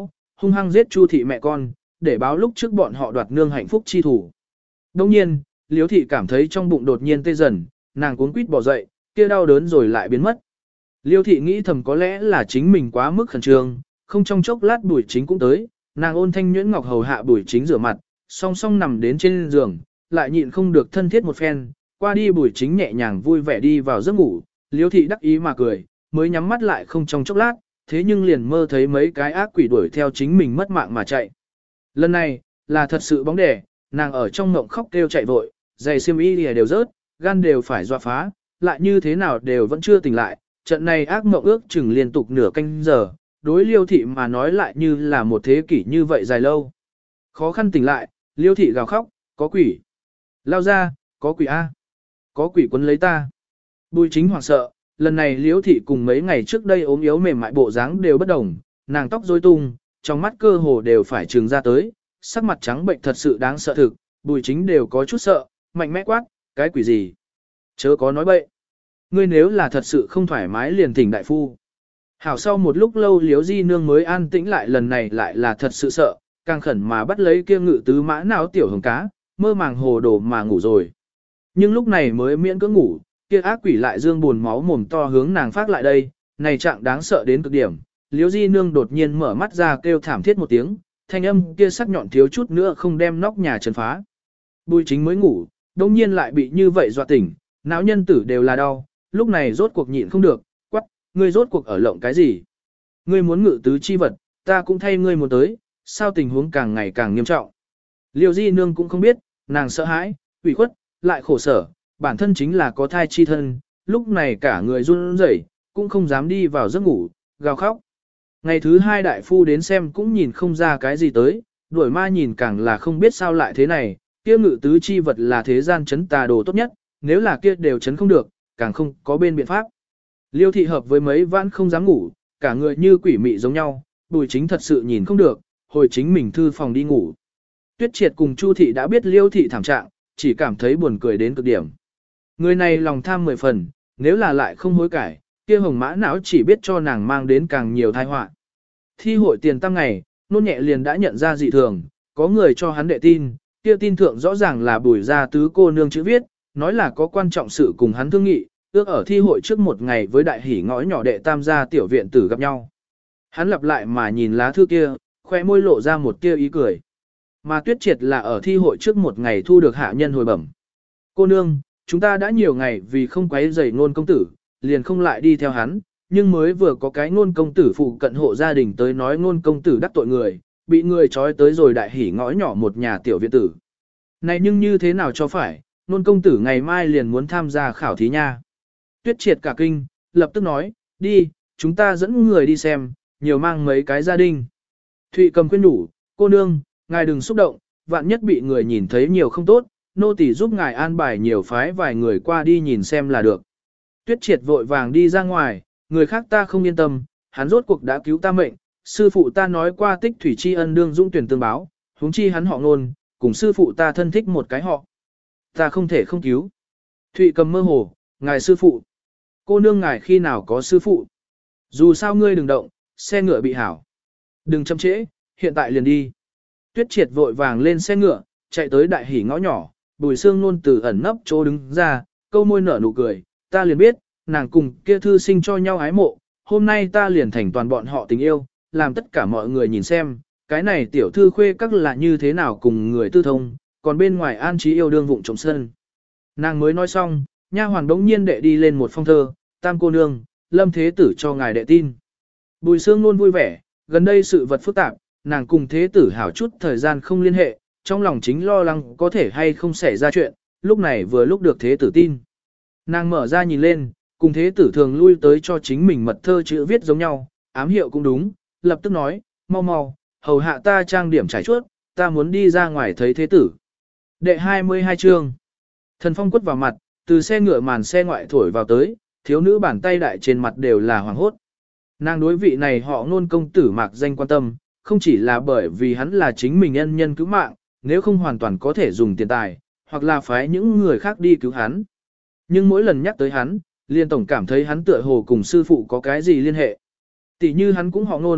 hung hăng giết Chu thị mẹ con, để báo lúc trước bọn họ đoạt nương hạnh phúc chi thủ. Đồng nhiên, Liễu thị cảm thấy trong bụng đột nhiên tê dần, nàng cuống quýt bỏ dậy, kia đau đớn rồi lại biến mất. Liễu thị nghĩ thầm có lẽ là chính mình quá mức khẩn trương, không trong chốc lát Bùi Chính cũng tới, nàng ôn thanh nhuyễn ngọc hầu hạ Bùi Chính rửa mặt, song song nằm đến trên giường, lại nhịn không được thân thiết một phen, qua đi Bùi Chính nhẹ nhàng vui vẻ đi vào giấc ngủ, Liễu thị đắc ý mà cười, mới nhắm mắt lại không trong chốc lát, thế nhưng liền mơ thấy mấy cái ác quỷ đuổi theo chính mình mất mạng mà chạy. Lần này, là thật sự bóng đẻ, nàng ở trong mộng khóc kêu chạy vội, giày xiêm y đều rớt, gan đều phải dọa phá, lại như thế nào đều vẫn chưa tỉnh lại, trận này ác mộng ước chừng liên tục nửa canh giờ, đối Liêu thị mà nói lại như là một thế kỷ như vậy dài lâu. Khó khăn tỉnh lại, Liêu thị gào khóc, có quỷ. Lao ra, có quỷ A. Có quỷ quấn lấy ta. Bùi Chính hoảng sợ, lần này Liêu thị cùng mấy ngày trước đây ốm yếu mềm mại bộ dáng đều bất đồng, nàng tóc rối tung, trong mắt cơ hồ đều phải trừng ra tới, sắc mặt trắng bệnh thật sự đáng sợ thực, Bùi Chính đều có chút sợ, mạnh mẽ quát, cái quỷ gì? Chớ có nói bậy. Ngươi nếu là thật sự không thoải mái liền thỉnh đại phu. Hảo sau một lúc lâu Liếu Di Nương mới an tĩnh lại, lần này lại là thật sự sợ, càng khẩn mà bắt lấy kia ngự tứ mã não tiểu hồng cá, mơ màng hồ đồ mà ngủ rồi. Nhưng lúc này mới miễn cưỡng ngủ, kia ác quỷ lại dương buồn máu mồm to hướng nàng phát lại đây, này trạng đáng sợ đến cực điểm. Liếu Di Nương đột nhiên mở mắt ra kêu thảm thiết một tiếng, thanh âm kia sắc nhọn thiếu chút nữa không đem nóc nhà trấn phá. Bùi Chính mới ngủ, đông nhiên lại bị như vậy dọa tỉnh, não nhân tử đều là đau, lúc này rốt cuộc nhịn không được, quắc, ngươi rốt cuộc ở lộng cái gì? Ngươi muốn ngự tứ chi vật, ta cũng thay ngươi muốn tới, sao tình huống càng ngày càng nghiêm trọng. Liêu Di Nương cũng không biết, nàng sợ hãi, ủy khuất, lại khổ sở, bản thân chính là có thai chi thân, lúc này cả người run rẩy, cũng không dám đi vào giấc ngủ, gào khóc. Ngày thứ hai đại phu đến xem cũng nhìn không ra cái gì tới, đuổi ma nhìn càng là không biết sao lại thế này, kia ngự tứ chi vật là thế gian chấn tà đồ tốt nhất, nếu là kia đều chấn không được, càng không có bên biện pháp. Liêu thị hợp với mấy vãn không dám ngủ, cả người như quỷ mị giống nhau, Bùi Chính thật sự nhìn không được, hồi chính mình thư phòng đi ngủ. Tuyết Triệt cùng Chu thị đã biết Liêu thị thảm trạng, chỉ cảm thấy buồn cười đến cực điểm. Người này lòng tham mười phần, nếu là lại không hối cải, kia hồng mã não chỉ biết cho nàng mang đến càng nhiều tai họa. Thi hội tiền tăng ngày, nôn nhẹ liền đã nhận ra dị thường, có người cho hắn đệ tin, kia tin thượng rõ ràng là Bùi gia tứ cô nương chữ viết, nói là có quan trọng sự cùng hắn thương nghị, ước ở thi hội trước một ngày với đại hỉ ngõ nhỏ đệ tam gia tiểu viện tử gặp nhau. Hắn lặp lại mà nhìn lá thư kia, khoe môi lộ ra một tia ý cười. Mà Tuyết Triệt là ở thi hội trước một ngày thu được hạ nhân hồi bẩm. Cô nương, chúng ta đã nhiều ngày vì không quấy rầy Nôn công tử, liền không lại đi theo hắn, nhưng mới vừa có cái Nôn công tử phụ cận hộ gia đình tới nói Nôn công tử đắc tội người, bị người trói tới rồi đại hỉ ngõ nhỏ một nhà tiểu viện tử. Này nhưng như thế nào cho phải, Nôn công tử ngày mai liền muốn tham gia khảo thí nha. Tuyết Triệt cả kinh, lập tức nói, đi, chúng ta dẫn người đi xem, nhiều mang mấy cái gia đình. Thụy Cầm khuyên nhủ, cô nương, ngài đừng xúc động, vạn nhất bị người nhìn thấy nhiều không tốt, nô tỳ giúp ngài an bài nhiều phái vài người qua đi nhìn xem là được. Tuyết Triệt vội vàng đi ra ngoài, người khác ta không yên tâm, hắn rốt cuộc đã cứu ta mệnh, sư phụ ta nói qua tích thủy tri ân đương dũng tuyển tương báo, huống chi hắn họ Nôn, cùng sư phụ ta thân thích một cái họ. Ta không thể không cứu. Thụy Cầm mơ hồ, ngài sư phụ. Cô nương ngài khi nào có sư phụ? Dù sao ngươi đừng động, xe ngựa bị hảo. Đừng chậm trễ, hiện tại liền đi. Tuyết Triệt vội vàng lên xe ngựa, chạy tới đại hỉ ngõ nhỏ, Bùi Sương Nôn từ ẩn nấp chỗ đứng ra, câu môi nở nụ cười, ta liền biết, nàng cùng kia thư sinh cho nhau ái mộ, hôm nay ta liền thành toàn bọn họ tình yêu, làm tất cả mọi người nhìn xem, cái này tiểu thư khuê các là như thế nào cùng người tư thông, còn bên ngoài an trí yêu đương vụng trộm sân. Nàng mới nói xong, nha hoàn đống nhiên đệ đi lên một phong thơ, tam cô nương, Lâm Thế Tử cho ngài đệ tin. Bùi Sương Nôn vui vẻ, gần đây sự vật phức tạp, nàng cùng Thế Tử hảo chút thời gian không liên hệ, trong lòng chính lo lắng có thể hay không xảy ra chuyện, lúc này vừa lúc được Thế Tử tin. Nàng mở ra nhìn lên, cùng Thế Tử thường lui tới cho chính mình mật thơ chữ viết giống nhau, ám hiệu cũng đúng, lập tức nói, mau mau, hầu hạ ta trang điểm trải chuốt, ta muốn đi ra ngoài thấy Thế Tử. Đệ hai mươi hai chương. Thần phong quất vào mặt, từ xe ngựa màn xe ngoại thổi vào tới, thiếu nữ bàn tay đại trên mặt đều là hoàng hốt. Nàng đối vị này họ Nôn công tử mạc danh quan tâm, không chỉ là bởi vì hắn là chính mình nhân nhân cứu mạng, nếu không hoàn toàn có thể dùng tiền tài, hoặc là phái những người khác đi cứu hắn. Nhưng mỗi lần nhắc tới hắn, liền tổng cảm thấy hắn tựa hồ cùng sư phụ có cái gì liên hệ. Tỷ như hắn cũng họ Nôn,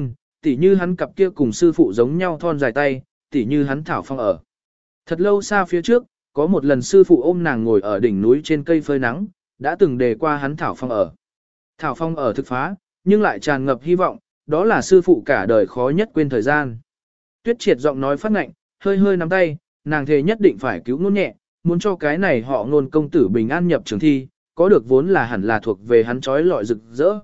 tỉ như hắn cặp kia cùng sư phụ giống nhau thon dài tay, tỉ như hắn thảo phong ở. Thật lâu xa phía trước, có một lần sư phụ ôm nàng ngồi ở đỉnh núi trên cây phơi nắng, đã từng đề qua hắn thảo phong ở. Thảo phong ở thực phá, nhưng lại tràn ngập hy vọng, đó là sư phụ cả đời khó nhất quên thời gian. Tuyết Triệt giọng nói phát ngạnh, hơi hơi nắm tay, nàng thề nhất định phải cứu Nôn Nhẹ, muốn cho cái này họ Nôn công tử bình an nhập trường thi, có được vốn là hẳn là thuộc về hắn trói lọi rực rỡ.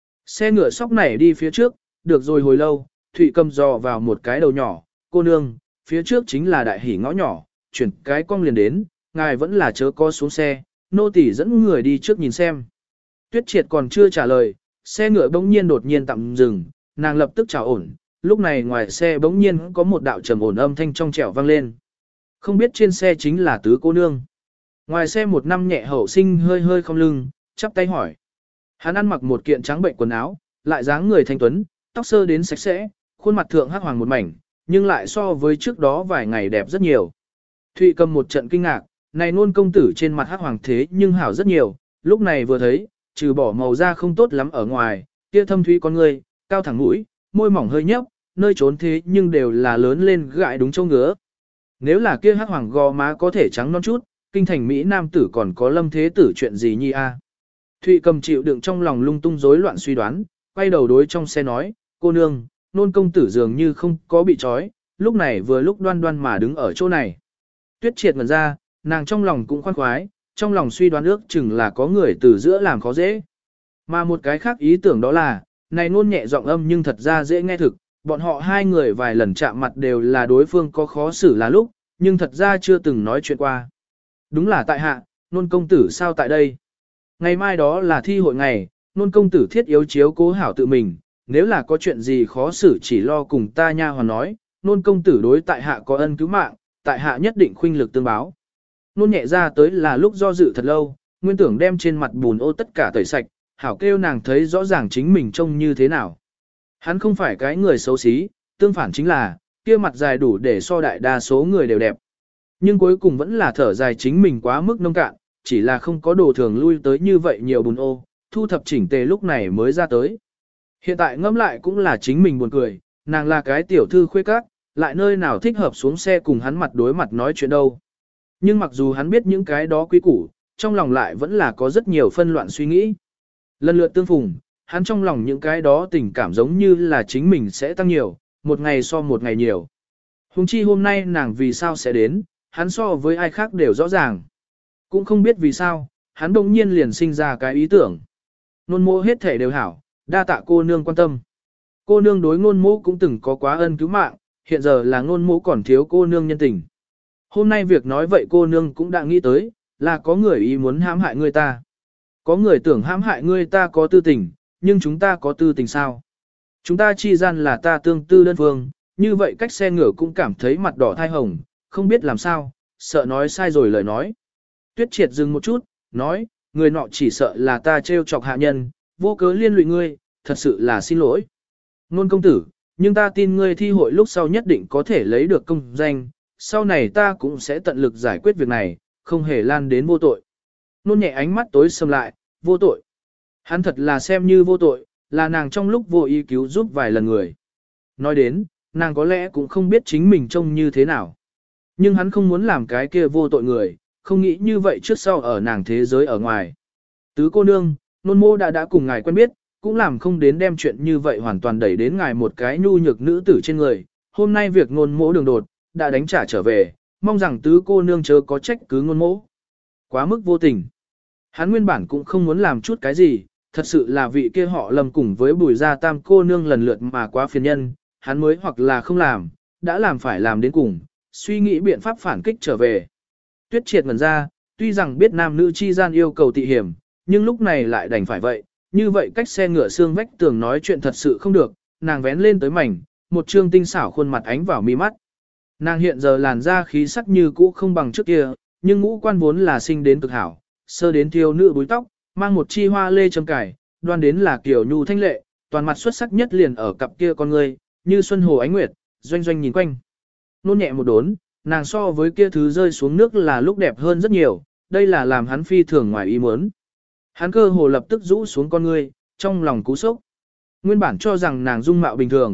Xe ngựa sóc nảy đi phía trước, được rồi hồi lâu, Thụy Cầm dò vào một cái đầu nhỏ, cô nương, phía trước chính là đại hỉ ngõ nhỏ, chuyển cái cong liền đến, ngài vẫn là chớ có xuống xe, nô tỳ dẫn người đi trước nhìn xem. Tuyết Triệt còn chưa trả lời, xe ngựa bỗng nhiên đột nhiên tạm dừng, nàng lập tức chào ổn, lúc này ngoài xe bỗng nhiên có một đạo trầm ổn âm thanh trong trẻo vang lên. Không biết trên xe chính là tứ cô nương. Ngoài xe một năm nhẹ hậu sinh hơi hơi không lưng, chắp tay hỏi. Hắn ăn mặc một kiện trắng bệnh quần áo, lại dáng người thanh tuấn, tóc sơ đến sạch sẽ, khuôn mặt thượng hắc hoàng một mảnh, nhưng lại so với trước đó vài ngày đẹp rất nhiều. Thụy Cầm một trận kinh ngạc, này Nôn công tử trên mặt hắc hoàng thế nhưng hảo rất nhiều, lúc này vừa thấy, trừ bỏ màu da không tốt lắm ở ngoài, kia thâm thúy con người, cao thẳng mũi, môi mỏng hơi nhấp, nơi trốn thế nhưng đều là lớn lên gại đúng châu ngứa. Nếu là kia hắc hoàng gò má có thể trắng non chút, kinh thành Mỹ nam tử còn có lâm thế tử chuyện gì nhi a? Thụy Cầm chịu đựng trong lòng lung tung rối loạn suy đoán, quay đầu đối trong xe nói, cô nương, Nôn công tử dường như không có bị trói, lúc này vừa lúc đoan đoan mà đứng ở chỗ này. Tuyết Triệt ngẩn ra, nàng trong lòng cũng khoan khoái, trong lòng suy đoán ước chừng là có người từ giữa làm khó dễ. Mà một cái khác ý tưởng đó là, này Nôn nhẹ giọng âm nhưng thật ra dễ nghe thực, bọn họ hai người vài lần chạm mặt đều là đối phương có khó xử là lúc, nhưng thật ra chưa từng nói chuyện qua. Đúng là tại hạ, Nôn công tử sao tại đây? Ngày mai đó là thi hội ngày, Nôn công tử thiết yếu chiếu cố hảo tự mình, nếu là có chuyện gì khó xử chỉ lo cùng ta nha hoàn nói, Nôn công tử đối tại hạ có ân cứu mạng, tại hạ nhất định khuynh lực tương báo. Nôn nhẹ ra tới là lúc do dự thật lâu, nguyên tưởng đem trên mặt bùn ô tất cả tẩy sạch, hảo kêu nàng thấy rõ ràng chính mình trông như thế nào. Hắn không phải cái người xấu xí, tương phản chính là, kia mặt dài đủ để so đại đa số người đều đẹp. Nhưng cuối cùng vẫn là thở dài chính mình quá mức nông cạn, chỉ là không có đồ thường lui tới như vậy nhiều bùn ô, thu thập chỉnh tề lúc này mới ra tới. Hiện tại ngẫm lại cũng là chính mình buồn cười, nàng là cái tiểu thư khuê các, lại nơi nào thích hợp xuống xe cùng hắn mặt đối mặt nói chuyện đâu. Nhưng mặc dù hắn biết những cái đó quý củ, trong lòng lại vẫn là có rất nhiều phân loạn suy nghĩ. Lần lượt tương phùng, hắn trong lòng những cái đó tình cảm giống như là chính mình sẽ tăng nhiều, một ngày so một ngày nhiều. Hùng chi hôm nay nàng vì sao sẽ đến, hắn so với ai khác đều rõ ràng. Cũng không biết vì sao, hắn đông nhiên liền sinh ra cái ý tưởng. Nôn mô hết thể đều hảo, đa tạ cô nương quan tâm. Cô nương đối ngôn mô cũng từng có quá ân cứu mạng, hiện giờ là ngôn mô còn thiếu cô nương nhân tình. Hôm nay việc nói vậy cô nương cũng đã nghĩ tới, là có người ý muốn hãm hại người ta. Có người tưởng hãm hại người ta có tư tình, nhưng chúng ta có tư tình sao? Chúng ta chi gian là ta tương tư đơn phương, như vậy cách xe ngựa cũng cảm thấy mặt đỏ thai hồng, không biết làm sao, sợ nói sai rồi lời nói. Tuyết Triệt dừng một chút, nói, người nọ chỉ sợ là ta trêu chọc hạ nhân, vô cớ liên lụy ngươi, thật sự là xin lỗi. Nôn công tử, nhưng ta tin ngươi thi hội lúc sau nhất định có thể lấy được công danh, sau này ta cũng sẽ tận lực giải quyết việc này, không hề lan đến vô tội. Nôn nhẹ ánh mắt tối sầm lại, vô tội. Hắn thật là xem như vô tội, là nàng trong lúc vô ý cứu giúp vài lần người. Nói đến, nàng có lẽ cũng không biết chính mình trông như thế nào. Nhưng hắn không muốn làm cái kia vô tội người, không nghĩ như vậy trước sau ở nàng thế giới ở ngoài. Tứ cô nương, nôn mô đã đã cùng ngài quen biết, cũng làm không đến đem chuyện như vậy hoàn toàn đẩy đến ngài một cái nhu nhược nữ tử trên người. Hôm nay việc ngôn mỗ đường đột, đã đánh trả trở về, mong rằng tứ cô nương chớ có trách cứ ngôn mỗ. Quá mức vô tình. Hắn nguyên bản cũng không muốn làm chút cái gì, thật sự là vị kia họ lầm cùng với bùi gia tam cô nương lần lượt mà quá phiền nhân, hắn mới hoặc là không làm, đã làm phải làm đến cùng, suy nghĩ biện pháp phản kích trở về. Tuyết Triệt ngẩn ra, tuy rằng biết nam nữ chi gian yêu cầu tị hiểm, nhưng lúc này lại đành phải vậy, như vậy cách xe ngựa xương vách tường nói chuyện thật sự không được, nàng vén lên tới mảnh, một trương tinh xảo khuôn mặt ánh vào mi mắt. Nàng hiện giờ làn da khí sắc như cũ không bằng trước kia, nhưng ngũ quan vốn là sinh đến cực hảo, sơ đến thiếu nữ búi tóc, mang một chi hoa lê châm cài, đoan đến là kiểu nhu thanh lệ, toàn mặt xuất sắc nhất liền ở cặp kia con người, như xuân hồ ánh nguyệt, doanh doanh nhìn quanh. Nôn nhẹ một đốn, nàng so với kia thứ rơi xuống nước là lúc đẹp hơn rất nhiều, đây là làm hắn phi thường ngoài ý muốn. Hắn cơ hồ lập tức rũ xuống con ngươi, trong lòng cú sốc. Nguyên bản cho rằng nàng dung mạo bình thường,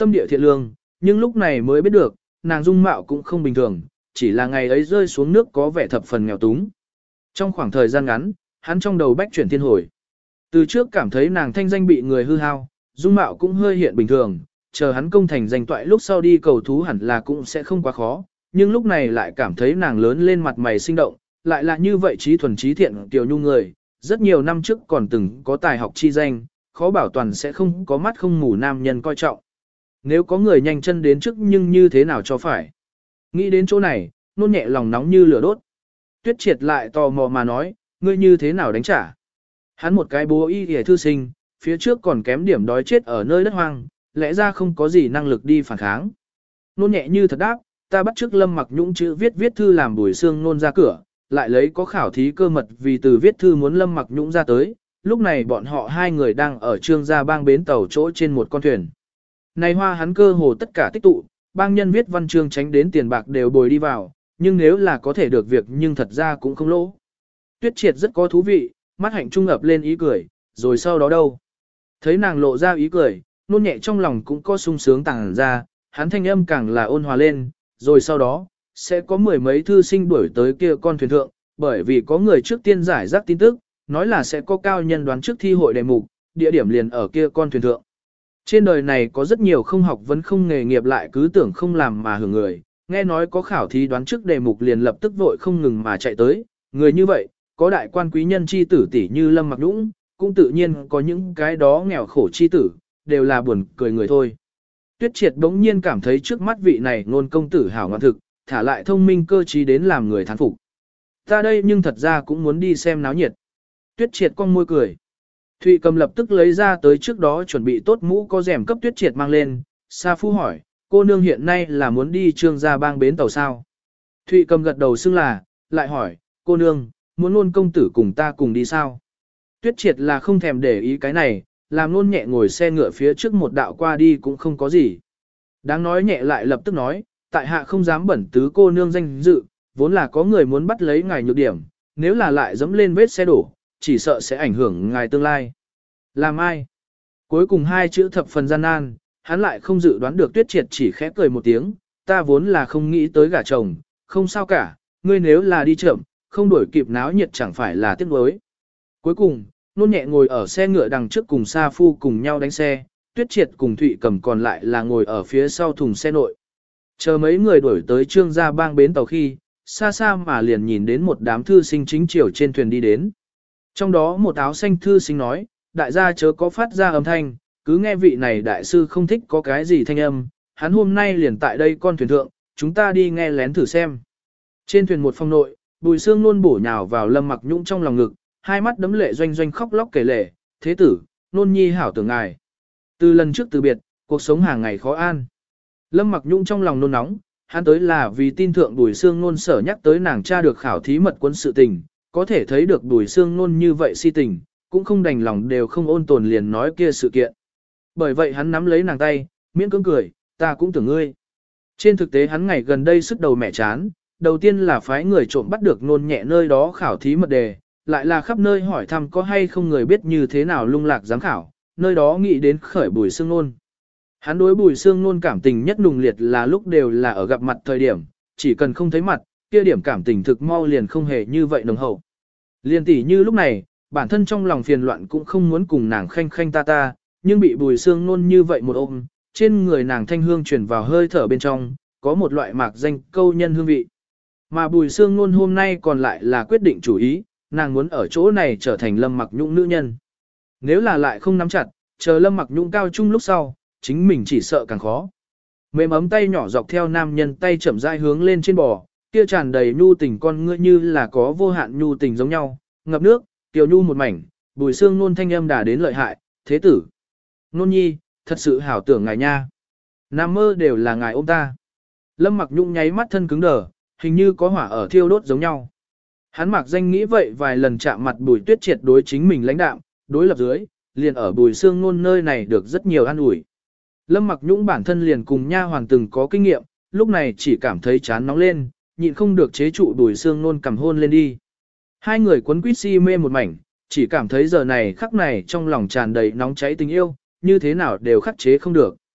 tâm địa thiện lương, nhưng lúc này mới biết được, nàng dung mạo cũng không bình thường, chỉ là ngày ấy rơi xuống nước có vẻ thập phần nghèo túng. Trong khoảng thời gian ngắn, hắn trong đầu bách chuyển thiên hồi. Từ trước cảm thấy nàng thanh danh bị người hư hao, dung mạo cũng hơi hiện bình thường, chờ hắn công thành danh toại lúc sau đi cầu thú hẳn là cũng sẽ không quá khó, nhưng lúc này lại cảm thấy nàng lớn lên mặt mày sinh động, lại là như vậy trí thuần trí thiện tiểu nhu người, rất nhiều năm trước còn từng có tài học chi danh, khó bảo toàn sẽ không có mắt không mù nam nhân coi trọng. Nếu có người nhanh chân đến trước nhưng như thế nào cho phải. Nghĩ đến chỗ này, nôn nhẹ lòng nóng như lửa đốt. Tuyết Triệt lại tò mò mà nói, ngươi như thế nào đánh trả. Hắn một cái bố y hề thư sinh, phía trước còn kém điểm đói chết ở nơi đất hoang, lẽ ra không có gì năng lực đi phản kháng. Nôn nhẹ như thật đáp, ta bắt trước Lâm Mặc Nhũng chữ viết viết thư làm Bùi Xương nôn ra cửa, lại lấy có khảo thí cơ mật vì từ viết thư muốn Lâm Mặc Nhũng ra tới, lúc này bọn họ hai người đang ở Trương Gia Bang bến tàu chỗ trên một con thuyền. Này hoa hắn cơ hồ tất cả tích tụ, bang nhân viết văn chương tránh đến tiền bạc đều bồi đi vào, nhưng nếu là có thể được việc nhưng thật ra cũng không lỗ. Tuyết Triệt rất có thú vị, mắt hạnh trung ập lên ý cười, rồi sau đó đâu? Thấy nàng lộ ra ý cười, nôn nhẹ trong lòng cũng có sung sướng tàng ra, hắn thanh âm càng là ôn hòa lên, rồi sau đó, sẽ có mười mấy thư sinh đuổi tới kia con thuyền thượng, bởi vì có người trước tiên giải rác tin tức, nói là sẽ có cao nhân đoán trước thi hội đề mục, địa điểm liền ở kia con thuyền thượng. Trên đời này có rất nhiều không học vấn không nghề nghiệp lại cứ tưởng không làm mà hưởng người, nghe nói có khảo thí đoán trước đề mục liền lập tức vội không ngừng mà chạy tới, người như vậy, có đại quan quý nhân chi tử tỷ như Lâm Mặc Nhũng, cũng tự nhiên có những cái đó nghèo khổ chi tử, đều là buồn cười người thôi. Tuyết Triệt bỗng nhiên cảm thấy trước mắt vị này ngôn công tử hảo ngoạn thực, thả lại thông minh cơ trí đến làm người thán phục. Ta đây nhưng thật ra cũng muốn đi xem náo nhiệt. Tuyết Triệt cong môi cười. Thụy Cầm lập tức lấy ra tới trước đó chuẩn bị tốt mũ có rèm cấp Tuyết Triệt mang lên. Sa Phu hỏi, cô nương hiện nay là muốn đi Trương Gia Bang bến tàu sao? Thụy Cầm gật đầu xưng là, lại hỏi, cô nương, muốn luôn công tử cùng ta cùng đi sao? Tuyết Triệt là không thèm để ý cái này, làm luôn nhẹ ngồi xe ngựa phía trước một đạo qua đi cũng không có gì. Đáng nói nhẹ lại lập tức nói, tại hạ không dám bẩn tứ cô nương danh dự, vốn là có người muốn bắt lấy ngài nhược điểm, nếu là lại dẫm lên vết xe đổ, chỉ sợ sẽ ảnh hưởng ngài tương lai. Làm ai? Cuối cùng hai chữ thập phần gian nan, hắn lại không dự đoán được Tuyết Triệt chỉ khẽ cười một tiếng, ta vốn là không nghĩ tới gả chồng, không sao cả, ngươi nếu là đi chậm, không đuổi kịp náo nhiệt chẳng phải là tiếc nuối. Cuối cùng, nôn nhẹ ngồi ở xe ngựa đằng trước cùng Sa Phu cùng nhau đánh xe, Tuyết Triệt cùng Thụy Cầm còn lại là ngồi ở phía sau thùng xe nội. Chờ mấy người đuổi tới Trương Gia Bang bến tàu khi, xa xa mà liền nhìn đến một đám thư sinh chính chiều trên thuyền đi đến. Trong đó một áo xanh thư sinh nói, đại gia chớ có phát ra âm thanh, cứ nghe vị này đại sư không thích có cái gì thanh âm, hắn hôm nay liền tại đây con thuyền thượng, chúng ta đi nghe lén thử xem. Trên thuyền một phòng nội, Bùi Xương luôn bổ nhào vào Lâm Mặc Nhũng trong lòng ngực, hai mắt đấm lệ doanh doanh khóc lóc kể lể, thế tử, nôn nhi hảo tưởng ngài. Từ lần trước từ biệt, cuộc sống hàng ngày khó an. Lâm Mặc Nhũng trong lòng nôn nóng, hắn tới là vì tin thượng Bùi Xương nôn sở nhắc tới nàng cha được khảo thí mật quân sự tình, có thể thấy được Bùi Xương nôn như vậy si tình, cũng không đành lòng đều không ôn tồn liền nói kia sự kiện. Bởi vậy hắn nắm lấy nàng tay, miễn cưỡng cười, ta cũng tưởng ngươi. Trên thực tế hắn ngày gần đây sức đầu mẹ chán, đầu tiên là phái người trộm bắt được nôn nhẹ nơi đó khảo thí mật đề, lại là khắp nơi hỏi thăm có hay không người biết như thế nào lung lạc giám khảo, nơi đó nghĩ đến khởi Bùi Xương nôn. Hắn đối Bùi Xương nôn cảm tình nhất nùng liệt là lúc đều là ở gặp mặt thời điểm, chỉ cần không thấy mặt, kia điểm cảm tình thực mau liền không hề như vậy nồng hậu. Liên tỷ như lúc này, bản thân trong lòng phiền loạn cũng không muốn cùng nàng khanh khanh ta ta, nhưng bị Bùi Xương nôn như vậy một ôm, trên người nàng thanh hương truyền vào hơi thở bên trong, có một loại mạc danh câu nhân hương vị. Mà Bùi Xương nôn hôm nay còn lại là quyết định chủ ý, nàng muốn ở chỗ này trở thành Lâm Mặc Nhũng nữ nhân. Nếu là lại không nắm chặt, chờ Lâm Mặc Nhũng cao trung lúc sau, chính mình chỉ sợ càng khó. Mềm ấm tay nhỏ dọc theo nam nhân tay chậm rãi hướng lên trên bò, kia tràn đầy nhu tình con ngươi như là có vô hạn nhu tình giống nhau, ngập nước, tiểu nhu một mảnh, Bùi Xương nôn thanh âm đà đến lợi hại, thế tử. Nôn nhi, thật sự hảo tưởng ngài nha. Nam mơ đều là ngài ôm ta. Lâm Mặc Nhũng nháy mắt thân cứng đờ, hình như có hỏa ở thiêu đốt giống nhau. Hắn mặc danh nghĩ vậy vài lần chạm mặt Bùi Tuyết Triệt đối chính mình lãnh đạm, đối lập dưới, liền ở Bùi Xương nôn nơi này được rất nhiều an ủi. Lâm Mặc Nhũng bản thân liền cùng nha hoàn từng có kinh nghiệm, lúc này chỉ cảm thấy chán nóng lên, nhịn không được chế trụ Bùi Xương nôn cầm hôn lên đi. Hai người quấn quýt si mê một mảnh, chỉ cảm thấy giờ này khắc này trong lòng tràn đầy nóng cháy tình yêu, như thế nào đều khắc chế không được.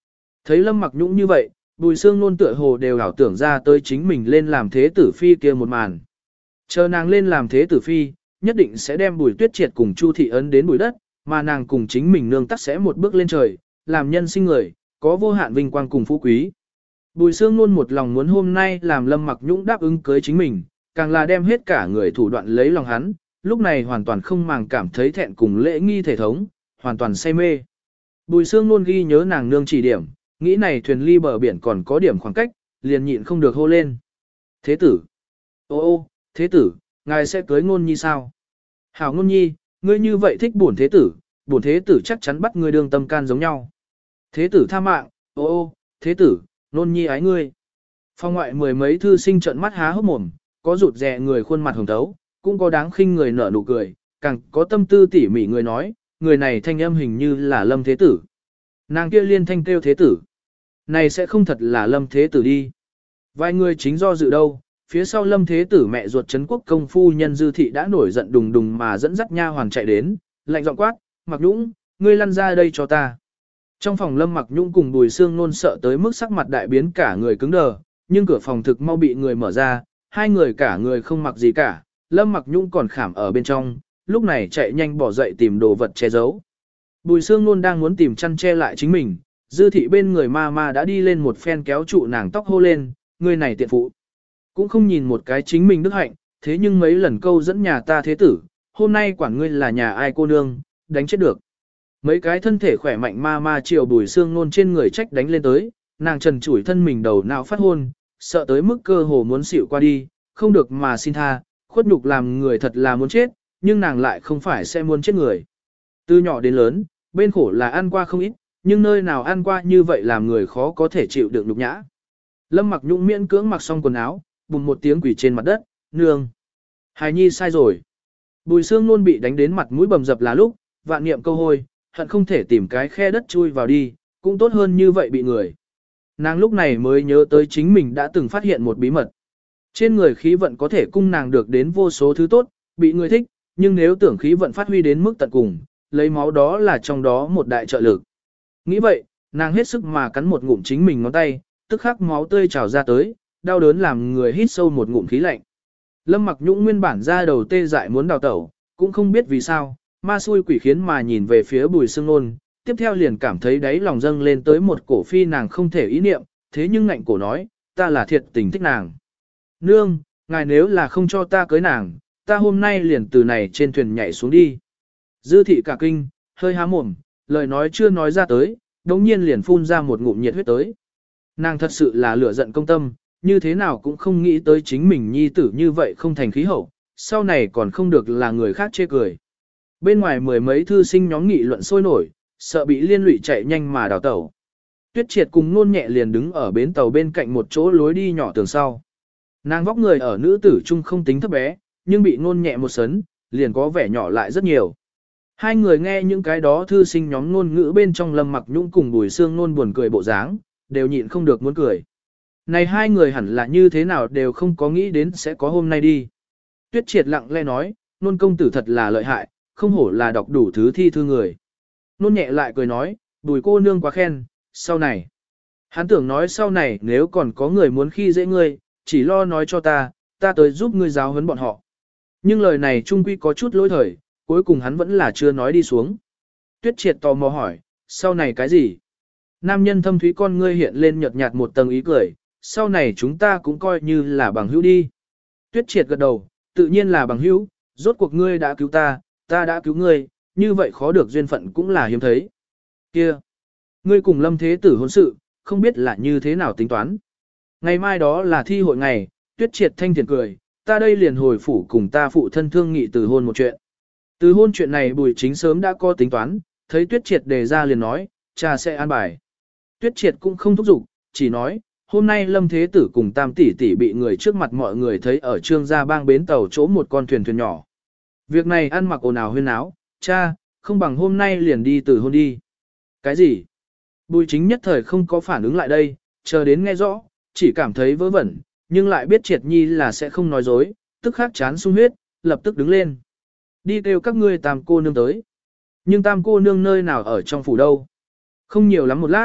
Thấy Lâm Mặc Nhũng như vậy, Bùi Sương Nôn tựa hồ đều ảo tưởng ra tới chính mình lên làm thế tử phi kia một màn. Chờ nàng lên làm thế tử phi, nhất định sẽ đem Bùi Tuyết Triệt cùng Chu Thị ấn đến bùi đất, mà nàng cùng chính mình nương tắc sẽ một bước lên trời, làm nhân sinh người, có vô hạn vinh quang cùng phú quý. Bùi Sương Nôn một lòng muốn hôm nay làm Lâm Mặc Nhũng đáp ứng cưới chính mình, càng là đem hết cả người thủ đoạn lấy lòng hắn, lúc này hoàn toàn không màng cảm thấy thẹn cùng lễ nghi thể thống, hoàn toàn say mê. Bùi Sương Nôn ghi nhớ nàng nương chỉ điểm, nghĩ này thuyền ly bờ biển còn có điểm khoảng cách, liền nhịn không được hô lên. Thế tử! Ô ô, thế tử, ngài sẽ cưới Ngôn Nhi sao? Hảo Ngôn Nhi, ngươi như vậy thích bổn thế tử, bổn thế tử chắc chắn bắt ngươi đương tâm can giống nhau. Thế tử tha mạng, ô ô, thế tử, Ngôn Nhi ái ngươi. Phong ngoại mười mấy thư sinh trợn mắt há hốc mồm, có rụt rè người khuôn mặt hồng thấu, cũng có đáng khinh người nở nụ cười, càng có tâm tư tỉ mỉ người nói, người này thanh âm hình như là Lâm thế tử. Nàng kia liên thanh kêu thế tử. Này sẽ không thật là Lâm thế tử đi. Vài người chính do dự đâu, phía sau Lâm thế tử mẹ ruột Trấn Quốc công phu nhân Dư Thị đã nổi giận đùng đùng mà dẫn dắt nha hoàn chạy đến, lạnh giọng quát, Mặc Nhũng, ngươi lăn ra đây cho ta. Trong phòng Lâm Mặc Nhũng cùng Bùi Sương Nôn sợ tới mức sắc mặt đại biến cả người cứng đờ, nhưng cửa phòng thực mau bị người mở ra, hai người cả người không mặc gì cả, Lâm Mặc Nhũng còn khảm ở bên trong, lúc này chạy nhanh bỏ dậy tìm đồ vật che giấu. Bùi Sương Nôn đang muốn tìm chăn che lại chính mình, Dư Thị bên người ma ma đã đi lên một phen kéo trụ nàng tóc hô lên, người này tiện phụ. Cũng không nhìn một cái chính mình đức hạnh, thế nhưng mấy lần câu dẫn nhà ta thế tử, hôm nay quản ngươi là nhà ai cô nương, đánh chết được. Mấy cái thân thể khỏe mạnh ma ma chiều Bùi Sương Nôn trên người trách đánh lên tới, nàng trần chủi thân mình đầu não phát hôn, sợ tới mức cơ hồ muốn xỉu qua đi, không được mà xin tha, khuất nhục làm người thật là muốn chết, nhưng nàng lại không phải sẽ muốn chết người. Từ nhỏ đến lớn, bên khổ là ăn qua không ít, nhưng nơi nào ăn qua như vậy làm người khó có thể chịu đựng nhục nhã. Lâm Mặc Nhũng miễn cưỡng mặc xong quần áo, bùng một tiếng quỳ trên mặt đất, nương. Hài nhi sai rồi. Bùi Sương Nôn bị đánh đến mặt mũi bầm dập là lúc, vạn niệm câu hôi, hận không thể tìm cái khe đất chui vào đi, cũng tốt hơn như vậy bị người. Nàng lúc này mới nhớ tới chính mình đã từng phát hiện một bí mật. Trên người khí vận có thể cung nàng được đến vô số thứ tốt, bị người thích, nhưng nếu tưởng khí vận phát huy đến mức tận cùng, lấy máu đó là trong đó một đại trợ lực. Nghĩ vậy, nàng hết sức mà cắn một ngụm chính mình ngón tay, tức khắc máu tươi trào ra tới, đau đớn làm người hít sâu một ngụm khí lạnh. Lâm Mặc Nhũng nguyên bản ra đầu tê dại muốn đào tẩu, cũng không biết vì sao, ma xui quỷ khiến mà nhìn về phía Bùi Sương Nôn, tiếp theo liền cảm thấy đáy lòng dâng lên tới một cổ phi nàng không thể ý niệm, thế nhưng ngạnh cổ nói, ta là thiệt tình thích nàng. Nương, ngài nếu là không cho ta cưới nàng, ta hôm nay liền từ này trên thuyền nhảy xuống đi. Dư Thị cả kinh, hơi há mồm, lời nói chưa nói ra tới, đống nhiên liền phun ra một ngụm nhiệt huyết tới. Nàng thật sự là lửa giận công tâm, như thế nào cũng không nghĩ tới chính mình nhi tử như vậy không thành khí hậu, sau này còn không được là người khác chê cười. Bên ngoài mười mấy thư sinh nhóm nghị luận sôi nổi, sợ bị liên lụy chạy nhanh mà đào tẩu. Tuyết Triệt cùng Nôn Nhẹ liền đứng ở bến tàu bên cạnh một chỗ lối đi nhỏ tường sau. Nàng vóc người ở nữ tử trung không tính thấp bé, nhưng bị Nôn Nhẹ một sấn, liền có vẻ nhỏ lại rất nhiều. Hai người nghe những cái đó thư sinh nhóm ngôn ngữ bên trong Lâm Mặc Nhũng cùng Bùi Sương Nôn buồn cười bộ dáng, đều nhịn không được muốn cười. Này hai người hẳn là như thế nào đều không có nghĩ đến sẽ có hôm nay đi. Tuyết Triệt lặng lẽ nói, Nôn công tử thật là lợi hại, không hổ là đọc đủ thứ thi thư người. Nôn Nhẹ lại cười nói, Bùi cô nương quá khen, sau này. Hắn tưởng nói sau này nếu còn có người muốn khi dễ ngươi, chỉ lo nói cho ta, ta tới giúp ngươi giáo huấn bọn họ. Nhưng lời này trung quy có chút lỗi thời, cuối cùng hắn vẫn là chưa nói đi xuống. Tuyết Triệt tò mò hỏi, sau này cái gì? Nam nhân thâm thúy con ngươi hiện lên nhợt nhạt một tầng ý cười, sau này chúng ta cũng coi như là bằng hữu đi. Tuyết Triệt gật đầu, tự nhiên là bằng hữu, rốt cuộc ngươi đã cứu ta, ta đã cứu ngươi, như vậy khó được duyên phận cũng là hiếm thấy. Kia, ngươi cùng Lâm thế tử hôn sự, không biết là như thế nào tính toán. Ngày mai đó là thi hội ngày, Tuyết Triệt thanh thiện cười, ta đây liền hồi phủ cùng ta phụ thân thương nghị từ hôn một chuyện. Từ hôn chuyện này Bùi Chính sớm đã có tính toán, thấy Tuyết Triệt đề ra liền nói, cha sẽ an bài. Tuyết Triệt cũng không thúc giục, chỉ nói, hôm nay Lâm Thế Tử cùng Tam tỷ tỷ bị người trước mặt mọi người thấy ở Trương Gia Bang bến tàu chỗ một con thuyền thuyền nhỏ. Việc này ăn mặc ồn ào huyên áo, cha, không bằng hôm nay liền đi từ hôn đi. Cái gì? Bùi Chính nhất thời không có phản ứng lại đây, chờ đến nghe rõ, chỉ cảm thấy vớ vẩn, nhưng lại biết Triệt Nhi là sẽ không nói dối, tức khắc chán sung huyết, lập tức đứng lên. Đi kêu các ngươi Tam cô nương tới. Nhưng Tam cô nương nơi nào ở trong phủ đâu? Không nhiều lắm một lát,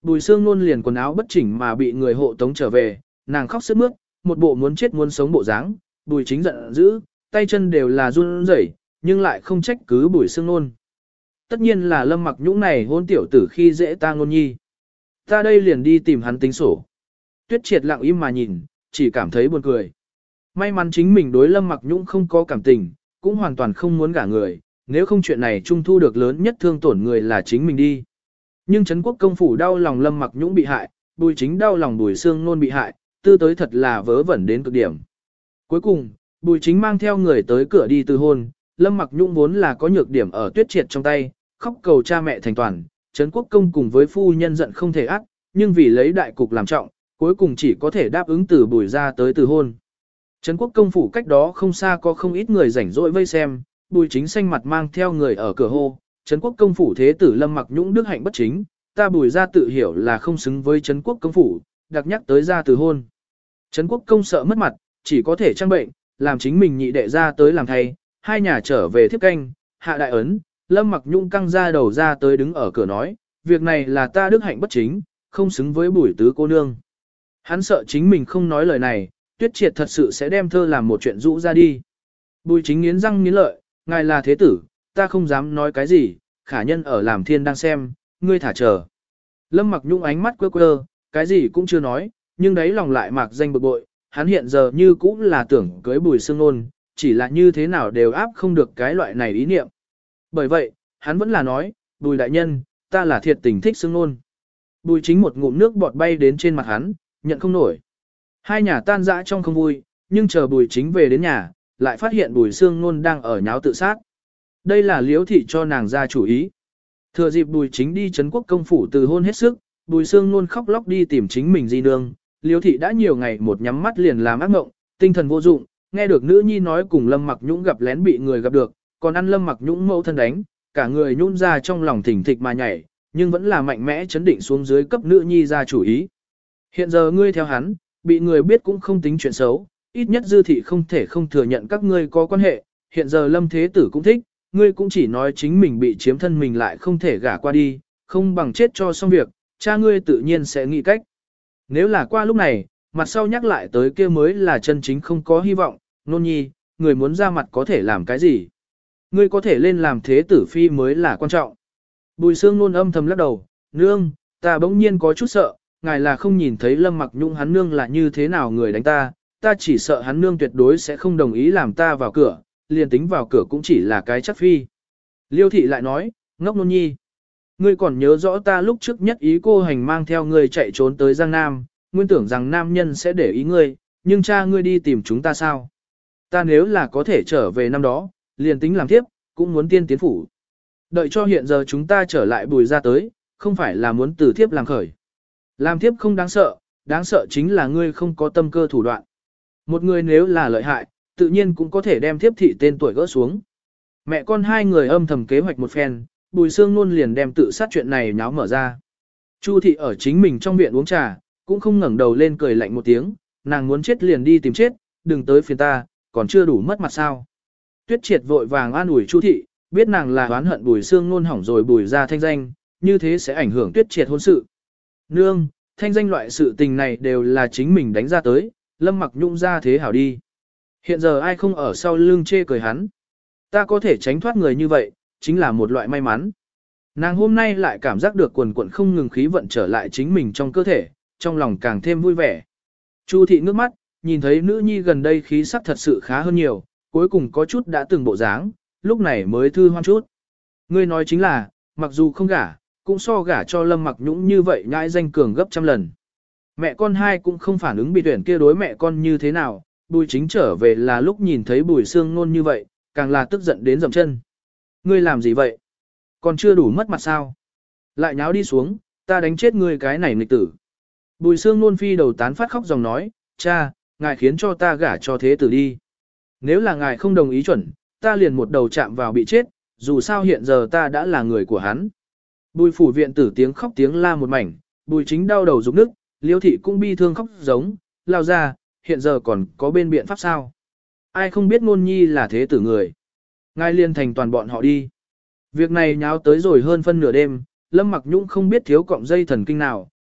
Bùi Sương Nôn liền quần áo bất chỉnh mà bị người hộ tống trở về, nàng khóc sướt mướt, một bộ muốn chết muốn sống bộ dáng. Bùi Chính giận dữ, tay chân đều là run rẩy, nhưng lại không trách cứ Bùi Sương Nôn. Tất nhiên là Lâm Mặc Nhũng này hôn tiểu tử khi dễ ta Ngôn Nhi. Ta đây liền đi tìm hắn tính sổ. Tuyết Triệt lặng im mà nhìn, chỉ cảm thấy buồn cười. May mắn chính mình đối Lâm Mặc Nhũng không có cảm tình, cũng hoàn toàn không muốn gả người, nếu không chuyện này trung thu được lớn nhất thương tổn người là chính mình đi. Nhưng Trấn Quốc công phủ đau lòng Lâm Mặc Nhũng bị hại, Bùi Chính đau lòng Bùi Sương Nôn bị hại, tư tới thật là vớ vẩn đến cực điểm. Cuối cùng, Bùi Chính mang theo người tới cửa đi từ hôn, Lâm Mặc Nhũng vốn là có nhược điểm ở Tuyết Triệt trong tay, khóc cầu cha mẹ thành toàn, Trấn Quốc công cùng với phu nhân giận không thể ác, nhưng vì lấy đại cục làm trọng, cuối cùng chỉ có thể đáp ứng từ Bùi ra tới từ hôn. Trấn Quốc công phủ cách đó không xa có không ít người rảnh rỗi vây xem, Bùi Chính xanh mặt mang theo người ở cửa hô, Trấn Quốc công phủ thế tử Lâm Mặc Nhũng đức hạnh bất chính, ta Bùi ra tự hiểu là không xứng với Trấn Quốc công phủ, đặc nhắc tới ra từ hôn. Trấn Quốc công sợ mất mặt, chỉ có thể trang bệnh, làm chính mình nhị đệ ra tới làm thay, hai nhà trở về thiếp canh, hạ đại ấn, Lâm Mặc Nhũng căng ra đầu ra tới đứng ở cửa nói, việc này là ta đức hạnh bất chính, không xứng với Bùi tứ cô nương. Hắn sợ chính mình không nói lời này, Tuyết Triệt thật sự sẽ đem thơ làm một chuyện rũ ra đi. Bùi Chính nghiến răng nghiến lợi, ngài là thế tử, ta không dám nói cái gì, khả nhân ở làm thiên đang xem, ngươi thả chờ. Lâm Mặc Nhũng ánh mắt quơ quơ, cái gì cũng chưa nói, nhưng đấy lòng lại mạc danh bực bội, hắn hiện giờ như cũng là tưởng cưới Bùi Sương Nôn, chỉ là như thế nào đều áp không được cái loại này ý niệm. Bởi vậy, hắn vẫn là nói, Bùi đại nhân, ta là thiệt tình thích Sương Nôn. Bùi Chính một ngụm nước bọt bay đến trên mặt hắn, nhận không nổi. Hai nhà tan dã trong không vui, nhưng chờ Bùi Chính về đến nhà, lại phát hiện Bùi Sương Nôn đang ở nháo tự sát. Đây là Liễu thị cho nàng ra chủ ý. Thừa dịp Bùi Chính đi Trấn Quốc công phủ từ hôn hết sức, Bùi Sương Nôn khóc lóc đi tìm chính mình di nương. Liễu thị đã nhiều ngày một nhắm mắt liền làm ác mộng, tinh thần vô dụng, nghe được nữ nhi nói cùng Lâm Mặc Nhũng gặp lén bị người gặp được, còn ăn Lâm Mặc Nhũng mẫu thân đánh, cả người nhún ra trong lòng thỉnh thịch mà nhảy, nhưng vẫn là mạnh mẽ chấn định xuống dưới cấp nữ nhi ra chủ ý. Hiện giờ ngươi theo hắn, bị người biết cũng không tính chuyện xấu, ít nhất dư thị không thể không thừa nhận các ngươi có quan hệ, hiện giờ Lâm Thế Tử cũng thích, ngươi cũng chỉ nói chính mình bị chiếm thân mình lại không thể gả qua đi, không bằng chết cho xong việc, cha ngươi tự nhiên sẽ nghĩ cách. Nếu là qua lúc này, mặt sau nhắc lại tới kia mới là chân chính không có hy vọng, Nôn Nhi, người muốn ra mặt có thể làm cái gì? Ngươi có thể lên làm thế tử phi mới là quan trọng. Bùi Sương Nôn âm thầm lắc đầu, nương, ta bỗng nhiên có chút sợ, ngài là không nhìn thấy Lâm Mặc Nhũng hắn nương là như thế nào người đánh ta, ta chỉ sợ hắn nương tuyệt đối sẽ không đồng ý làm ta vào cửa, liền tính vào cửa cũng chỉ là cái chắc phi. Liêu thị lại nói, ngốc Nôn Nhi, ngươi còn nhớ rõ ta lúc trước nhất ý cô hành mang theo ngươi chạy trốn tới Giang Nam, nguyên tưởng rằng nam nhân sẽ để ý ngươi, nhưng cha ngươi đi tìm chúng ta sao? Ta nếu là có thể trở về năm đó, liền tính làm tiếp, cũng muốn tiên tiến phủ. Đợi cho hiện giờ chúng ta trở lại Bùi ra tới, không phải là muốn từ thiếp làm khởi. Làm thiếp không đáng sợ, đáng sợ chính là ngươi không có tâm cơ thủ đoạn. Một người nếu là lợi hại, tự nhiên cũng có thể đem thiếp thị tên tuổi gỡ xuống. Mẹ con hai người âm thầm kế hoạch một phen, Bùi Sương Nôn liền đem tự sát chuyện này nháo mở ra. Chu thị ở chính mình trong viện uống trà, cũng không ngẩng đầu lên cười lạnh một tiếng, nàng muốn chết liền đi tìm chết, đừng tới phiền ta, còn chưa đủ mất mặt sao. Tuyết Triệt vội vàng an ủi Chu thị, biết nàng là oán hận Bùi Sương Nôn hỏng rồi Bùi ra thanh danh, như thế sẽ ảnh hưởng Tuyết Triệt hôn sự. Nương, thanh danh loại sự tình này đều là chính mình đánh ra tới, Lâm Mặc Nhũng ra thế hảo đi. Hiện giờ ai không ở sau lưng chê cười hắn. Ta có thể tránh thoát người như vậy, chính là một loại may mắn. Nàng hôm nay lại cảm giác được quần quần không ngừng khí vận trở lại chính mình trong cơ thể, trong lòng càng thêm vui vẻ. Chu thị ngước mắt, nhìn thấy nữ nhi gần đây khí sắc thật sự khá hơn nhiều, cuối cùng có chút đã từng bộ dáng, lúc này mới thư hoan chút. Ngươi nói chính là, mặc dù không gả, cũng so gả cho Lâm Mặc Nhũng như vậy nhãi danh cường gấp trăm lần. Mẹ con hai cũng không phản ứng bị tuyển kia đối mẹ con như thế nào, Bùi Chính trở về là lúc nhìn thấy Bùi Sương Nôn như vậy, càng là tức giận đến dậm chân. Ngươi làm gì vậy? Còn chưa đủ mất mặt sao? Lại nháo đi xuống, ta đánh chết ngươi cái này nghịch tử. Bùi Sương Nôn phi đầu tán phát khóc dòng nói, cha, ngài khiến cho ta gả cho thế tử đi. Nếu là ngài không đồng ý chuẩn, ta liền một đầu chạm vào bị chết, dù sao hiện giờ ta đã là người của hắn. Bùi phủ viện tử tiếng khóc tiếng la một mảnh, Bùi Chính đau đầu rụng nức, Liêu thị cũng bi thương khóc giống, lao ra, hiện giờ còn có bên biện pháp sao? Ai không biết Nôn Nhi là thế tử người? Ngài liên thành toàn bọn họ đi. Việc này nháo tới rồi hơn phân nửa đêm, Lâm Mặc Nhũng không biết thiếu cọng dây thần kinh nào,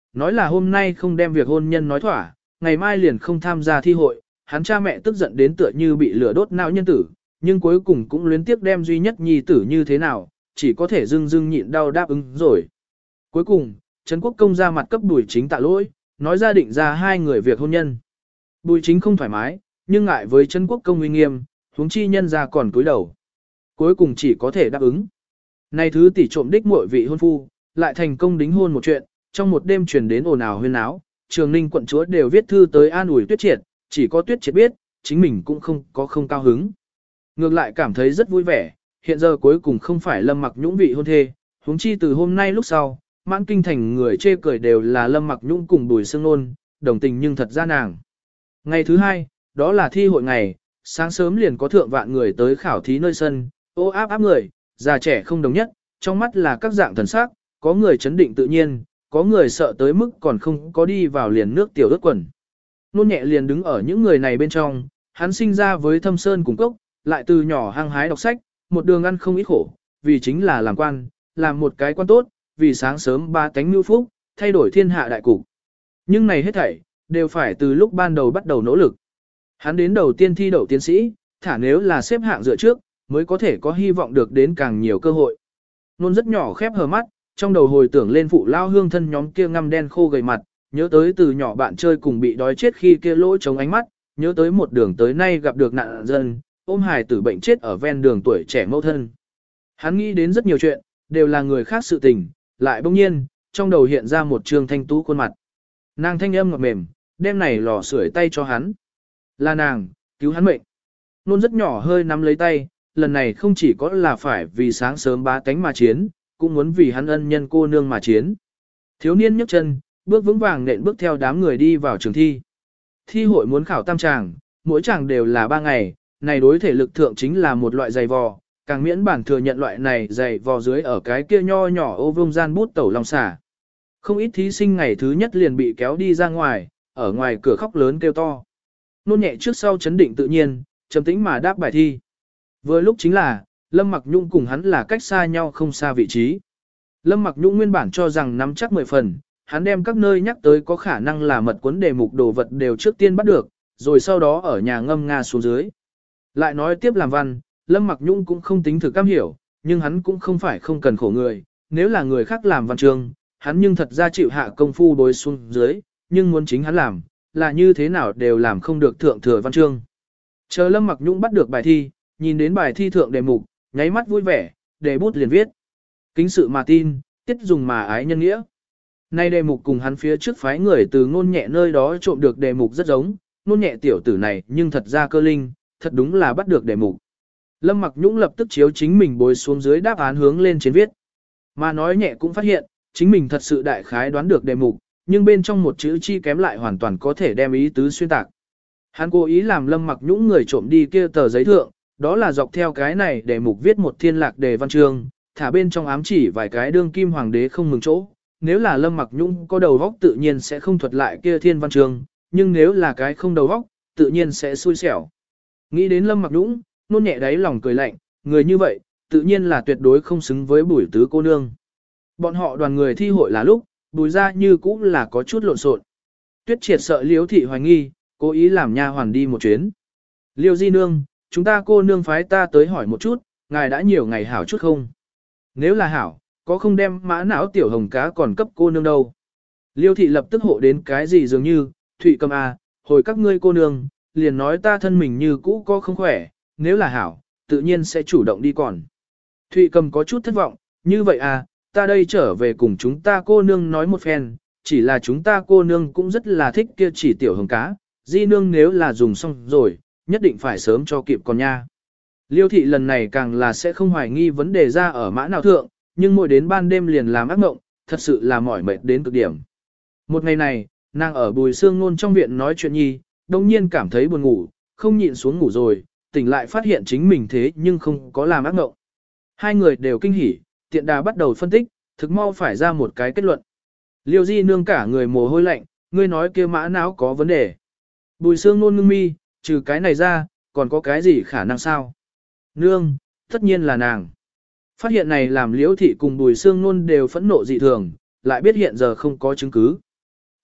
nói là hôm nay không đem việc hôn nhân nói thỏa, ngày mai liền không tham gia thi hội, hắn cha mẹ tức giận đến tựa như bị lửa đốt não nhân tử, nhưng cuối cùng cũng luyến tiếc đem duy nhất nhi tử như thế nào, chỉ có thể dưng dưng nhịn đau đáp ứng rồi. Cuối cùng, Trấn Quốc Công ra mặt cấp Bùi Chính tạ lỗi, nói ra định ra hai người việc hôn nhân. Bùi Chính không thoải mái, nhưng ngại với Trấn Quốc Công uy nghiêm, huống chi nhân ra còn cúi đầu. Cuối cùng chỉ có thể đáp ứng. Này thứ tỷ trộm đích muội vị hôn phu, lại thành công đính hôn một chuyện, trong một đêm truyền đến ồn ào huyên náo, Trường Ninh quận chúa đều viết thư tới an ủi Tuyết Triệt, chỉ có Tuyết Triệt biết, chính mình cũng không có không cao hứng. Ngược lại cảm thấy rất vui vẻ, hiện giờ cuối cùng không phải Lâm Mặc Nhũng vị hôn thê, huống chi từ hôm nay lúc sau, mãn kinh thành người chê cười đều là Lâm Mặc Nhũng cùng Bùi Sương Nôn, đồng tình nhưng thật ra nàng. Ngày thứ hai, đó là thi hội ngày, sáng sớm liền có thượng vạn người tới khảo thí nơi sân, ô áp áp người, già trẻ không đồng nhất, trong mắt là các dạng thần sắc, có người chấn định tự nhiên, có người sợ tới mức còn không có đi vào liền nước tiểu ướt quần. Nôn nhẹ liền đứng ở những người này bên trong, hắn sinh ra với thâm sơn cùng cốc, lại từ nhỏ hăng hái đọc sách, một đường ăn không ít khổ, vì chính là làm quan, làm một cái quan tốt, vì sáng sớm ba tánh mưu phúc, thay đổi thiên hạ đại cục. Nhưng này hết thảy, đều phải từ lúc ban đầu bắt đầu nỗ lực. Hắn đến đầu tiên thi đậu tiến sĩ, thả nếu là xếp hạng dựa trước, mới có thể có hy vọng được đến càng nhiều cơ hội. Nôn rất nhỏ khép hờ mắt, trong đầu hồi tưởng lên phụ lao hương thân nhóm kia ngăm đen khô gầy mặt, nhớ tới từ nhỏ bạn chơi cùng bị đói chết khi kia lỗ chống ánh mắt, nhớ tới một đường tới nay gặp được nạn dân, ôm hài tử bệnh chết ở ven đường tuổi trẻ mâu thân. Hắn nghĩ đến rất nhiều chuyện, đều là người khác sự tình, lại bỗng nhiên, trong đầu hiện ra một trương thanh tú khuôn mặt. Nàng thanh âm ngọt mềm, đêm này lò sưởi tay cho hắn. Là nàng, cứu hắn mệnh. Nôn rất nhỏ hơi nắm lấy tay, lần này không chỉ có là phải vì sáng sớm bá tánh mà chiến, cũng muốn vì hắn ân nhân cô nương mà chiến. Thiếu niên nhấc chân, bước vững vàng nện bước theo đám người đi vào trường thi. Thi hội muốn khảo tam tràng, mỗi tràng đều là ba ngày, này đối thể lực thượng chính là một loại giày vò, càng miễn bản thừa nhận loại này giày vò dưới ở cái kia nho nhỏ ô vương gian bút tẩu lòng xả. Không ít thí sinh ngày thứ nhất liền bị kéo đi ra ngoài, ở ngoài cửa khóc lớn kêu to. Nôn nhẹ trước sau chấn định tự nhiên, trầm tĩnh mà đáp bài thi. Vừa lúc chính là, Lâm Mặc Nhung cùng hắn là cách xa nhau không xa vị trí. Lâm Mặc Nhung nguyên bản cho rằng nắm chắc mười phần, hắn đem các nơi nhắc tới có khả năng là mật cuốn đề mục đồ vật đều trước tiên bắt được, rồi sau đó ở nhà ngâm nga xuống dưới. Lại nói tiếp làm văn, Lâm Mặc Nhung cũng không tính thử cam hiểu, nhưng hắn cũng không phải không cần khổ người, nếu là người khác làm văn chương, hắn nhưng thật ra chịu hạ công phu đối xuống dưới, nhưng muốn chính hắn làm, là như thế nào đều làm không được thượng thừa văn chương. Chờ Lâm Mặc Nhung bắt được bài thi, nhìn đến bài thi thượng đề mục, nháy mắt vui vẻ, đề bút liền viết. Kính sự mà tin, tiết dùng mà ái nhân nghĩa. Nay đề mục cùng hắn phía trước phái người từ Ngôn Nhẹ nơi đó trộm được đề mục rất giống, Ngôn Nhẹ tiểu tử này nhưng thật ra cơ linh, thật đúng là bắt được đề mục. Lâm Mặc Nhũng lập tức chiếu chính mình bồi xuống dưới đáp án hướng lên trên viết. Mà nói nhẹ cũng phát hiện, chính mình thật sự đại khái đoán được đề mục, nhưng bên trong một chữ chi kém lại hoàn toàn có thể đem ý tứ xuyên tạc. Hắn cố ý làm Lâm Mặc Nhũng người trộm đi kia tờ giấy thượng, đó là dọc theo cái này đề mục viết một thiên lạc đề văn chương, thả bên trong ám chỉ vài cái đương kim hoàng đế không mừng chỗ. Nếu là Lâm Mặc Nhũng có đầu vóc tự nhiên sẽ không thuật lại kia thiên văn chương, nhưng nếu là cái không đầu vóc, tự nhiên sẽ xui xẻo. Nghĩ đến Lâm Mặc Nhũng, nôn nhẹ đáy lòng cười lạnh, người như vậy, tự nhiên là tuyệt đối không xứng với Bùi tứ cô nương. Bọn họ đoàn người thi hội là lúc, Bùi ra như cũ là có chút lộn xộn. Tuyết Triệt sợ Liễu thị hoài nghi, cố ý làm nha hoàn đi một chuyến. Liêu di nương, chúng ta cô nương phái ta tới hỏi một chút, ngài đã nhiều ngày hảo chút không? Nếu là hảo, có không đem mã não tiểu hồng cá còn cấp cô nương đâu? Liêu thị lập tức hộ đến cái gì dường như, Thụy Cầm à, hồi các ngươi cô nương, liền nói ta thân mình như cũ có không khỏe, nếu là hảo, tự nhiên sẽ chủ động đi còn. Thụy Cầm có chút thất vọng, như vậy à, ta đây trở về cùng chúng ta cô nương nói một phen, chỉ là chúng ta cô nương cũng rất là thích kia chỉ tiểu hồng cá, di nương nếu là dùng xong rồi, nhất định phải sớm cho kịp con nha. Liêu thị lần này càng là sẽ không hoài nghi vấn đề ra ở mã nào thượng, nhưng mỗi đến ban đêm liền làm ác mộng, thật sự là mỏi mệt đến cực điểm. Một ngày này, nàng ở Bùi Sương Nôn trong viện nói chuyện nhi, đồng nhiên cảm thấy buồn ngủ, không nhịn xuống ngủ rồi, tỉnh lại phát hiện chính mình thế nhưng không có làm ác mộng. Hai người đều kinh hỉ, tiện đà bắt đầu phân tích, thực mau phải ra một cái kết luận. Liêu di nương cả người mồ hôi lạnh, ngươi nói kia mã não có vấn đề. Bùi Sương Nôn ngưng mi, trừ cái này ra, còn có cái gì khả năng sao? Nương, tất nhiên là nàng. Phát hiện này làm Liễu thị cùng Bùi Sương Nôn đều phẫn nộ dị thường, lại biết hiện giờ không có chứng cứ.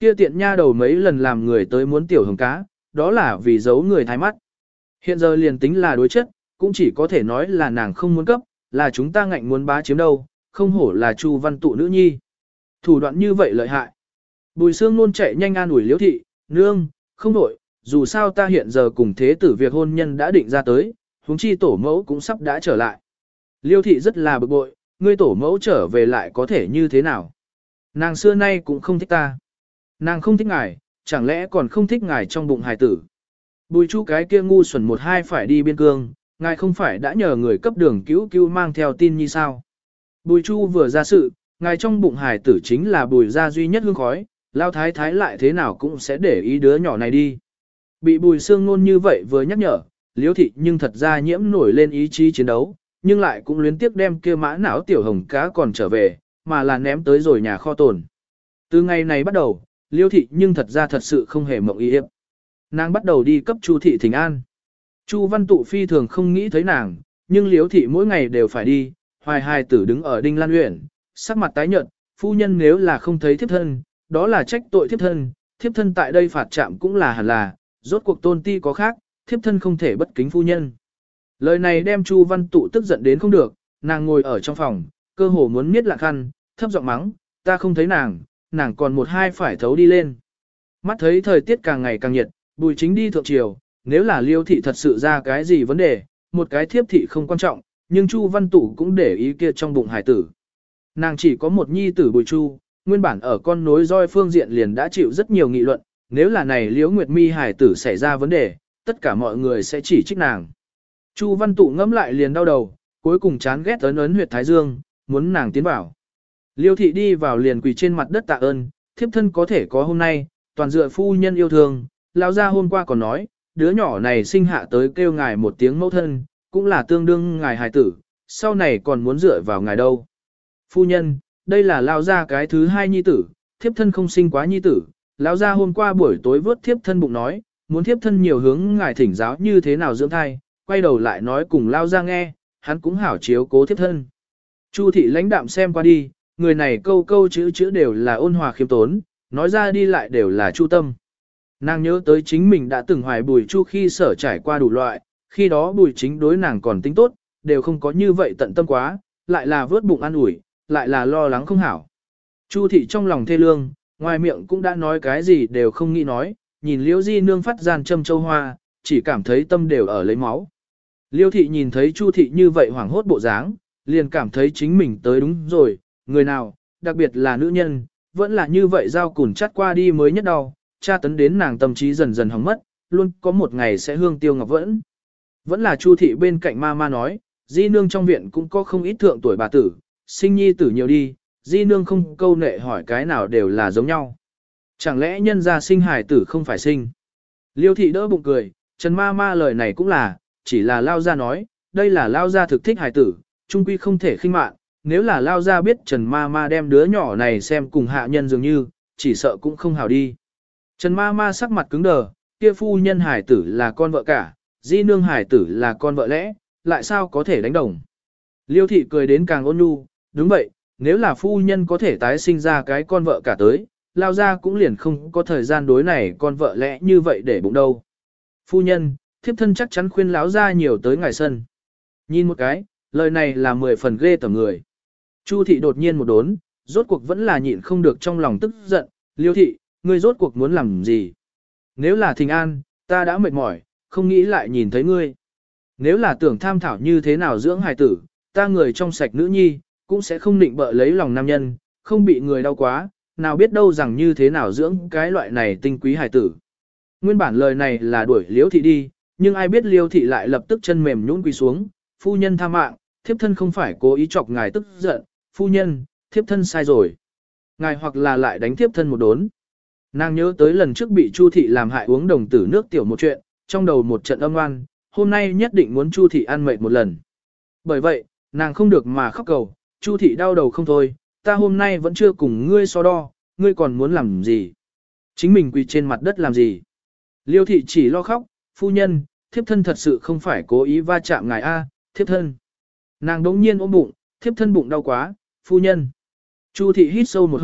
Kia tiện nha đầu mấy lần làm người tới muốn tiểu hồng cá, đó là vì giấu người thái mắt. Hiện giờ liền tính là đối chất, cũng chỉ có thể nói là nàng không muốn cấp, là chúng ta ngạnh muốn bá chiếm đâu, không hổ là Chu Văn Tụ nữ nhi. Thủ đoạn như vậy lợi hại. Bùi Sương luôn chạy nhanh an ủi Liễu thị, nương, không đổi, dù sao ta hiện giờ cùng thế tử việc hôn nhân đã định ra tới, huống chi tổ mẫu cũng sắp đã trở lại. Liêu thị rất là bực bội, ngươi tổ mẫu trở về lại có thể như thế nào? Nàng xưa nay cũng không thích ta. Nàng không thích ngài, chẳng lẽ còn không thích ngài trong bụng hài tử? Bùi Chu cái kia ngu xuẩn một hai phải đi biên cương, ngài không phải đã nhờ người cấp đường cứu cứu mang theo tin như sao? Bùi Chu vừa ra sự, ngài trong bụng hài tử chính là bùi gia duy nhất hương khói, lao thái thái lại thế nào cũng sẽ để ý đứa nhỏ này đi. Bị bùi Sương Nôn như vậy vừa nhắc nhở, Liễu thị nhưng thật ra nhiễm nổi lên ý chí chiến đấu, nhưng lại cũng luyến tiếc đem kia mã não tiểu hồng cá còn trở về, mà là ném tới rồi nhà kho tồn. Từ ngày này bắt đầu, Liễu thị nhưng thật ra thật sự không hề mộng ý hiệp. Nàng bắt đầu đi cấp Chu thị thỉnh an. Chu Văn Tụ phi thường không nghĩ thấy nàng, nhưng Liễu thị mỗi ngày đều phải đi, hoài hài tử đứng ở Đinh Lan Uyển, sắc mặt tái nhợt, phu nhân nếu là không thấy thiếp thân, đó là trách tội thiếp thân, thiếp thân tại đây phạt trạm cũng là hẳn là, rốt cuộc tôn ti có khác, thiếp thân không thể bất kính phu nhân. Lời này đem Chu Văn Tụ tức giận đến không được, nàng ngồi ở trong phòng, cơ hồ muốn miết lạc khăn, thấp giọng mắng, ta không thấy nàng, nàng còn một hai phải thấu đi lên. Mắt thấy thời tiết càng ngày càng nhiệt, Bùi Chính đi thượng triều, nếu là Liêu thị thật sự ra cái gì vấn đề, một cái thiếp thị không quan trọng, nhưng Chu Văn Tụ cũng để ý kia trong bụng hải tử. Nàng chỉ có một nhi tử Bùi Chu, nguyên bản ở con nối roi phương diện liền đã chịu rất nhiều nghị luận, nếu là này Liễu Nguyệt Mi hải tử xảy ra vấn đề, tất cả mọi người sẽ chỉ trích nàng. Chu Văn Tụ ngẫm lại liền đau đầu, cuối cùng chán ghét ấn ấn huyệt thái dương, muốn nàng tiến vào. Liêu thị đi vào liền quỳ trên mặt đất tạ ơn, thiếp thân có thể có hôm nay, toàn dựa phu nhân yêu thương, lão gia hôm qua còn nói, đứa nhỏ này sinh hạ tới kêu ngài một tiếng mẫu thân, cũng là tương đương ngài hài tử, sau này còn muốn dựa vào ngài đâu. Phu nhân, đây là lão gia cái thứ hai nhi tử, thiếp thân không sinh quá nhi tử, lão gia hôm qua buổi tối vớt thiếp thân bụng nói, muốn thiếp thân nhiều hướng ngài thỉnh giáo như thế nào dưỡng thai, quay đầu lại nói cùng lão gia nghe, hắn cũng hảo chiếu cố thiếp thân. Chu thị lãnh đạm xem qua đi, người này câu câu chữ chữ đều là ôn hòa khiêm tốn, nói ra đi lại đều là chu tâm. Nàng nhớ tới chính mình đã từng hoài Bùi Chu khi sở trải qua đủ loại, khi đó Bùi Chính đối nàng còn tính tốt, đều không có như vậy tận tâm quá, lại là vớt bụng an ủi, lại là lo lắng không hảo. Chu thị trong lòng thê lương, ngoài miệng cũng đã nói cái gì đều không nghĩ nói, nhìn Liễu Di nương phát gian châm châu hoa, chỉ cảm thấy tâm đều ở lấy máu. Liêu thị nhìn thấy Chu thị như vậy hoảng hốt bộ dáng, liền cảm thấy chính mình tới đúng rồi, người nào, đặc biệt là nữ nhân, vẫn là như vậy dao cùn chắt qua đi mới nhất đau, tra tấn đến nàng tâm trí dần dần hỏng mất, luôn có một ngày sẽ hương tiêu ngọc vẫn. Vẫn là Chu thị bên cạnh ma ma nói, Di nương trong viện cũng có không ít thượng tuổi bà tử, sinh nhi tử nhiều đi, Di nương không câu nệ hỏi cái nào đều là giống nhau. Chẳng lẽ nhân gia sinh hài tử không phải sinh? Liêu thị đỡ bụng cười, Trần ma ma lời này cũng là, chỉ là lao gia nói, đây là lao gia thực thích hài tử, trung quy không thể khinh mạn, nếu là lao gia biết Trần ma ma đem đứa nhỏ này xem cùng hạ nhân dường như, chỉ sợ cũng không hảo đi. Trần ma ma sắc mặt cứng đờ, kia phu nhân hài tử là con vợ cả, Di nương hài tử là con vợ lẽ, lại sao có thể đánh đồng. Liêu thị cười đến càng ôn nhu, đúng vậy, nếu là phu nhân có thể tái sinh ra cái con vợ cả tới, lao gia cũng liền không có thời gian đối này con vợ lẽ như vậy để bụng đâu. Phu nhân, thiếp thân chắc chắn khuyên lão gia nhiều tới ngài sân. Nhìn một cái, lời này là mười phần ghê tởm người. Chu thị đột nhiên một đốn, rốt cuộc vẫn là nhịn không được trong lòng tức giận, Liêu thị, ngươi rốt cuộc muốn làm gì? Nếu là thình an, ta đã mệt mỏi, không nghĩ lại nhìn thấy ngươi. Nếu là tưởng tham thảo như thế nào dưỡng hài tử, ta người trong sạch nữ nhi, cũng sẽ không định bợ lấy lòng nam nhân, không bị người đau quá, nào biết đâu rằng như thế nào dưỡng cái loại này tinh quý hài tử. Nguyên bản lời này là đuổi Liêu thị đi, nhưng ai biết Liêu thị lại lập tức chân mềm nhũn quỳ xuống, phu nhân tha mạng, thiếp thân không phải cố ý chọc ngài tức giận, phu nhân, thiếp thân sai rồi. Ngài hoặc là lại đánh thiếp thân một đốn. Nàng nhớ tới lần trước bị Chu thị làm hại uống đồng tử nước tiểu một chuyện, trong đầu một trận âm oan, hôm nay nhất định muốn Chu thị ăn mệt một lần. Bởi vậy, nàng không được mà khóc cầu, Chu thị đau đầu không thôi, ta hôm nay vẫn chưa cùng ngươi so đo, ngươi còn muốn làm gì? Chính mình quỳ trên mặt đất làm gì? Liêu thị chỉ lo khóc, phu nhân, thiếp thân thật sự không phải cố ý va chạm ngài A, thiếp thân. Nàng đống nhiên ôm bụng, thiếp thân bụng đau quá, phu nhân. Chu thị hít sâu một hơi,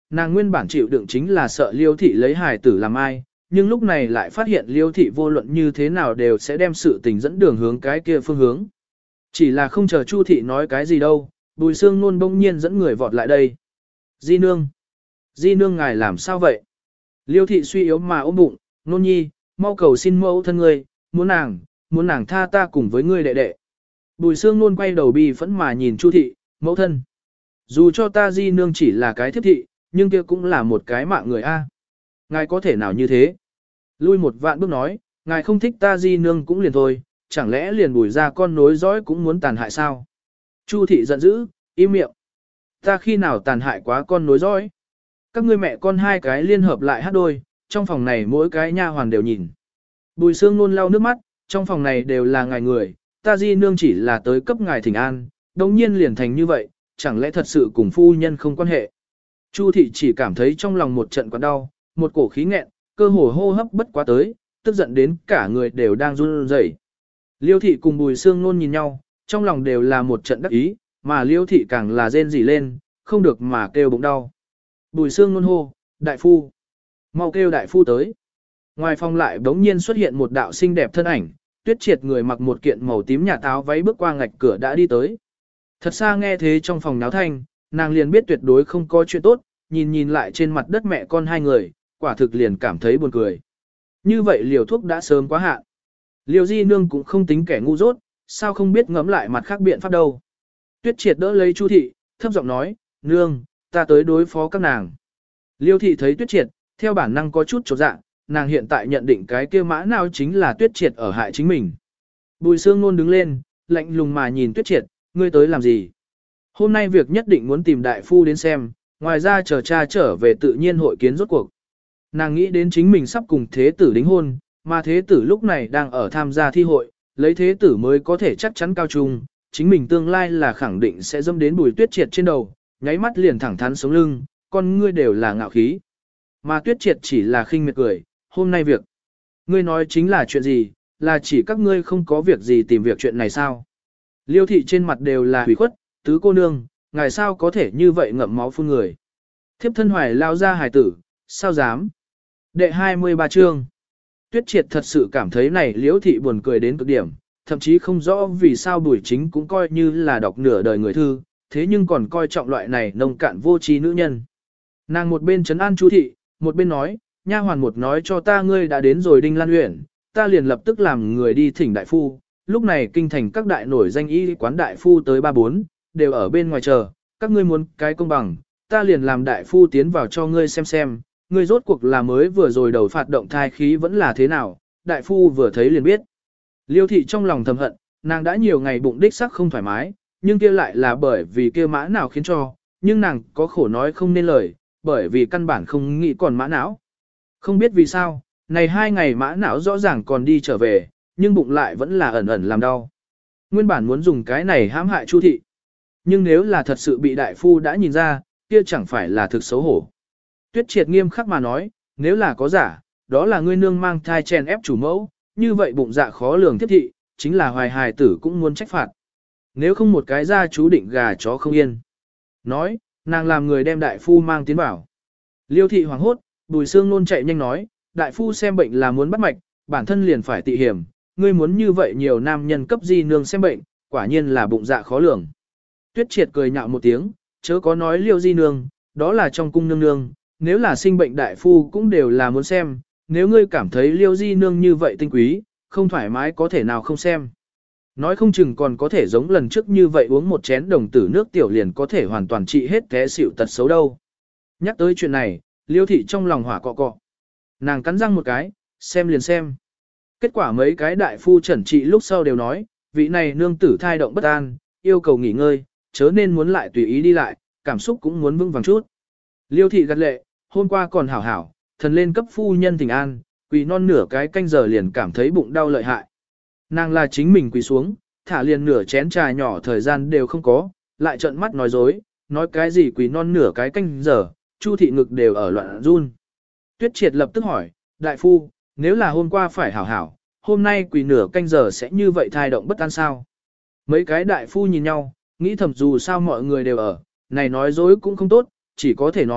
nàng nguyên bản chịu đựng chính là sợ Liêu thị lấy hài tử làm ai, nhưng lúc này lại phát hiện Liêu thị vô luận như thế nào đều sẽ đem sự tình dẫn đường hướng cái kia phương hướng. Chỉ là không chờ Chu thị nói cái gì đâu, Bùi Sương Nôn bỗng nhiên dẫn người vọt lại đây. Di nương! Di nương ngài làm sao vậy? Liêu thị suy yếu mà ôm bụng, Nôn nhi, mau cầu xin mẫu thân ngươi, muốn nàng, muốn nàng tha ta cùng với ngươi đệ đệ. Bùi Sương Nôn quay đầu bi phẫn mà nhìn Chu thị, mẫu thân. Dù cho ta Di nương chỉ là cái thiếp thị, nhưng kia cũng là một cái mạng người a. Ngài có thể nào như thế? Lui một vạn bước nói, ngài không thích ta Di nương cũng liền thôi, chẳng lẽ liền Bùi ra con nối dõi cũng muốn tàn hại sao? Chu thị giận dữ, im miệng. Ta khi nào tàn hại quá con nối dõi? Các ngươi mẹ con hai cái liên hợp lại hát đôi, trong phòng này mỗi cái nha hoàn đều nhìn. Bùi Sương Nôn lau nước mắt, trong phòng này đều là ngài người, ta Di nương chỉ là tới cấp ngài thỉnh an, đồng nhiên liền thành như vậy, chẳng lẽ thật sự cùng phu nhân không quan hệ. Chu thị chỉ cảm thấy trong lòng một trận quặn đau, một cổ khí nghẹn, cơ hồ hô hấp bất quá tới, tức giận đến cả người đều đang run rẩy. Liêu thị cùng Bùi Sương Nôn nhìn nhau, trong lòng đều là một trận đắc ý, mà Liêu thị càng là rên rỉ lên, không được mà kêu bụng đau. Bùi Sương Nôn hô, đại phu, mau kêu đại phu tới. Ngoài phòng lại bỗng nhiên xuất hiện một đạo xinh đẹp thân ảnh, Tuyết Triệt người mặc một kiện màu tím nhà táo váy bước qua ngạch cửa đã đi tới. Thật xa nghe thế trong phòng náo thanh, nàng liền biết tuyệt đối không có chuyện tốt, nhìn nhìn lại trên mặt đất mẹ con hai người, quả thực liền cảm thấy buồn cười. Như vậy liều thuốc đã sớm quá hạn. Liều Di nương cũng không tính kẻ ngu dốt, sao không biết ngẫm lại mặt khác biện pháp đâu. Tuyết Triệt đỡ lấy Chu thị, thấp giọng nói, nương, ta tới đối phó các nàng. Liêu thị thấy Tuyết Triệt, theo bản năng có chút chột dạ, nàng hiện tại nhận định cái kia mã nào chính là Tuyết Triệt ở hại chính mình. Bùi Sương Nôn đứng lên, lạnh lùng mà nhìn Tuyết Triệt, ngươi tới làm gì? Hôm nay việc nhất định muốn tìm đại phu đến xem, ngoài ra chờ cha trở về tự nhiên hội kiến rốt cuộc. Nàng nghĩ đến chính mình sắp cùng thế tử đính hôn, mà thế tử lúc này đang ở tham gia thi hội, lấy thế tử mới có thể chắc chắn cao trung, chính mình tương lai là khẳng định sẽ dâm đến Bùi Tuyết Triệt trên đầu, nháy mắt liền thẳng thắn sống lưng, con ngươi đều là ngạo khí. Mà Tuyết Triệt chỉ là khinh miệt cười, hôm nay việc. Ngươi nói chính là chuyện gì, là chỉ các ngươi không có việc gì tìm việc chuyện này sao? Liêu thị trên mặt đều là hủy khuất, tứ cô nương, ngài sao có thể như vậy ngậm máu phun người. Thiếp thân hoài lao ra hài tử, sao dám? Đệ hai mươi ba chương. Tuyết Triệt thật sự cảm thấy này liễu thị buồn cười đến cực điểm, thậm chí không rõ vì sao Bùi Chính cũng coi như là đọc nửa đời người thư, thế nhưng còn coi trọng loại này nông cạn vô trí nữ nhân. Nàng một bên trấn an Chu thị, một bên nói, nha hoàn một nói cho ta ngươi đã đến rồi Đinh Lan Uyển, ta liền lập tức làm người đi thỉnh đại phu. Lúc này kinh thành các đại nổi danh y quán đại phu tới ba bốn, đều ở bên ngoài chờ, các ngươi muốn cái công bằng, ta liền làm đại phu tiến vào cho ngươi xem xem, ngươi rốt cuộc là mới vừa rồi đầu phạt động thai khí vẫn là thế nào, đại phu vừa thấy liền biết. Liêu thị trong lòng thầm hận, nàng đã nhiều ngày bụng đích sắc không thoải mái, nhưng kia lại là bởi vì kia mã nào khiến cho, nhưng nàng có khổ nói không nên lời, bởi vì căn bản không nghĩ còn mã não. Không biết vì sao, này hai ngày mã não rõ ràng còn đi trở về, nhưng bụng lại vẫn là ẩn ẩn làm đau. Nguyên bản muốn dùng cái này hãm hại Chu thị. Nhưng nếu là thật sự bị đại phu đã nhìn ra, kia chẳng phải là thực xấu hổ. Tuyết Triệt nghiêm khắc mà nói, nếu là có giả, đó là ngươi nương mang thai chèn ép chủ mẫu, như vậy bụng dạ khó lường tiếp thị, chính là hoài hài tử cũng muốn trách phạt. Nếu không một cái ra chú định gà chó không yên. Nói, nàng làm người đem đại phu mang tiến vào. Liêu thị hoảng hốt, Bùi Sương Nôn chạy nhanh nói, đại phu xem bệnh là muốn bắt mạch, bản thân liền phải tị hiểm, ngươi muốn như vậy nhiều nam nhân cấp di nương xem bệnh, quả nhiên là bụng dạ khó lường. Tuyết Triệt cười nhạo một tiếng, chớ có nói Liêu di nương, đó là trong cung nương nương, nếu là sinh bệnh đại phu cũng đều là muốn xem, nếu ngươi cảm thấy Liêu di nương như vậy tinh quý, không thoải mái có thể nào không xem. Nói không chừng còn có thể giống lần trước như vậy uống một chén đồng tử nước tiểu liền có thể hoàn toàn trị hết té xỉu tật xấu đâu. Nhắc tới chuyện này, Liêu thị trong lòng hỏa cọ cọ. Nàng cắn răng một cái, xem liền xem. Kết quả mấy cái đại phu chẩn trị lúc sau đều nói, vị này nương tử thai động bất an, yêu cầu nghỉ ngơi, chớ nên muốn lại tùy ý đi lại, cảm xúc cũng muốn vững vàng chút. Liêu thị gật lệ, hôm qua còn hảo hảo, thần lên cấp phu nhân thỉnh an, quỳ non nửa cái canh giờ liền cảm thấy bụng đau lợi hại. Nàng là chính mình quỳ xuống, thả liền nửa chén trà nhỏ thời gian đều không có, lại trợn mắt nói dối, nói cái gì quỳ non nửa cái canh giờ, Chu thị ngực đều ở loạn run. Tuyết Triệt lập tức hỏi, đại phu, nếu là hôm qua phải hảo hảo, hôm nay quỳ nửa canh giờ sẽ như vậy thai động bất an sao? Mấy cái đại phu nhìn nhau, nghĩ thầm dù sao mọi người đều ở, này nói dối cũng không tốt, chỉ có thể nói,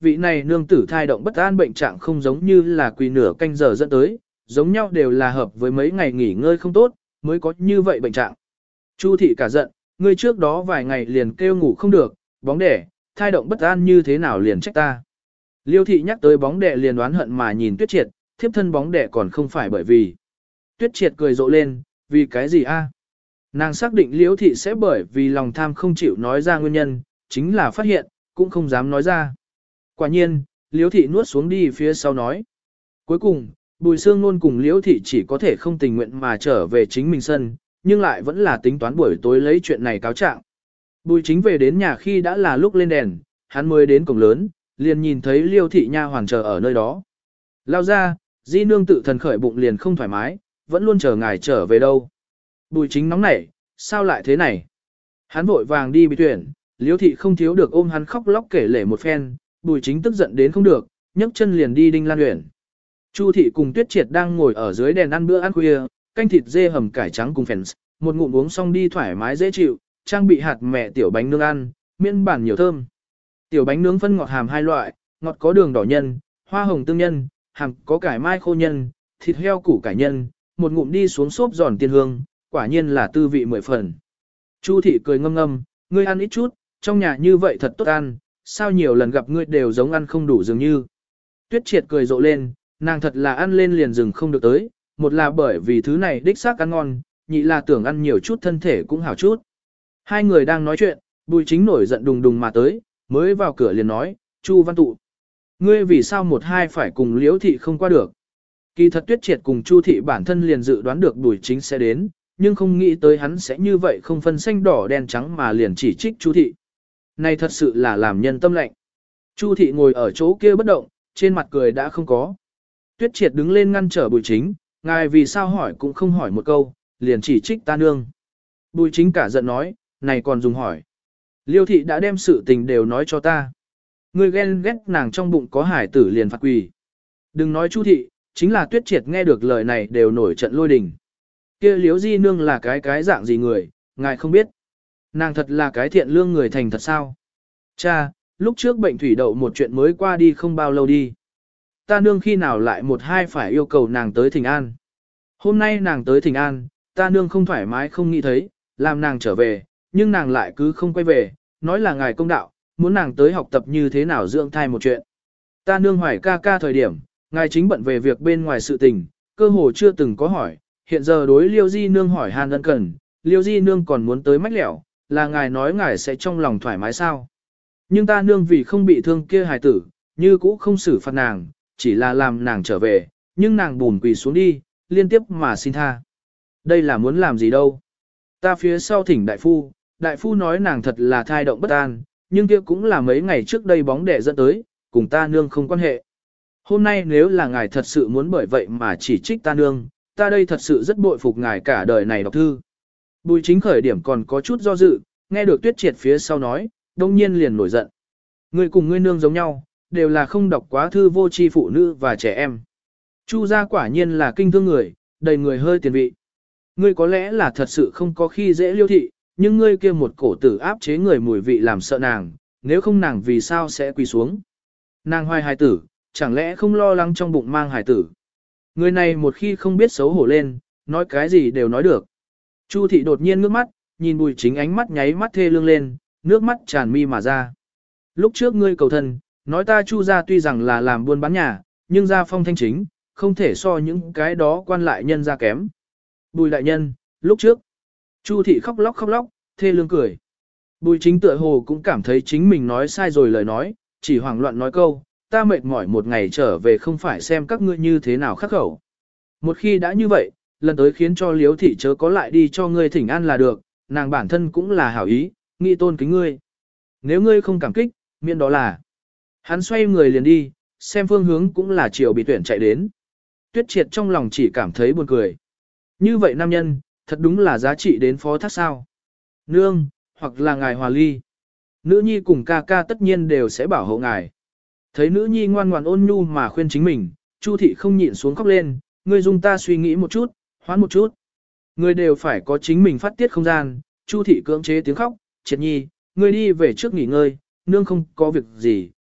vị này nương tử thai động bất an bệnh trạng không giống như là quỳ nửa canh giờ dẫn tới, giống nhau đều là hợp với mấy ngày nghỉ ngơi không tốt, mới có như vậy bệnh trạng. Chu thị cả giận, ngươi trước đó vài ngày liền kêu ngủ không được, bóng đẻ, thai động bất an như thế nào liền trách ta. Liêu thị nhắc tới bóng đẻ liền đoán hận mà nhìn Tuyết Triệt, thiếp thân bóng đẻ còn không phải bởi vì. Tuyết Triệt cười rộ lên, vì cái gì a? Nàng xác định Liêu thị sẽ bởi vì lòng tham không chịu nói ra nguyên nhân, chính là phát hiện, cũng không dám nói ra. Quả nhiên, Liêu thị nuốt xuống đi phía sau nói. Cuối cùng, Bùi Sương Nôn cùng Liêu thị chỉ có thể không tình nguyện mà trở về chính mình sân, nhưng lại vẫn là tính toán buổi tối lấy chuyện này cáo trạng. Bùi Chính về đến nhà khi đã là lúc lên đèn, hắn mới đến cổng lớn, liền nhìn thấy Liêu thị nha hoàn chờ ở nơi đó. Lao ra, Di nương tự thần khởi bụng liền không thoải mái, vẫn luôn chờ ngài trở về đâu. Bùi Chính nóng nảy, sao lại thế này? Hắn vội vàng đi bị tuyển, Liêu thị không thiếu được ôm hắn khóc lóc kể lể một phen, Bùi Chính tức giận đến không được, nhấc chân liền đi Đinh Lan Uyển. Chu thị cùng Tuyết Triệt đang ngồi ở dưới đèn ăn bữa ăn khuya, canh thịt dê hầm cải trắng cùng phèn, một ngụm uống xong đi thoải mái dễ chịu, trang bị hạt mẹ tiểu bánh nướng ăn, miên bản nhiều thơm. Tiểu bánh nướng phân ngọt hàm hai loại, ngọt có đường đỏ nhân, hoa hồng tương nhân, hàm có cải mai khô nhân, thịt heo củ cải nhân, một ngụm đi xuống xốp giòn tiên hương, quả nhiên là tư vị mười phần. Chu thị cười ngâm ngâm, ngươi ăn ít chút, trong nhà như vậy thật tốt ăn, sao nhiều lần gặp ngươi đều giống ăn không đủ dường như. Tuyết Triệt cười rộ lên, nàng thật là ăn lên liền dừng không được tới, một là bởi vì thứ này đích xác ăn ngon, nhị là tưởng ăn nhiều chút thân thể cũng hảo chút. Hai người đang nói chuyện, Bùi Chính nổi giận đùng đùng mà tới, mới vào cửa liền nói, Chu Văn Tụ, ngươi vì sao một hai phải cùng Liễu thị không qua được. Kỳ thật Tuyết Triệt cùng Chu thị bản thân liền dự đoán được Bùi Chính sẽ đến, nhưng không nghĩ tới hắn sẽ như vậy không phân xanh đỏ đen trắng mà liền chỉ trích Chu thị. Này thật sự là làm nhân tâm lạnh. Chu thị ngồi ở chỗ kia bất động, trên mặt cười đã không có. Tuyết Triệt đứng lên ngăn trở Bùi Chính, ngài vì sao hỏi cũng không hỏi một câu, liền chỉ trích ta nương. Bùi Chính cả giận nói, này còn dùng hỏi. Liêu thị đã đem sự tình đều nói cho ta. Ngươi ghen ghét nàng trong bụng có hải tử liền phạt quỳ. Đừng nói Chu thị, chính là Tuyết Triệt nghe được lời này đều nổi trận lôi đình. Kia Liếu Di nương là cái cái dạng gì người, ngài không biết. Nàng thật là cái thiện lương người thành thật sao? Cha, lúc trước bệnh thủy đậu một chuyện mới qua đi không bao lâu đi. Ta nương khi nào lại một hai phải yêu cầu nàng tới Thịnh An. Hôm nay nàng tới Thịnh An, ta nương không thoải mái không nghĩ thấy, làm nàng trở về, nhưng nàng lại cứ không quay về, nói là ngài công đạo, muốn nàng tới học tập như thế nào dưỡng thai một chuyện. Ta nương hỏi ca ca thời điểm, ngài chính bận về việc bên ngoài sự tình, cơ hồ chưa từng có hỏi, hiện giờ đối Liêu Di nương hỏi han ân cần, Liêu Di nương còn muốn tới mách lẻo, là ngài nói ngài sẽ trong lòng thoải mái sao. Nhưng ta nương vì không bị thương kia hài tử, như cũ không xử phạt nàng, chỉ là làm nàng trở về, nhưng nàng bùn quỳ xuống đi, liên tiếp mà xin tha. Đây là muốn làm gì đâu. Ta phía sau thỉnh đại phu, đại phu nói nàng thật là thai động bất an, nhưng kia cũng là mấy ngày trước đây bóng đẻ dẫn tới, cùng ta nương không quan hệ. Hôm nay nếu là ngài thật sự muốn bởi vậy mà chỉ trích ta nương, ta đây thật sự rất bội phục ngài cả đời này đọc thư. Bùi Chính khởi điểm còn có chút do dự, nghe được Tuyết Triệt phía sau nói, đông nhiên liền nổi giận. Ngươi cùng ngươi nương giống nhau, đều là không đọc quá thư vô tri phụ nữ và trẻ em. Chu gia quả nhiên là kinh thương người, đầy người hơi tiền vị. Ngươi có lẽ là thật sự không có khi dễ Liêu thị, nhưng ngươi kia một cổ tử áp chế người mùi vị làm sợ nàng, nếu không nàng vì sao sẽ quỳ xuống. Nàng hoài hài tử, chẳng lẽ không lo lắng trong bụng mang hài tử. Người này một khi không biết xấu hổ lên, nói cái gì đều nói được. Chu thị đột nhiên ngước mắt, nhìn Bùi Chính ánh mắt nháy mắt thê lương lên, nước mắt tràn mi mà ra. Lúc trước ngươi cầu thân, nói ta Chu gia tuy rằng là làm buôn bán nhà, nhưng gia phong thanh chính, không thể so những cái đó quan lại nhân gia kém. Bùi đại nhân, lúc trước, Chu thị khóc lóc khóc lóc, thê lương cười. Bùi Chính tựa hồ cũng cảm thấy chính mình nói sai rồi lời nói, chỉ hoảng loạn nói câu, ta mệt mỏi một ngày trở về không phải xem các ngươi như thế nào khắc khẩu. Một khi đã như vậy, lần tới khiến cho Liếu thị chớ có lại đi cho ngươi thỉnh an là được, nàng bản thân cũng là hảo ý, nghĩ tôn kính ngươi. Nếu ngươi không cảm kích, miễn đó là. Hắn xoay người liền đi, xem phương hướng cũng là chiều bị tuyển chạy đến. Tuyết Triệt trong lòng chỉ cảm thấy buồn cười. Như vậy nam nhân, thật đúng là giá trị đến phó thác sao. Nương, hoặc là ngài hòa ly. Nữ nhi cùng ca ca tất nhiên đều sẽ bảo hộ ngài. Thấy nữ nhi ngoan ngoãn ôn nhu mà khuyên chính mình, Chu thị không nhịn xuống khóc lên, ngươi dùng ta suy nghĩ một chút, hoán một chút. Ngươi đều phải có chính mình phát tiết không gian, Chu thị cưỡng chế tiếng khóc, Triệt nhi, ngươi đi về trước nghỉ ngơi, nương không có việc gì,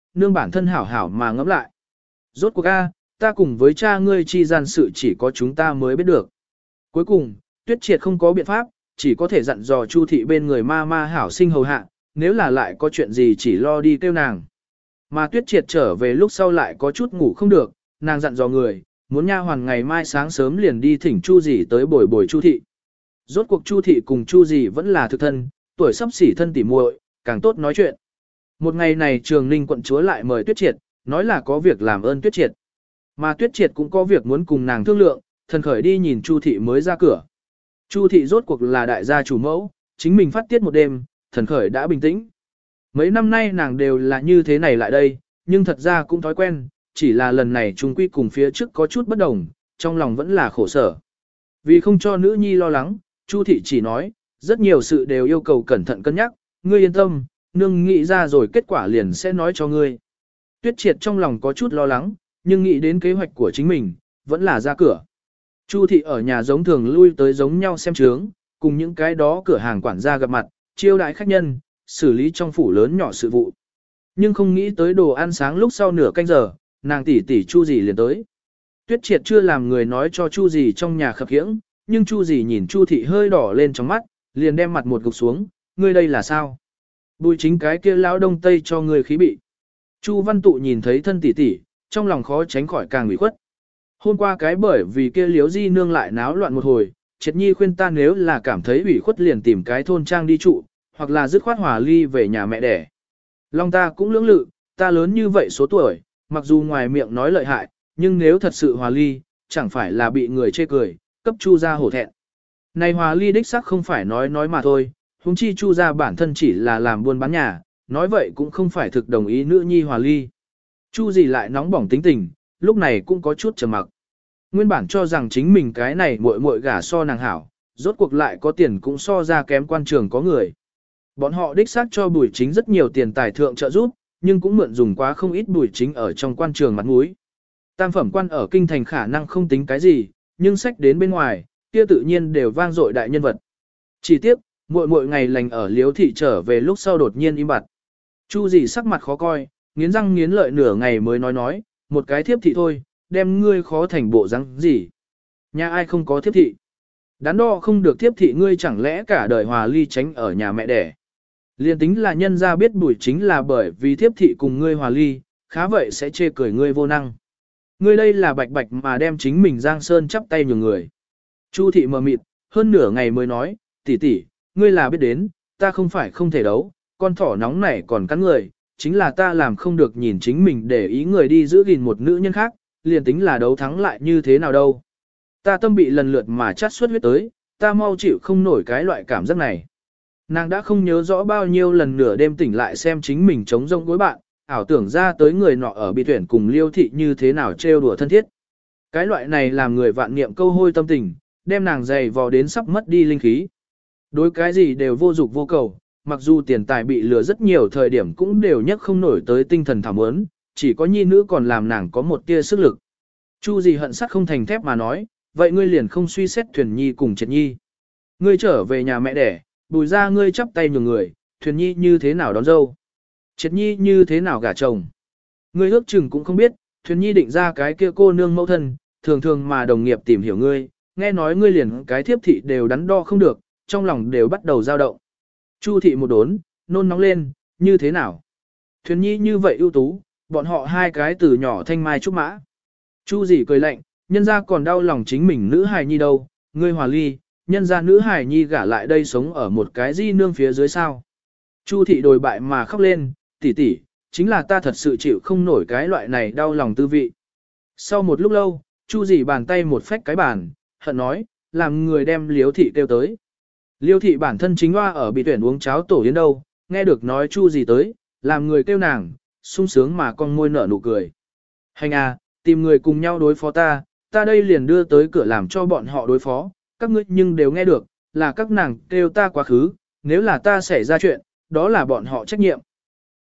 nương bản thân hảo hảo mà ngẫm lại. Rốt cuộc a, ta cùng với cha ngươi chi gian sự chỉ có chúng ta mới biết được. Cuối cùng, Tuyết Triệt không có biện pháp, chỉ có thể dặn dò Chu thị bên người ma ma hảo sinh hầu hạ, nếu là lại có chuyện gì chỉ lo đi kêu nàng. Mà Tuyết Triệt trở về lúc sau lại có chút ngủ không được, nàng dặn dò người, muốn nha hoàn ngày mai sáng sớm liền đi thỉnh Chu dì tới bồi bồi Chu thị. Rốt cuộc Chu thị cùng Chu dì vẫn là thực thân, tuổi sắp xỉ thân tỉ muội, càng tốt nói chuyện. Một ngày này Trường Ninh quận chúa lại mời Tuyết Triệt, nói là có việc làm ơn Tuyết Triệt. Mà Tuyết Triệt cũng có việc muốn cùng nàng thương lượng, thần khởi đi nhìn Chu thị mới ra cửa. Chu thị rốt cuộc là đại gia chủ mẫu, chính mình phát tiết một đêm, thần khởi đã bình tĩnh. Mấy năm nay nàng đều là như thế này lại đây, nhưng thật ra cũng thói quen, chỉ là lần này chung quy cùng phía trước có chút bất đồng, trong lòng vẫn là khổ sở. Vì không cho nữ nhi lo lắng, Chu thị chỉ nói, rất nhiều sự đều yêu cầu cẩn thận cân nhắc, ngươi yên tâm, nương nghĩ ra rồi kết quả liền sẽ nói cho ngươi. Tuyết Triệt trong lòng có chút lo lắng, nhưng nghĩ đến kế hoạch của chính mình, vẫn là ra cửa. Chu thị ở nhà giống thường lui tới giống nhau xem chướng, cùng những cái đó cửa hàng quản gia gặp mặt, chiêu đãi khách nhân, xử lý trong phủ lớn nhỏ sự vụ. Nhưng không nghĩ tới đồ ăn sáng lúc sau nửa canh giờ, nàng tỷ tỷ Chu dì liền tới. Tuyết Triệt chưa làm người nói cho Chu dì trong nhà khập khiễng, nhưng Chu dì nhìn Chu thị hơi đỏ lên trong mắt, liền đem mặt một gục xuống, ngươi đây là sao? Bùi chính cái kia lão đông tây cho ngươi khí bị. Chu Văn Tụ nhìn thấy thân tỷ tỷ, trong lòng khó tránh khỏi càng ủy khuất. Hôm qua cái bởi vì kia liếu di nương lại náo loạn một hồi, Triệt Nhi khuyên ta nếu là cảm thấy ủy khuất liền tìm cái thôn trang đi trụ, hoặc là dứt khoát hòa ly về nhà mẹ đẻ. Long ta cũng lưỡng lự, ta lớn như vậy số tuổi, mặc dù ngoài miệng nói lợi hại, nhưng nếu thật sự hòa ly, chẳng phải là bị người chê cười, cấp Chu gia hổ thẹn. Này hòa ly đích sắc không phải nói nói mà thôi, huống chi Chu gia bản thân chỉ là làm buôn bán nhà, nói vậy cũng không phải thực đồng ý nữ nhi hòa ly. Chu gì lại nóng bỏng tính tình, lúc này cũng có chút trầm mặc. Nguyên bản cho rằng chính mình cái này muội muội gả so nàng hảo, rốt cuộc lại có tiền cũng so ra kém quan trường có người. Bọn họ đích xác cho Bùi Chính rất nhiều tiền tài thượng trợ giúp, nhưng cũng mượn dùng quá không ít Bùi Chính ở trong quan trường mặt mũi. Tam phẩm quan ở kinh thành khả năng không tính cái gì, nhưng sách đến bên ngoài, kia tự nhiên đều vang dội đại nhân vật. Chỉ tiếc, muội muội ngày lành ở Liếu thị trở về lúc sau đột nhiên im bặt. Chu gì sắc mặt khó coi, nghiến răng nghiến lợi nửa ngày mới nói nói, một cái thiếp thị thôi, đem ngươi khó thành bộ răng gì. Nhà ai không có thiếp thị. Đắn đo không được thiếp thị ngươi chẳng lẽ cả đời hòa ly tránh ở nhà mẹ đẻ. Liên tính là nhân ra biết Bùi Chính là bởi vì thiếp thị cùng ngươi hòa ly, khá vậy sẽ chê cười ngươi vô năng. Ngươi đây là bạch bạch mà đem chính mình Giang Sơn chắp tay nhường người. Chu thị mờ mịt, hơn nửa ngày mới nói, tỷ tỷ, ngươi là biết đến, ta không phải không thể đấu, con thỏ nóng này còn cắn người, chính là ta làm không được nhìn chính mình để ý người đi giữ gìn một nữ nhân khác, liền tính là đấu thắng lại như thế nào đâu. Ta tâm bị lần lượt mà chát xuất huyết tới, ta mau chịu không nổi cái loại cảm giác này. Nàng đã không nhớ rõ bao nhiêu lần nửa đêm tỉnh lại xem chính mình trống rông gối bạn, ảo tưởng ra tới người nọ ở bị tuyển cùng Liêu thị như thế nào trêu đùa thân thiết. Cái loại này làm người vạn niệm câu hôi tâm tình, đem nàng dày vò đến sắp mất đi linh khí. Đối cái gì đều vô dục vô cầu, mặc dù tiền tài bị lừa rất nhiều thời điểm cũng đều nhất không nổi tới tinh thần thảm ớn, chỉ có nhi nữ còn làm nàng có một tia sức lực. Chu gì hận sắt không thành thép mà nói, vậy ngươi liền không suy xét Thuyền Nhi cùng Triệt Nhi. Ngươi trở về nhà mẹ đẻ, Bùi ra ngươi chắp tay nhường người, Thuyền Nhi như thế nào đón dâu, Triệt Nhi như thế nào gả chồng. Ngươi ước chừng cũng không biết, Thuyền Nhi định ra cái kia cô nương mẫu thân, thường thường mà đồng nghiệp tìm hiểu ngươi, nghe nói ngươi liền cái thiếp thị đều đắn đo không được, trong lòng đều bắt đầu dao động. Chu thị một đốn, nôn nóng lên, như thế nào? Thuyền Nhi như vậy ưu tú, bọn họ hai cái từ nhỏ thanh mai trúc mã. Chu dì cười lạnh, nhân ra còn đau lòng chính mình nữ hài nhi đâu, ngươi hòa ly, nhân ra nữ hài nhi gả lại đây sống ở một cái di nương phía dưới sao. Chu thị đồi bại mà khóc lên, tỷ tỷ, chính là ta thật sự chịu không nổi cái loại này đau lòng tư vị. Sau một lúc lâu, Chu dì bàn tay một phách cái bàn, hận nói, làm người đem Liếu thị kêu tới. Liêu thị bản thân chính hoa ở bị tuyển uống cháo tổ yến đâu, nghe được nói Chu gì tới, làm người kêu nàng, sung sướng mà con môi nở nụ cười. Hành à, tìm người cùng nhau đối phó ta, ta đây liền đưa tới cửa làm cho bọn họ đối phó, các ngươi nhưng đều nghe được, là các nàng kêu ta quá khứ, nếu là ta xảy ra chuyện, đó là bọn họ trách nhiệm.